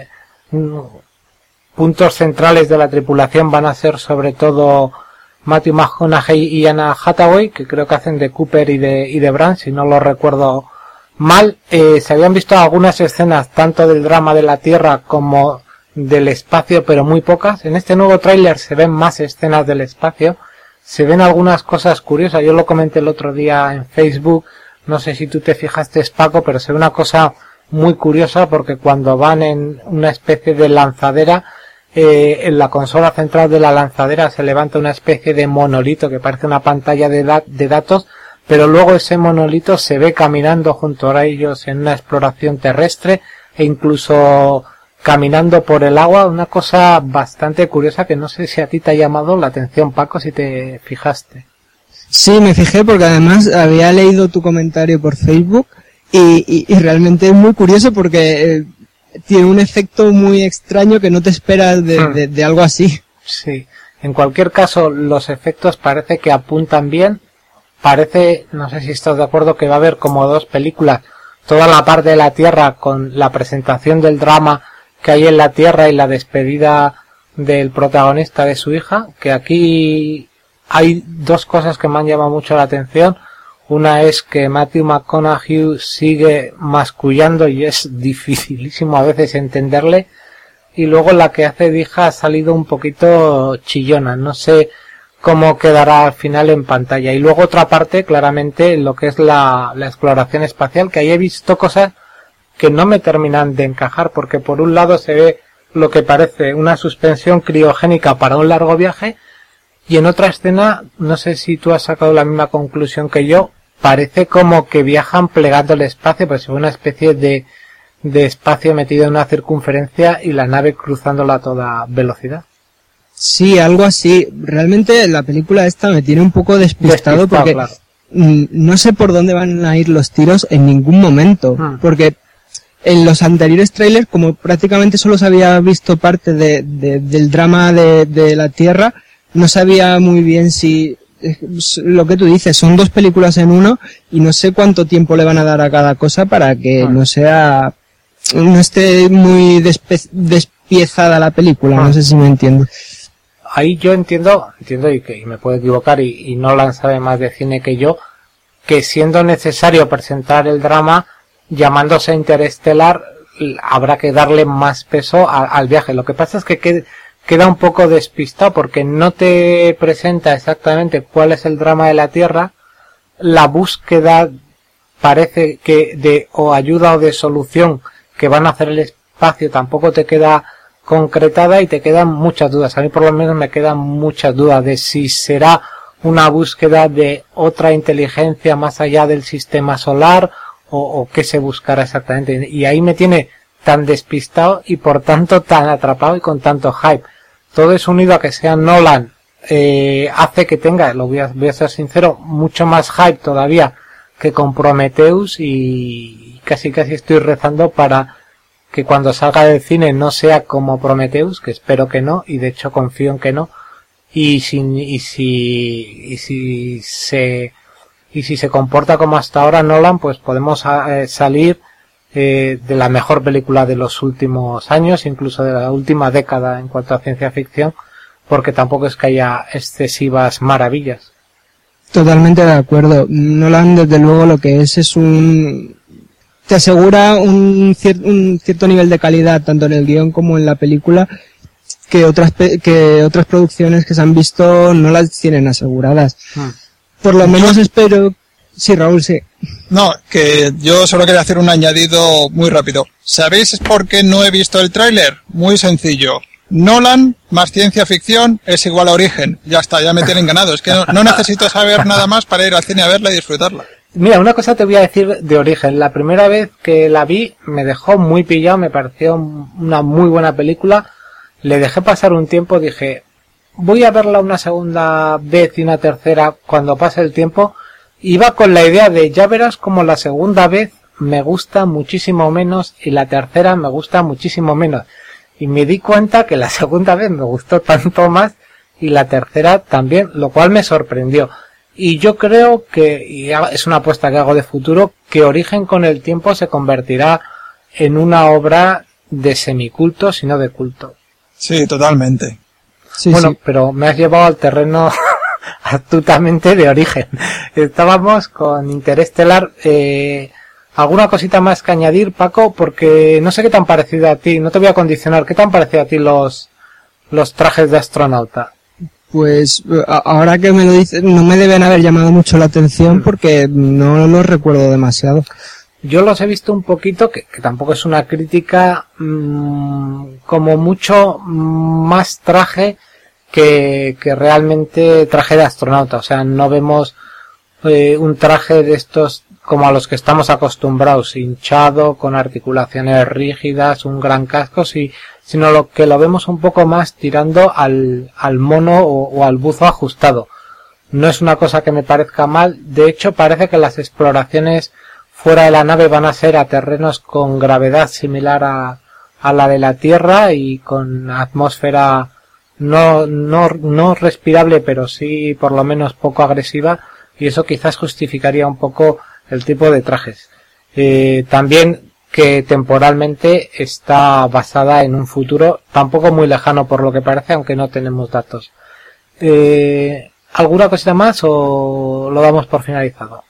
puntos centrales de la tripulación van a ser sobre todo Matthew McConaughey y Anna Hathaway, que creo que hacen de Cooper y de Bran, si no lo recuerdo mal. Se habían visto algunas escenas tanto del drama de la Tierra como del espacio, pero muy pocas. En este nuevo tráiler se ven más escenas del espacio, se ven algunas cosas curiosas. Yo lo comenté el otro día en Facebook, no sé si tú te fijaste, Paco, pero se ve una cosa muy curiosa, porque cuando van en una especie de lanzadera, en la consola central de la lanzadera se levanta una especie de monolito que parece una pantalla de datos, pero luego ese monolito se ve caminando junto a ellos en una exploración terrestre e incluso caminando por el agua, una cosa bastante curiosa que no sé si a ti te ha llamado la atención, Paco, si te fijaste. Sí, me fijé porque además había leído tu comentario por Facebook y realmente es muy curioso porque tiene un efecto muy extraño que no te esperas de algo así. Sí, en cualquier caso los efectos parece que apuntan bien. Parece, no sé si estás de acuerdo, que va a haber como dos películas. Toda la parte de la Tierra con la presentación del drama que hay en la Tierra y la despedida del protagonista de su hija, que aquí hay dos cosas que me han llamado mucho la atención. Una es que Matthew McConaughey sigue mascullando y es dificilísimo a veces entenderle. Y luego la que hace de hija ha salido un poquito chillona. No sé cómo quedará al final en pantalla. Y luego otra parte, claramente, lo que es la exploración espacial, que ahí he visto cosas que no me terminan de encajar, porque por un lado se ve lo que parece una suspensión criogénica para un largo viaje, y en otra escena, no sé si tú has sacado la misma conclusión que yo, parece como que viajan plegando el espacio, pues es una especie de espacio metido en una circunferencia y la nave cruzándola a toda velocidad. Sí, algo así. Realmente la película esta me tiene un poco despistado porque claro, no sé por dónde van a ir los tiros en ningún momento, porque en los anteriores trailers, como prácticamente solo se había visto parte del drama de la Tierra, no sabía muy bien si lo que tú dices, son dos películas en uno y no sé cuánto tiempo le van a dar a cada cosa para que no esté muy despiezada la película, no sé si me entiendes. Ahí yo entiendo y me puedo equivocar y Nolan sabe más de cine que yo, que siendo necesario presentar el drama, llamándose Interestelar, habrá que darle más peso al viaje. Lo que pasa es que queda un poco despistado porque no te presenta exactamente cuál es el drama de la Tierra. La búsqueda parece que de o ayuda o de solución que van a hacer el espacio tampoco te queda concretada y te quedan muchas dudas. A mí por lo menos me quedan muchas dudas de si será una búsqueda de otra inteligencia más allá del sistema solar o qué se buscará exactamente. Y ahí me tiene tan despistado y por tanto tan atrapado y con tanto hype. Todo es unido a que sea Nolan, hace que tenga, voy a ser sincero, mucho más hype todavía que con Prometheus y casi estoy rezando para que cuando salga del cine no sea como Prometheus, que espero que no, y de hecho confío en que no, y si se comporta como hasta ahora Nolan, pues podemos salir de la mejor película de los últimos años, incluso de la última década en cuanto a ciencia ficción, porque tampoco es que haya excesivas maravillas. Totalmente de acuerdo. Nolan, desde luego, lo que es te asegura un cierto nivel de calidad tanto en el guión como en la película que otras producciones que se han visto no las tienen aseguradas. Por lo menos espero. Sí, Raúl, sí. No, que yo solo quería hacer un añadido muy rápido. ¿Sabéis por qué no he visto el tráiler? Muy sencillo. Nolan más ciencia ficción es igual a Origen. Ya está, ya me tienen ganado. Es que no necesito saber nada más para ir al cine a verla y disfrutarla. Mira, una cosa te voy a decir de Origen. La primera vez que la vi me dejó muy pillado, me pareció una muy buena película. Le dejé pasar un tiempo, dije, voy a verla una segunda vez y una tercera cuando pase el tiempo. Iba con la idea de, ya verás como la segunda vez me gusta muchísimo menos y la tercera me gusta muchísimo menos. Y me di cuenta que la segunda vez me gustó tanto más y la tercera también, lo cual me sorprendió. Y yo creo que, y es una apuesta que hago de futuro, que Origen con el tiempo se convertirá en una obra de semiculto, si no de culto. Sí, totalmente. Sí, bueno, sí. Pero me has llevado al terreno astutamente de Origen. Estábamos con Interestelar. ¿Alguna cosita más que añadir, Paco? Porque no sé qué tan parecido a ti, no te voy a condicionar, ¿qué tan parecido a ti los trajes de astronauta? Pues ahora que me lo dices, no me deben haber llamado mucho la atención porque no los recuerdo demasiado. Yo los he visto un poquito, que tampoco es una crítica, como mucho más traje que realmente traje de astronauta. O sea, no vemos un traje de estos como a los que estamos acostumbrados, hinchado, con articulaciones rígidas, un gran casco, sino lo vemos un poco más tirando al mono o al buzo ajustado. No es una cosa que me parezca mal. De hecho, parece que las exploraciones fuera de la nave van a ser a terrenos con gravedad similar a la de la Tierra y con atmósfera no respirable, pero sí por lo menos poco agresiva, y eso quizás justificaría un poco el tipo de trajes. También que temporalmente está basada en un futuro tampoco muy lejano por lo que parece, aunque no tenemos datos. ¿Alguna cosita más o lo damos por finalizado?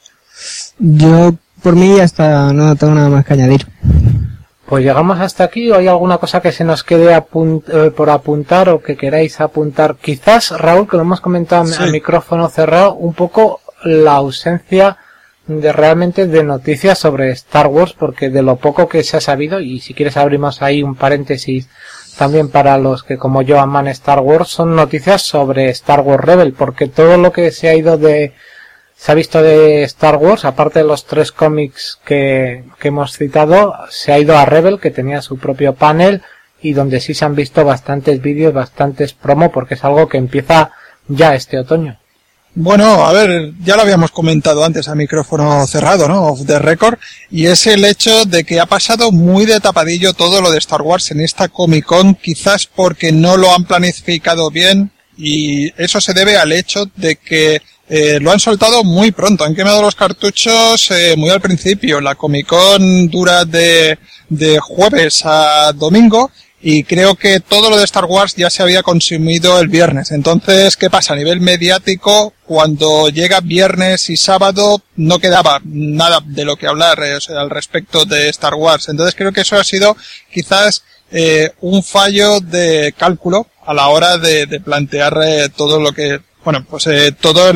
Yo, por mí, ya está, no tengo nada más que añadir. Pues llegamos hasta aquí, ¿o hay alguna cosa que se nos quede por apuntar o que queráis apuntar? Quizás, Raúl, que lo hemos comentado a micrófono cerrado, un poco la ausencia realmente de noticias sobre Star Wars, porque de lo poco que se ha sabido, y si quieres abrimos ahí un paréntesis también para los que como yo aman Star Wars, son noticias sobre Star Wars Rebel, porque todo lo que se ha visto de Star Wars, aparte de los 3 cómics que hemos citado, se ha ido a Rebel, que tenía su propio panel, y donde sí se han visto bastantes vídeos, bastantes promo, porque es algo que empieza ya este otoño. Bueno, a ver, ya lo habíamos comentado antes a micrófono cerrado, ¿no? Off the record, y es el hecho de que ha pasado muy de tapadillo todo lo de Star Wars en esta Comic Con, quizás porque no lo han planificado bien, y eso se debe al hecho de que lo han soltado muy pronto, han quemado los cartuchos muy al principio. La Comic Con dura de jueves a domingo, y creo que todo lo de Star Wars ya se había consumido el viernes. Entonces, ¿qué pasa? A nivel mediático, cuando llega viernes y sábado, no quedaba nada de lo que hablar al respecto de Star Wars. Entonces creo que eso ha sido quizás un fallo de cálculo a la hora de plantear todo lo que... Bueno, pues toda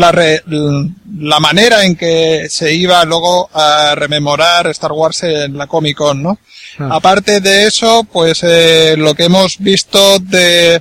la manera en que se iba luego a rememorar Star Wars en la Comic Con, ¿no? Aparte de eso, pues lo que hemos visto de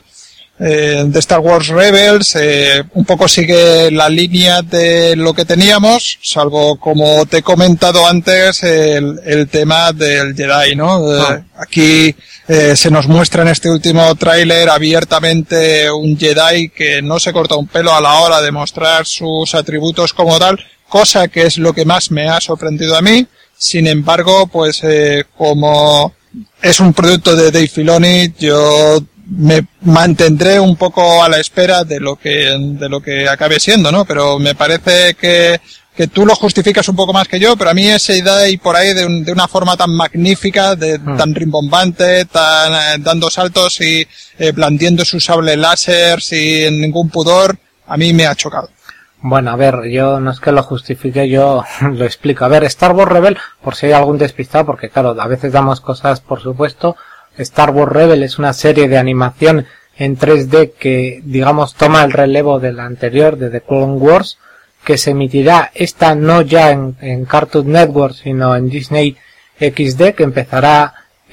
Star Wars Rebels un poco sigue la línea de lo que teníamos, salvo, como te he comentado antes, el tema del Jedi, ¿no? Aquí se nos muestra en este último tráiler abiertamente un Jedi que no se corta un pelo a la hora de mostrar sus atributos como tal, cosa que es lo que más me ha sorprendido a mí. Sin embargo, pues como es un producto de Dave Filoni, yo me mantendré un poco a la espera de lo que acabe siendo, ¿no? Pero me parece que tú lo justificas un poco más que yo, pero a mí esa idea y por ahí de una forma tan magnífica, tan rimbombante, tan dando saltos y blandiendo su sable láser sin ningún pudor, a mí me ha chocado. Bueno, a ver, yo no es que lo justifique, yo lo explico. A ver, Star Wars Rebel, por si hay algún despistado, porque claro, a veces damos cosas por supuesto. Star Wars Rebel es una serie de animación en 3D que, digamos, toma el relevo de la anterior, de The Clone Wars, que se emitirá esta no ya en Cartoon Network, sino en Disney XD, que empezará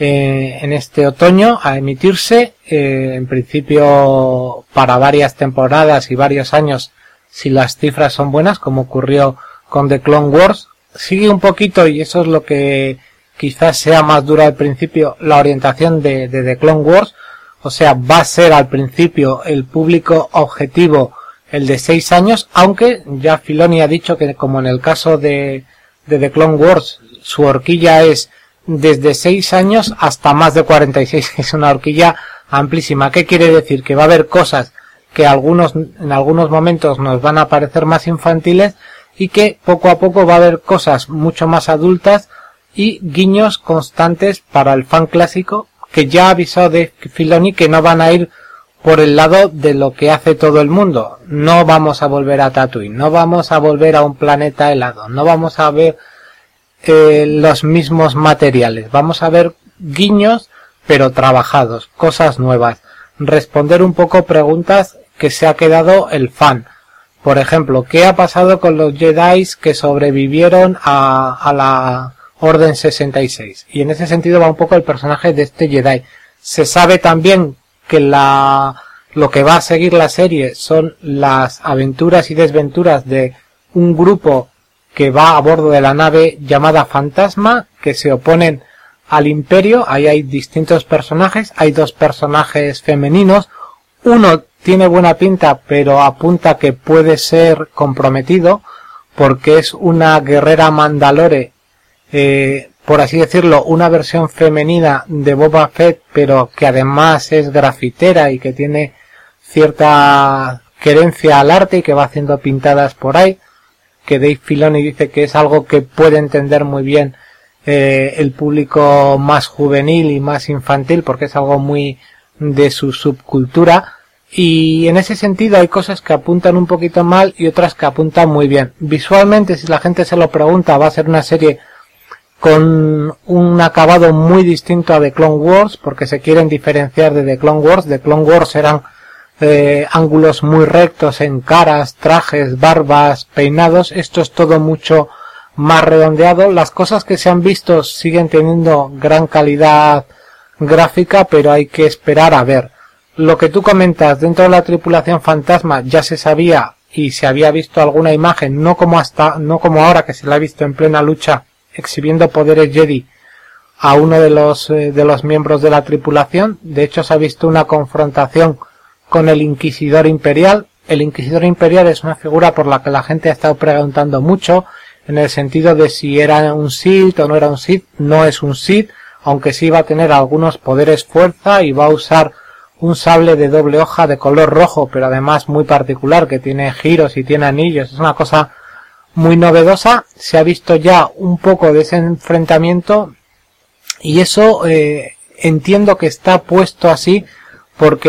en este otoño a emitirse, en principio para varias temporadas y varios años, si las cifras son buenas, como ocurrió con The Clone Wars. Sigue un poquito, y eso es lo que quizás sea más duro al principio, la orientación de The Clone Wars. O sea, va a ser al principio el público objetivo el de 6 años, aunque ya Filoni ha dicho que, como en el caso de The Clone Wars, su horquilla es desde 6 años hasta más de 46, que es una horquilla amplísima. ¿Qué quiere decir? Que va a haber cosas que en algunos momentos nos van a parecer más infantiles, y que poco a poco va a haber cosas mucho más adultas y guiños constantes para el fan clásico, que ya ha avisado de Filoni que no van a ir por el lado de lo que hace todo el mundo. No vamos a volver a Tatooine, no vamos a volver a un planeta helado, no vamos a ver los mismos materiales, vamos a ver guiños pero trabajados, cosas nuevas, responder un poco preguntas que se ha quedado el fan. Por ejemplo, ¿qué ha pasado con los Jedi que sobrevivieron a la Orden 66? Y en ese sentido va un poco el personaje de este Jedi. Se sabe también que lo que va a seguir la serie son las aventuras y desventuras de un grupo que va a bordo de la nave llamada Fantasma, que se oponen al Imperio. Ahí hay distintos personajes, hay 2 personajes femeninos, uno tiene buena pinta, pero apunta que puede ser comprometido, porque es una guerrera Mandalore, por así decirlo, una versión femenina de Boba Fett, pero que además es grafitera y que tiene cierta querencia al arte y que va haciendo pintadas por ahí, que Dave Filoni dice que es algo que puede entender muy bien el público más juvenil y más infantil, porque es algo muy de su subcultura, y en ese sentido hay cosas que apuntan un poquito mal y otras que apuntan muy bien. Visualmente, si la gente se lo pregunta, va a ser una serie con un acabado muy distinto a The Clone Wars, porque se quieren diferenciar de The Clone Wars. The Clone Wars eran ángulos muy rectos en caras, trajes, barbas, peinados. Esto es todo mucho más redondeado. Las cosas que se han visto siguen teniendo gran calidad gráfica, pero hay que esperar a ver. Lo que tú comentas, dentro de la tripulación fantasma ya se sabía y se había visto alguna imagen, no como ahora que se la ha visto en plena lucha exhibiendo poderes Jedi a uno de los miembros de la tripulación. De hecho, se ha visto una confrontación con el Inquisidor Imperial. El Inquisidor Imperial es una figura por la que la gente ha estado preguntando mucho, en el sentido de si era un Sith o no era un Sith. No es un Sith, aunque sí va a tener algunos poderes fuerza y va a usar un sable de doble hoja de color rojo, pero además muy particular, que tiene giros y tiene anillos. Es una cosa muy novedosa. Se ha visto ya un poco de ese enfrentamiento y eso entiendo que está puesto así porque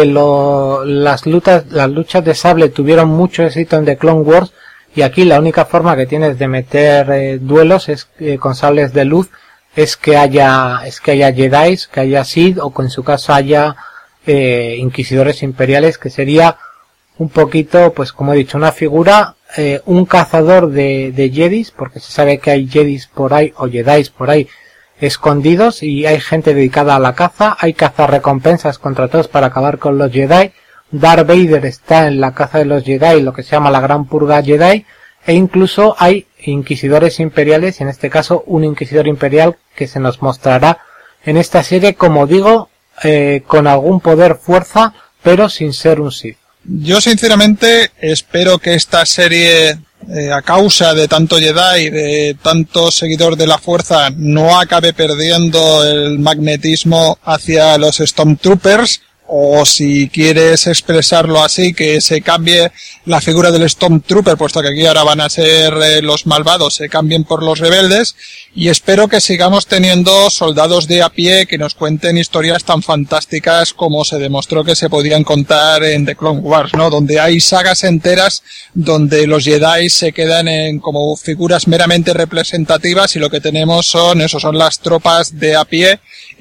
las luchas de sable tuvieron mucho éxito en The Clone Wars, y aquí la única forma que tienes de meter duelos es con sables de luz, es que haya Jedi, que haya Sith, o que en su caso haya inquisidores imperiales, que sería un poquito, pues como he dicho, una figura, un cazador de Jedis, porque se sabe que hay Jedis por ahí o Jedis por ahí escondidos, y hay gente dedicada a la caza. Hay cazarrecompensas contra todos para acabar con los Jedi. Darth Vader está en la caza de los Jedi, lo que se llama la Gran Purga Jedi, e incluso hay inquisidores imperiales, y en este caso un inquisidor imperial que se nos mostrará en esta serie, como digo, con algún poder fuerza, pero sin ser un Sith. Yo sinceramente espero que esta serie, a causa de tanto Jedi, de tanto seguidor de la fuerza, no acabe perdiendo el magnetismo hacia los Stormtroopers, o si quieres expresarlo así, que se cambie la figura del Stormtrooper, puesto que aquí ahora van a ser los malvados, se cambien por los rebeldes, y espero que sigamos teniendo soldados de a pie que nos cuenten historias tan fantásticas como se demostró que se podían contar en The Clone Wars, ¿no? Donde hay sagas enteras donde los Jedi se quedan en como figuras meramente representativas, y lo que tenemos son las tropas de a pie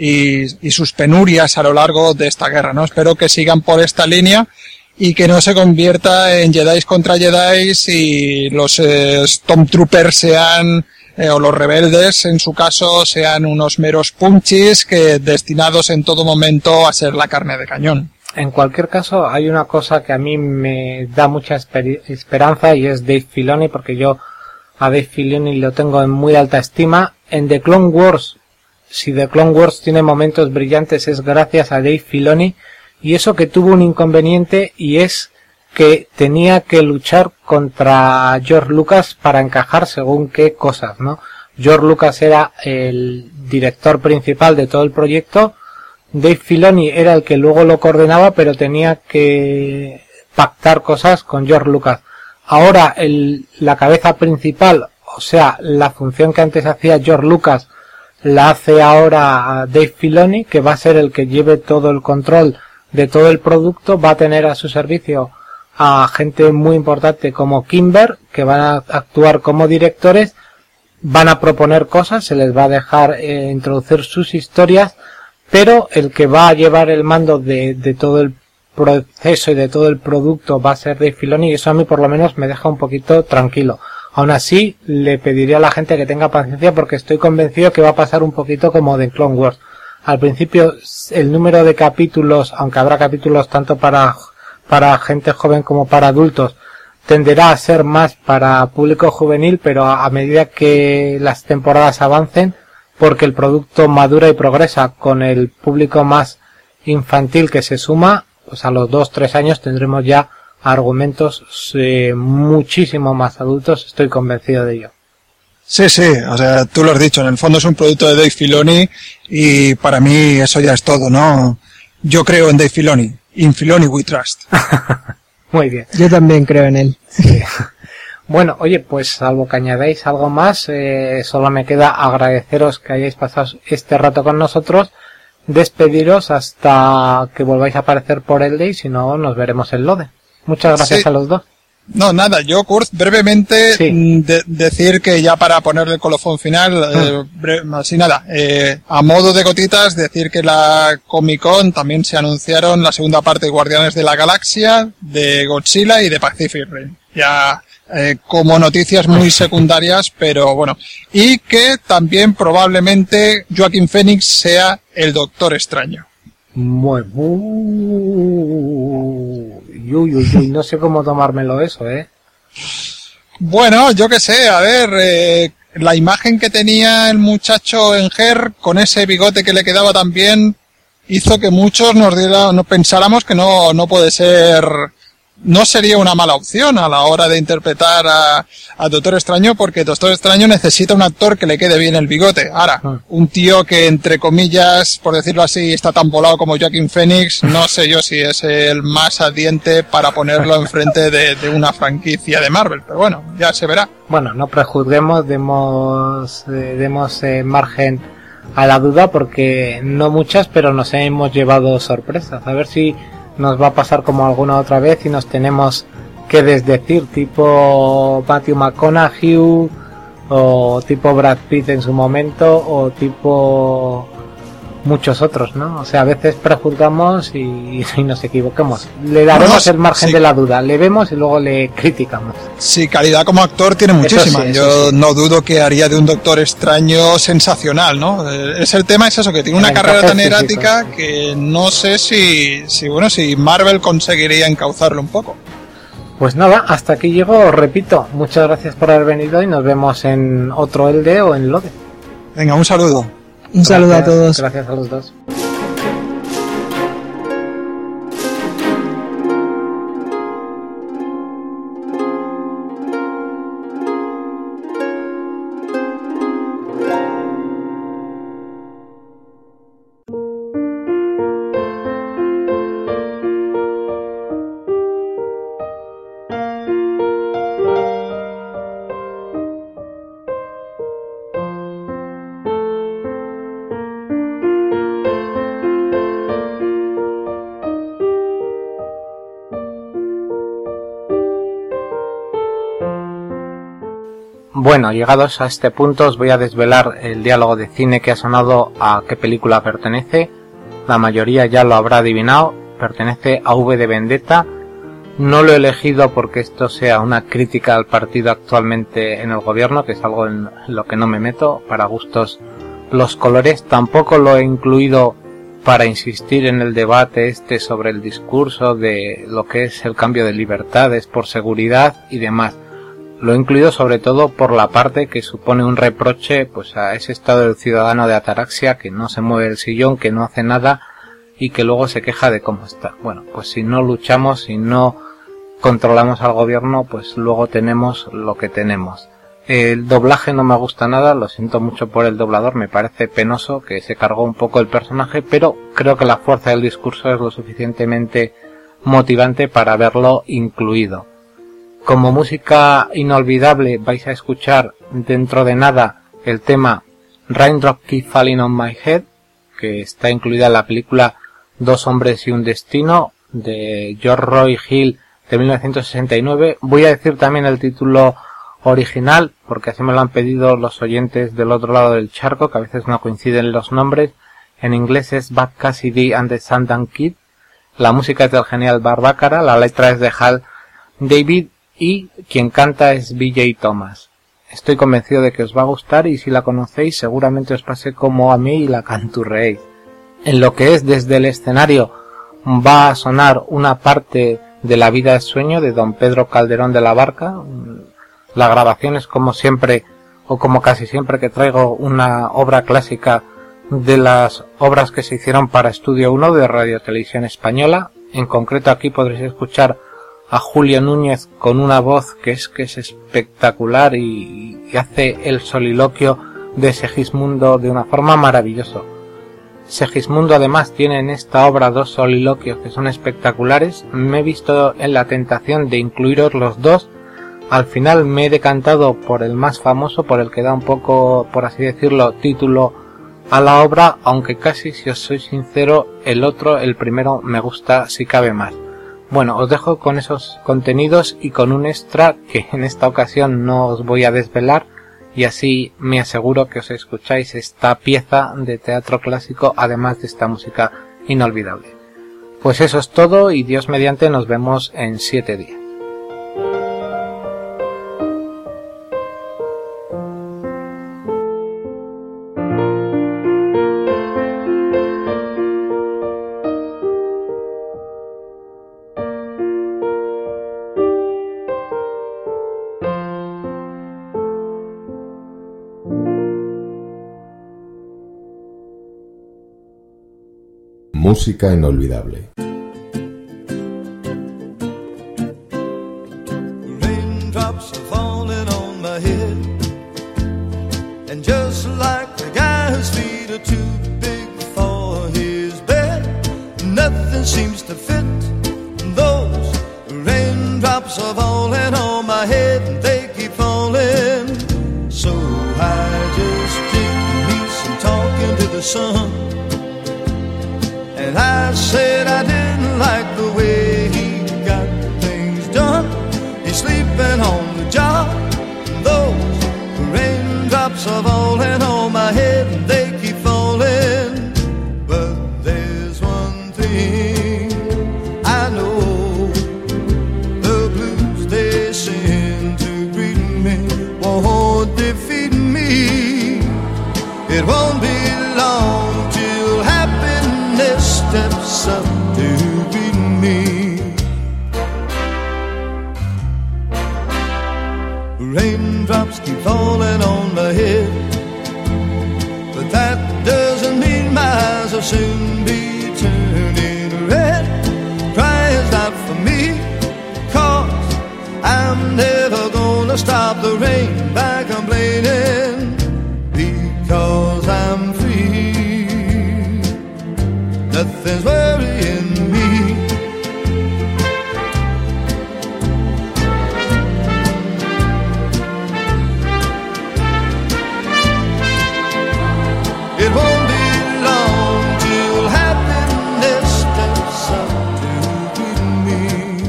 y sus penurias a lo largo de esta guerra, ¿no? Espero que sigan por esta línea y que no se convierta en Jedi contra Jedi y los Stormtroopers sean, o los rebeldes en su caso, sean unos meros punchis que destinados en todo momento a ser la carne de cañón. En cualquier caso, hay una cosa que a mí me da mucha esperanza, y es Dave Filoni, porque yo a Dave Filoni lo tengo en muy alta estima. En The Clone Wars, si The Clone Wars tiene momentos brillantes, es gracias a Dave Filoni, y eso que tuvo un inconveniente, y es que tenía que luchar contra George Lucas para encajar según qué cosas, ¿no? George Lucas era el director principal de todo el proyecto, Dave Filoni era el que luego lo coordenaba, pero tenía que pactar cosas con George Lucas. Ahora la cabeza principal, o sea, la función que antes hacía George Lucas, la hace ahora Dave Filoni, que va a ser el que lleve todo el control de todo el producto. Va a tener a su servicio a gente muy importante como Kimber, que van a actuar como directores, van a proponer cosas, se les va a dejar introducir sus historias, pero el que va a llevar el mando de todo el proceso y de todo el producto va a ser Dave Filoni, y eso a mí por lo menos me deja un poquito tranquilo. Aún así, le pediría a la gente que tenga paciencia, porque estoy convencido que va a pasar un poquito como de Clone Wars. Al principio, el número de capítulos, aunque habrá capítulos tanto para gente joven como para adultos, tenderá a ser más para público juvenil, pero a medida que las temporadas avancen, porque el producto madura y progresa con el público más infantil que se suma, pues a los 2-3 años tendremos ya argumentos muchísimo más adultos, estoy convencido de ello. Sí, o sea, tú lo has dicho, en el fondo es un producto de Dave Filoni y para mí eso ya es todo, ¿no? Yo creo en Dave Filoni, in Filoni we trust. Muy bien. Yo también creo en él. Sí. Bueno, oye, pues salvo que añadáis algo más, solo me queda agradeceros que hayáis pasado este rato con nosotros, despediros hasta que volváis a aparecer por el Day, si no nos veremos en Lode. Muchas gracias a los dos. No, nada, yo, Kurt, brevemente decir que ya para ponerle el colofón final, así nada, a modo de gotitas, decir que la Comic Con también se anunciaron la segunda parte de Guardianes de la Galaxia, de Godzilla y de Pacific Rim. Ya como noticias muy secundarias, pero bueno. Y que también probablemente Joaquin Phoenix sea el Doctor Extraño. Muy no sé cómo tomármelo eso, Bueno, yo qué sé, a ver, la imagen que tenía el muchacho en Her, con ese bigote que le quedaba tan bien, hizo que muchos nos pensáramos que no puede ser, no sería una mala opción a la hora de interpretar a Doctor Extraño, porque Doctor Extraño necesita un actor que le quede bien el bigote. Ahora, un tío que, entre comillas, por decirlo así, está tan volado como Joaquin Phoenix, no sé yo si es el más adiente para ponerlo enfrente de una franquicia de Marvel, pero bueno, ya se verá. Bueno, no prejuzguemos, demos margen a la duda, porque no muchas, pero nos hemos llevado sorpresas. A ver si nos va a pasar como alguna otra vez y nos tenemos que desdecir, tipo Matthew McConaughey o tipo Brad Pitt en su momento o tipo muchos otros, ¿no? O sea, a veces prejuzgamos y nos equivocamos. Le daremos el margen de la duda, le vemos y luego le criticamos. Sí, calidad como actor tiene muchísima. Yo no dudo que haría de un Doctor Extraño sensacional, ¿no? El tema es eso, que tiene una carrera tan errática que no sé si Marvel conseguiría encauzarlo un poco. Pues nada, hasta aquí llego, repito, muchas gracias por haber venido y nos vemos en otro Elde o en Lode. Venga, un saludo. Un saludo a todos. Gracias a los dos. Bueno, llegados a este punto os voy a desvelar el diálogo de cine que ha sonado, a qué película pertenece. La mayoría ya lo habrá adivinado, pertenece a V de Vendetta. No lo he elegido porque esto sea una crítica al partido actualmente en el gobierno, que es algo en lo que no me meto, para gustos los colores. Tampoco lo he incluido para insistir en el debate sobre el discurso de lo que es el cambio de libertades por seguridad y demás. Lo he incluido sobre todo por la parte que supone un reproche pues a ese estado del ciudadano de ataraxia, que no se mueve el sillón, que no hace nada y que luego se queja de cómo está. Bueno, pues si no luchamos, si no controlamos al gobierno, pues luego tenemos lo que tenemos. El doblaje no me gusta nada, lo siento mucho por el doblador, me parece penoso que se cargó un poco el personaje, pero creo que la fuerza del discurso es lo suficientemente motivante para haberlo incluido. Como música inolvidable vais a escuchar dentro de nada el tema Raindrop Keep Falling on My Head, que está incluida en la película Dos hombres y un destino de George Roy Hill de 1969. Voy a decir también el título original porque así me lo han pedido los oyentes del otro lado del charco, que a veces no coinciden los nombres. En inglés es Bud Cassidy and the Sundance Kid. La música es del genial Barbácara, la letra es de Hal David y quien canta es BJ Thomas. Estoy convencido de que os va a gustar y si la conocéis seguramente os pase como a mí y la canturreéis. En lo que es desde el escenario va a sonar una parte de La vida es sueño de don Pedro Calderón de la Barca. La grabación es como siempre o como casi siempre que traigo una obra clásica de las obras que se hicieron para Estudio 1 de Radio Televisión Española. En concreto aquí podréis escuchar a Julio Núñez con una voz que es espectacular y hace el soliloquio de Segismundo de una forma maravillosa. Segismundo además tiene en esta obra 2 soliloquios que son espectaculares. Me he visto en la tentación de incluiros los 2. Al final me he decantado por el más famoso, por el que da un poco, por así decirlo, título a la obra, aunque casi, si os soy sincero, el primero, me gusta si cabe más. Bueno, os dejo con esos contenidos y con un extra que en esta ocasión no os voy a desvelar, y así me aseguro que os escucháis esta pieza de teatro clásico, además de esta música inolvidable. Pues eso es todo, y Dios mediante nos vemos en 7 días. Música inolvidable. Raindrops are falling on my head, and just like the guy whose feet are too big for his bed, nothing seems to fit. Those raindrops are falling on my head, and they keep falling. So I just did me some talking to the sun. And I said I didn't like the way he got things done. He's sleeping on the job. Those raindrops are falling on my head, and they keep falling. But there's one thing I know: the blues they send to greet me won't defeat me. It won't be long till happiness steps up to greet me. Raindrops keep falling on my head, but that doesn't mean my eyes will soon be turning red. Crying's not for me, 'cause I'm never gonna stop the rain by complaining, because I'm free. Nothing's worrying me. It won't be long till happiness steps up to greet me.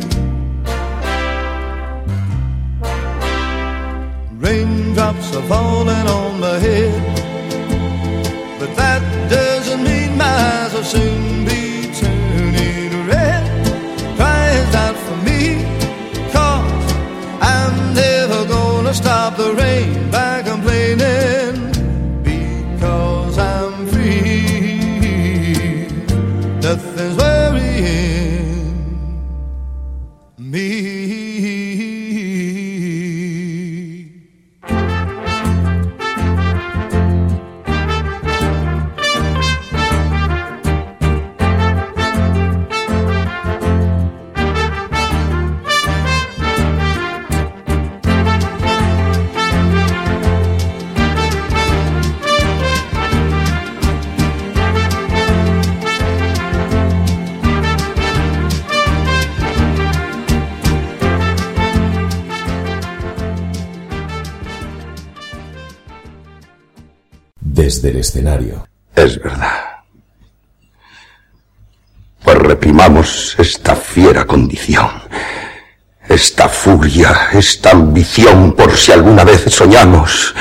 Raindrops are falling on my head, but that doesn't mean my eyes will soon be turning red. Crying's not for me, 'cause I'm never gonna stop the rain by complaining, because I'm free. Nothing's worrying me. Desde el escenario. Es verdad. Pues reprimamos esta fiera condición, esta furia, esta ambición por si alguna vez soñamos.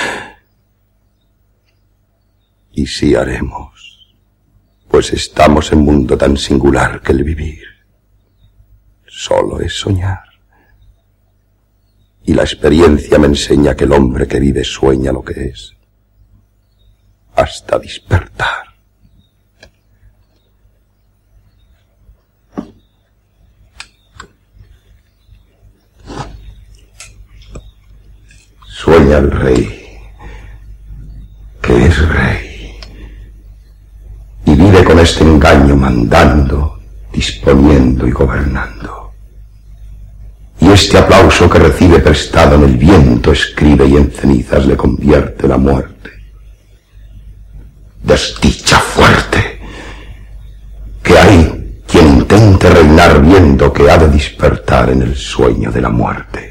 Y sí haremos, pues estamos en un mundo tan singular que el vivir solo es soñar. Y la experiencia me enseña que el hombre que vive sueña lo que es, hasta despertar. Sueña el rey, que es rey, y vive con este engaño mandando disponiendo y gobernando. Y este aplauso que recibe prestado en el viento escribe y en cenizas le convierte la muerte. Desdicha fuerte, que hay quien intente reinar viendo que ha de despertar en el sueño de la muerte.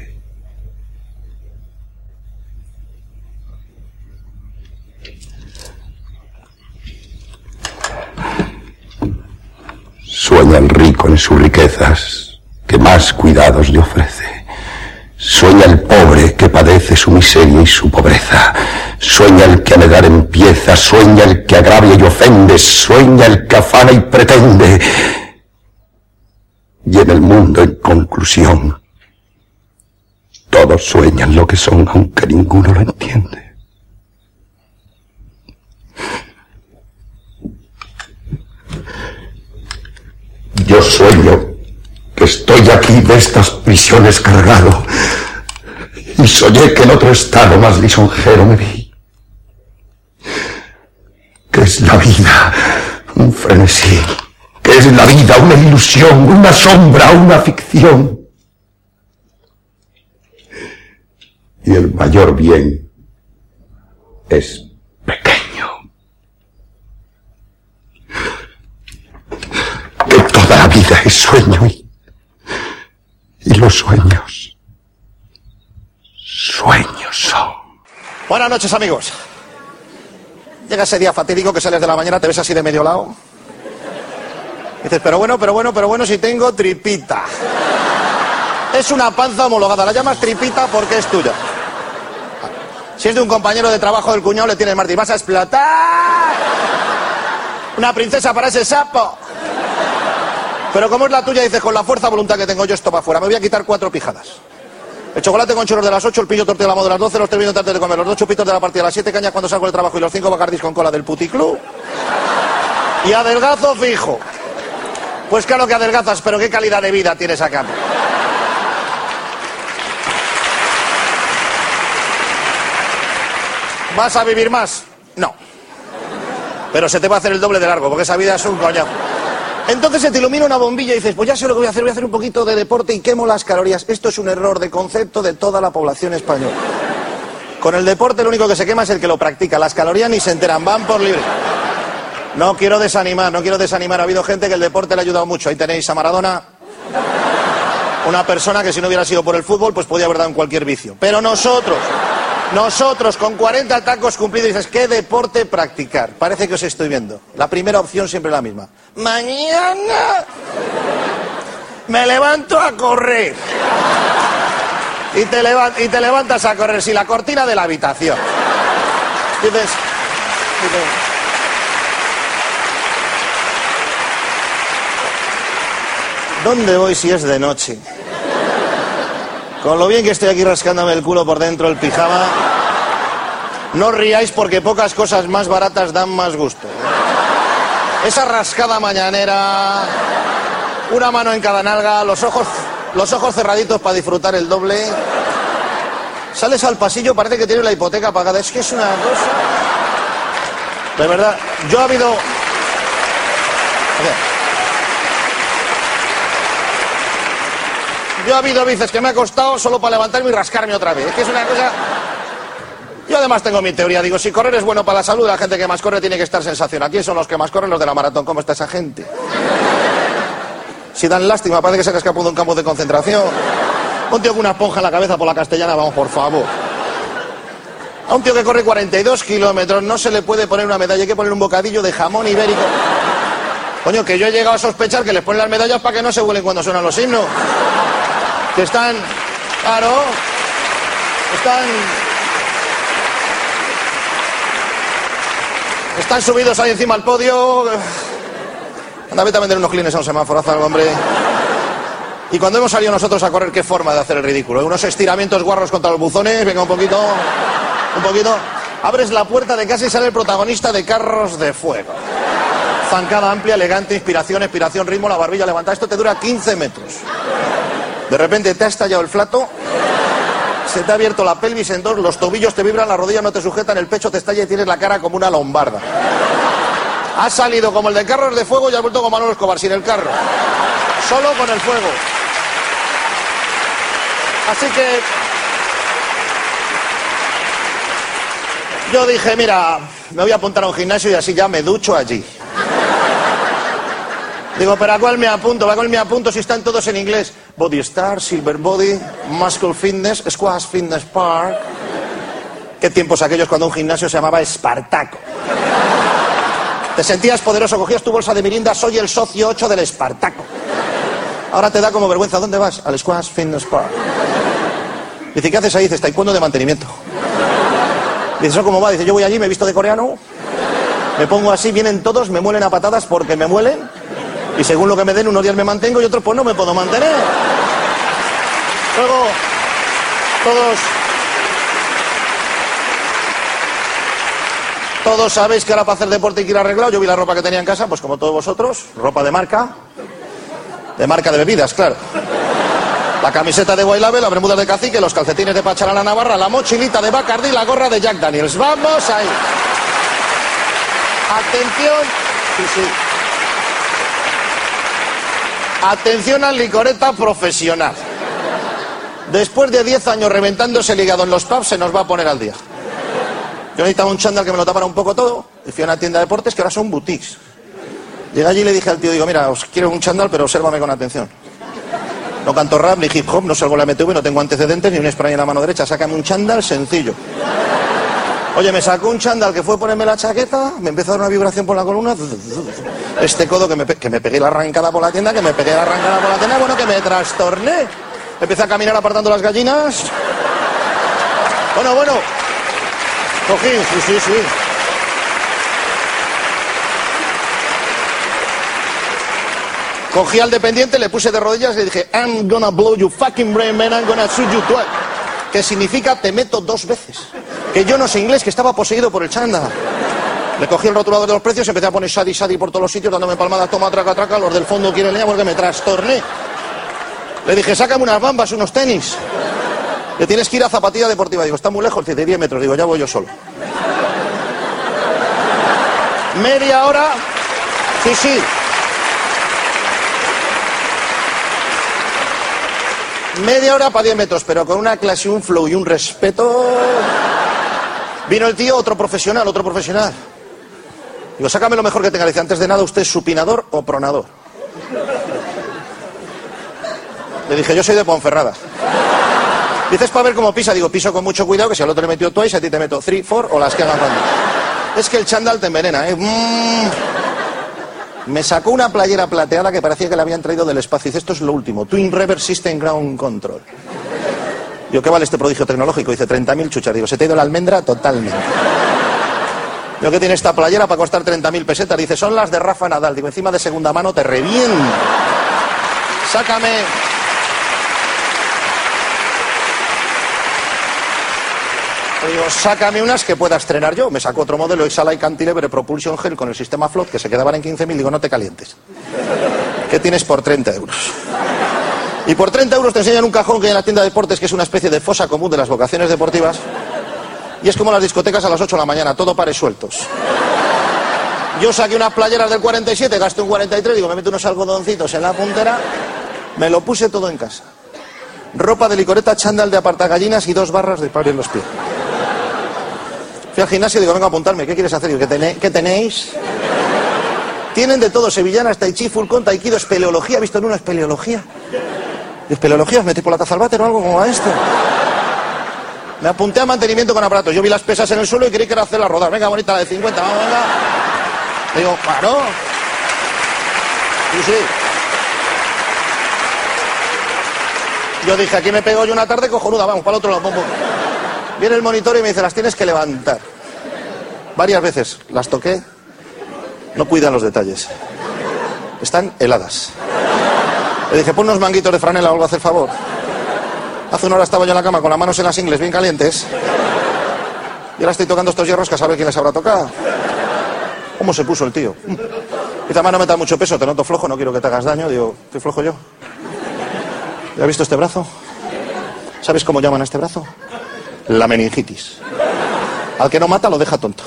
Sueña el rico en sus riquezas, que más cuidados le ofrece. Sueña el pobre que padece su miseria y su pobreza. Sueña el que a negar empieza, sueña el que agravia y ofende, sueña el que afana y pretende. Y en el mundo, en conclusión, todos sueñan lo que son, aunque ninguno lo entiende. Yo sueño que estoy aquí de estas prisiones cargado, y soñé que en otro estado más lisonjero me vi. ¿Qué es la vida? Un frenesí. ¿Qué es la vida? Una ilusión, una sombra, una ficción. Y el mayor bien es pequeño. Que toda la vida es sueño y los sueños son. Buenas noches, amigos. Llega ese día fatídico que sales de la mañana, te ves así de medio lado. Dices, pero bueno, si tengo tripita. Es una panza homologada, la llamas tripita porque es tuya. Si es de un compañero de trabajo del cuñado, le tienes Martín, vas a explotar. Una princesa para ese sapo. Pero como es la tuya, dices, con la fuerza de voluntad que tengo yo, esto para afuera, me voy a quitar 4 pijadas. El chocolate con churros de las 8, el pillo tortilla de la moda de las 12, los 3 minutos antes de comer, los 2 chupitos de la partida, las 7 cañas cuando salgo del trabajo y los 5 bacardís con cola del puticlub. Y adelgazo fijo. Pues claro que adelgazas, pero qué calidad de vida tienes acá. ¿Vas a vivir más? No. Pero se te va a hacer el doble de largo, porque esa vida es un coñazo. Entonces se te ilumina una bombilla y dices, pues ya sé lo que voy a hacer un poquito de deporte y quemo las calorías. Esto es un error de concepto de toda la población española. Con el deporte lo único que se quema es el que lo practica. Las calorías ni se enteran, van por libre. No quiero desanimar. Ha habido gente que el deporte le ha ayudado mucho. Ahí tenéis a Maradona. Una persona que si no hubiera sido por el fútbol, pues podía haber dado en cualquier vicio. Pero nosotros con 40 tacos cumplidos, dices, ¿qué deporte practicar? Parece que os estoy viendo. La primera opción siempre es la misma. Mañana me levanto a correr. Y te levantas a correr, si la cortina de la habitación. Dices, ¿dónde voy si es de noche? Con lo bien que estoy aquí rascándome el culo por dentro del pijama. No os riáis porque pocas cosas más baratas dan más gusto. Esa rascada mañanera, una mano en cada nalga, los ojos cerraditos para disfrutar el doble. Sales al pasillo, parece que tienes la hipoteca pagada. Es que es una cosa... De verdad, yo ha habido... Yo ha habido veces que me ha costado solo para levantarme y rascarme otra vez. Es que es una cosa... Yo además tengo mi teoría. Digo, si correr es bueno para la salud, la gente que más corre tiene que estar sensacional. ¿Quién son los que más corren? Los de la maratón. ¿Cómo está esa gente? Si dan lástima, parece que se ha escapado de un campo de concentración. Un tío con una esponja en la cabeza por la Castellana, vamos, por favor. A un tío que corre 42 kilómetros no se le puede poner una medalla, hay que poner un bocadillo de jamón ibérico. Coño, que yo he llegado a sospechar que les ponen las medallas para que no se vuelen cuando suenan los himnos. Que están... Claro. Están subidos ahí encima al podio. Anda, vete a vender unos clines a un semáforo, haz algo, hombre. Y cuando hemos salido nosotros a correr, qué forma de hacer el ridículo. Unos estiramientos guarros contra los buzones, venga un poquito. Abres la puerta de casa y sale el protagonista de Carros de Fuego. Zancada amplia, elegante, inspiración, ritmo, la barbilla levantada. Esto te dura 15 metros. De repente te ha estallado el flato, se te ha abierto la pelvis en dos, los tobillos te vibran, las rodillas no te sujetan, el pecho te estalla y tienes la cara como una lombarda. Has salido como el de Carros de Fuego y has vuelto como Manolo Escobar sin el carro. Solo con el fuego. Así que yo dije, mira, me voy a apuntar a un gimnasio y así ya me ducho allí. Digo, ¿pero a cuál me apunto? ¿A cuál me apunto si están todos en inglés? Body Star, Silver Body, Muscle Fitness, Squash Fitness Park. ¿Qué tiempos aquellos cuando un gimnasio se llamaba Espartaco? Te sentías poderoso, cogías tu bolsa de mirinda, soy el socio 8 del Espartaco. Ahora te da como vergüenza, ¿dónde vas? Al Squash Fitness Park. Dice, ¿qué haces ahí? Dice, taekwondo de mantenimiento. Dice, ¿eso cómo va? Dice, yo voy allí, me he visto de coreano, me pongo así, vienen todos, me muelen a patadas porque me muelen, y según lo que me den, unos días me mantengo y otros pues no me puedo mantener. Luego, todos sabéis que ahora para hacer deporte hay que ir arreglado. Yo vi la ropa que tenía en casa, pues como todos vosotros, ropa de marca de bebidas, claro. La camiseta de White Label, las bermudas de Cacique, los calcetines de Pacharana Navarra, la mochilita de Bacardi y la gorra de Jack Daniels. ¡Vamos ahí! Atención, sí. Atención al licoreta profesional. Después de 10 años reventándose el hígado en los pubs, se nos va a poner al día. Yo necesitaba un chándal que me lo tapara un poco todo, y fui a una tienda de deportes que ahora son boutiques. Llegué allí y le dije al tío, digo, mira, os quiero un chándal, pero obsérvame con atención. No canto rap, ni hip hop, no salgo la MTV, no tengo antecedentes, ni un spray en la mano derecha, sácame un chándal sencillo. Oye, me sacó un chándal que fue ponerme la chaqueta, me empezó a dar una vibración por la columna, este codo que me pegué la arrancada por la tienda, bueno, que me trastorné. Empecé a caminar apartando las gallinas. Bueno, cogí, sí. Cogí al dependiente, le puse de rodillas y le dije, I'm gonna blow you fucking brain, man, I'm gonna shoot you twice. Que significa, te meto 2 veces. Que yo no sé inglés, que estaba poseído por el chándal. Le cogí el rotulador de los precios, empecé a poner shadi por todos los sitios, dándome palmadas, toma, traca, los del fondo quieren leña porque me trastorné. Le dije, sácame unas bambas, unos tenis. Que tienes que ir a zapatilla deportiva. Digo, está muy lejos, de 10 metros. Digo, ya voy yo solo. Media hora, sí. Media hora para 10 metros, pero con una clase, un flow y un respeto. Vino el tío, otro profesional. Digo, sácame lo mejor que tenga. Dice, antes de nada, ¿usted es supinador o pronador? Le dije, yo soy de Ponferrada. Dices, para ver cómo pisa. Digo, piso con mucho cuidado, que si al otro le metió twice, a ti te meto 3, 4 o las que hagan falta. Es que el chándal te envenena, ¿eh? Me sacó una playera plateada que parecía que la habían traído del espacio. Dice, esto es lo último, Twin Reverse System Ground Control. Digo, ¿qué vale este prodigio tecnológico? Dice, 30.000 chuchas. Digo, se te ha ido la almendra totalmente. Digo, ¿qué tiene esta playera para costar 30.000 pesetas? Dice, son las de Rafa Nadal. Digo, encima de segunda mano te reviento. Sácame. Digo, sácame unas que pueda estrenar yo. Me sacó otro modelo Exalai Cantilever Propulsion Gel con el sistema Float que se quedaban en 15.000. Digo, no te calientes. ¿Qué tienes por 30 euros? Y por 30 euros te enseñan un cajón que hay en la tienda de deportes que es una especie de fosa común de las vocaciones deportivas. Y es como las discotecas a las 8 de la mañana, todo pares sueltos. Yo saqué unas playeras del 47, gasté un 43, digo, me meto unos algodoncitos en la puntera, me lo puse todo en casa. Ropa de licoreta, chándal de apartagallinas y 2 barras de palo en los pies. Fui al gimnasio y digo, vengo a apuntarme, ¿qué quieres hacer? Digo, ¿qué tenéis? Tienen de todo, sevillanas, tai chi, full con, taekwondo, espeleología. ¿Has visto en una espeleología? ¿Espeleología? ¿Os metí por la taza al váter o algo como a esto? Me apunté a mantenimiento con aparatos. Yo vi las pesas en el suelo y creí que era hacerlas rodar. Venga, bonita, la de 50, vamos, venga. Digo, claro. Sí. Yo dije, aquí me pego yo una tarde cojonuda, vamos, para el otro lado, pum. Viene el monitor y me dice, las tienes que levantar. Varias veces las toqué, no cuidan los detalles. Están heladas. Le dije, pon unos manguitos de franela o algo, haz el favor. Hace una hora estaba yo en la cama con las manos en las ingles bien calientes. Y ahora estoy tocando estos hierros que a saber quién les habrá tocado. ¿Cómo se puso el tío? Dice, además no metas mucho peso, te noto flojo, no quiero que te hagas daño. Digo, ¿estoy flojo yo? ¿Ya has visto este brazo? ¿Sabes cómo llaman a este brazo? La meningitis. Al que no mata lo deja tonto.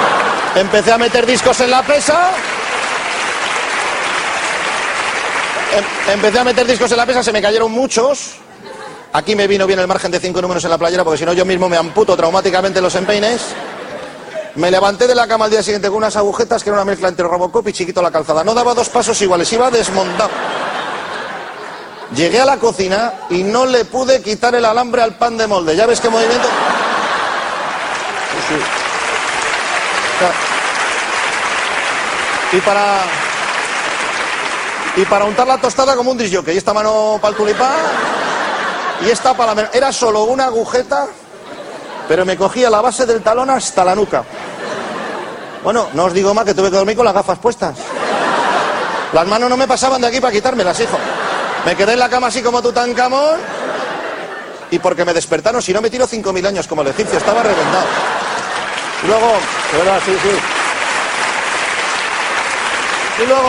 Empecé a meter discos en la pesa. Empecé a meter discos en la pesa, se me cayeron muchos. Aquí me vino bien el margen de 5 números en la playera, porque si no yo mismo me amputo traumáticamente los empeines. Me levanté de la cama al día siguiente con unas agujetas que era una mezcla entre Robocop y Chiquito la calzada. No daba 2 pasos iguales, iba desmontado. Llegué a la cocina y no le pude quitar el alambre al pan de molde. ¿Ya ves qué movimiento? Sí. Y para untar la tostada como un disc jockey. Y esta mano para el tulipán y esta para la... Era solo una agujeta, pero me cogía la base del talón hasta la nuca. Bueno, no os digo más que tuve que dormir con las gafas puestas. Las manos no me pasaban de aquí para quitármelas, hijo. Me quedé en la cama así como Tutankamón. Y porque me despertaron, si no me tiro 5.000 años como el egipcio, estaba reventado. Y luego, de verdad, sí. Y luego,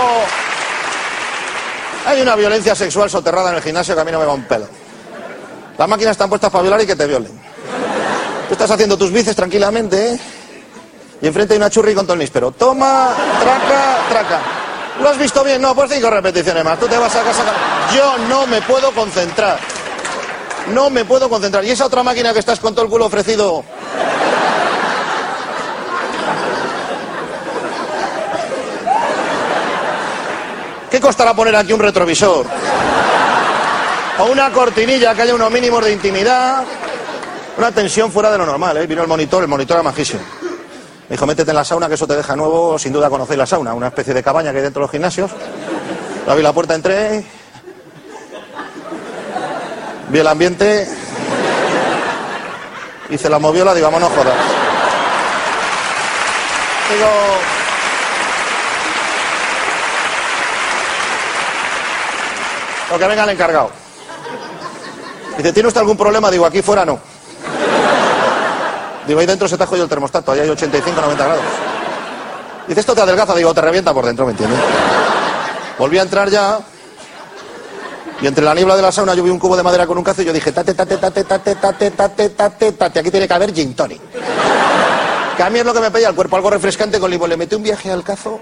hay una violencia sexual soterrada en el gimnasio que a mí no me va un pelo. Las máquinas están puestas para violar y que te violen. Tú estás haciendo tus bíceps tranquilamente, ¿eh? Y enfrente hay una churri con todo el níspero. Toma, traca. ¿Lo has visto bien? No, pues 5 repeticiones más. Tú te vas a casa. Yo no me puedo concentrar. Y esa otra máquina que estás con todo el culo ofrecido... ¿Qué costará poner aquí un retrovisor? O una cortinilla que haya unos mínimos de intimidad. Una tensión fuera de lo normal, ¿eh? Vino el monitor era majísimo. Me dijo, métete en la sauna, que eso te deja nuevo. Sin duda conocéis la sauna, una especie de cabaña que hay dentro de los gimnasios. Abrí la puerta, entré. Vi el ambiente. Hice la moviola, digo, vamos, no jodas. Digo... Lo que venga el encargado. Dice, ¿tiene usted algún problema? Digo, aquí fuera no. Digo, ahí dentro se te ha jodido el termostato, ahí hay 85, 90 grados. Dice, esto te adelgaza, digo, te revienta por dentro, ¿me entiendes? Volví a entrar ya, y entre la niebla de la sauna yo vi un cubo de madera con un cazo y yo dije, tate, aquí tiene que haber gin tonic. Que a mí es lo que me pedía el cuerpo, algo refrescante con limón. Le metí un viaje al cazo,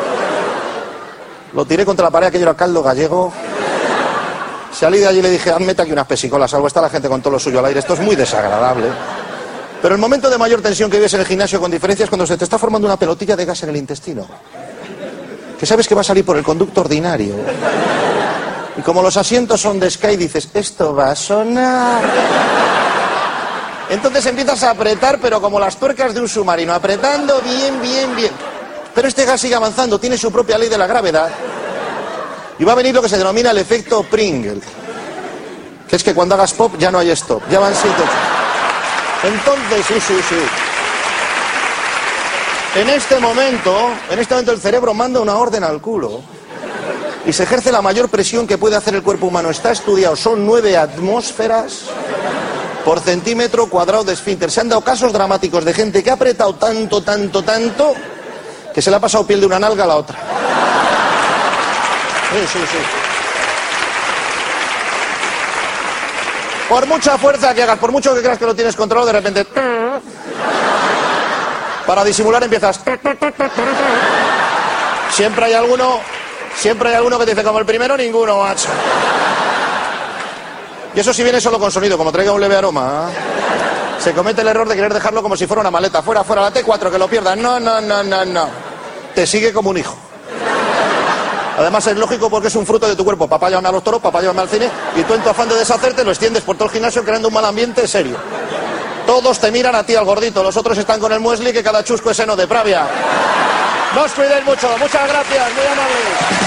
lo tiré contra la pared, aquello era caldo gallego. Salí de allí y le dije, hazme aquí unas pesicolas, algo está la gente con todo lo suyo al aire, esto es muy desagradable. Pero el momento de mayor tensión que vives en el gimnasio con diferencia es cuando se te está formando una pelotilla de gas en el intestino. Que sabes que va a salir por el conducto ordinario. Y como los asientos son de Sky, dices, esto va a sonar. Entonces empiezas a apretar, pero como las tuercas de un submarino, apretando bien. Pero este gas sigue avanzando, tiene su propia ley de la gravedad. Y va a venir lo que se denomina el efecto Pringle. Que es que cuando hagas pop ya no hay stop. Ya van 7, 8. Entonces, sí. En este momento el cerebro manda una orden al culo. Y se ejerce la mayor presión que puede hacer el cuerpo humano. Está estudiado, son 9 atmósferas por centímetro cuadrado de esfínter. Se han dado casos dramáticos de gente que ha apretado tanto, que se le ha pasado piel de una nalga a la otra. Sí. Por mucha fuerza que hagas, por mucho que creas que lo tienes controlado, de repente... Para disimular empiezas... Siempre hay alguno que te dice, como el primero, ninguno, macho. Y eso si viene solo con sonido, como traiga un leve aroma. Se comete el error de querer dejarlo como si fuera una maleta. Fuera, la T4, que lo pierdas. No. Te sigue como un hijo. Además es lógico porque es un fruto de tu cuerpo. Papá, llévame a los toros, papá, llévame al cine. Y tú en tu afán de deshacerte lo extiendes por todo el gimnasio creando un mal ambiente serio. Todos te miran a ti, al gordito. Los otros están con el muesli, que cada chusco es seno de Pravia. No os cuidéis mucho. Muchas gracias, muy amables.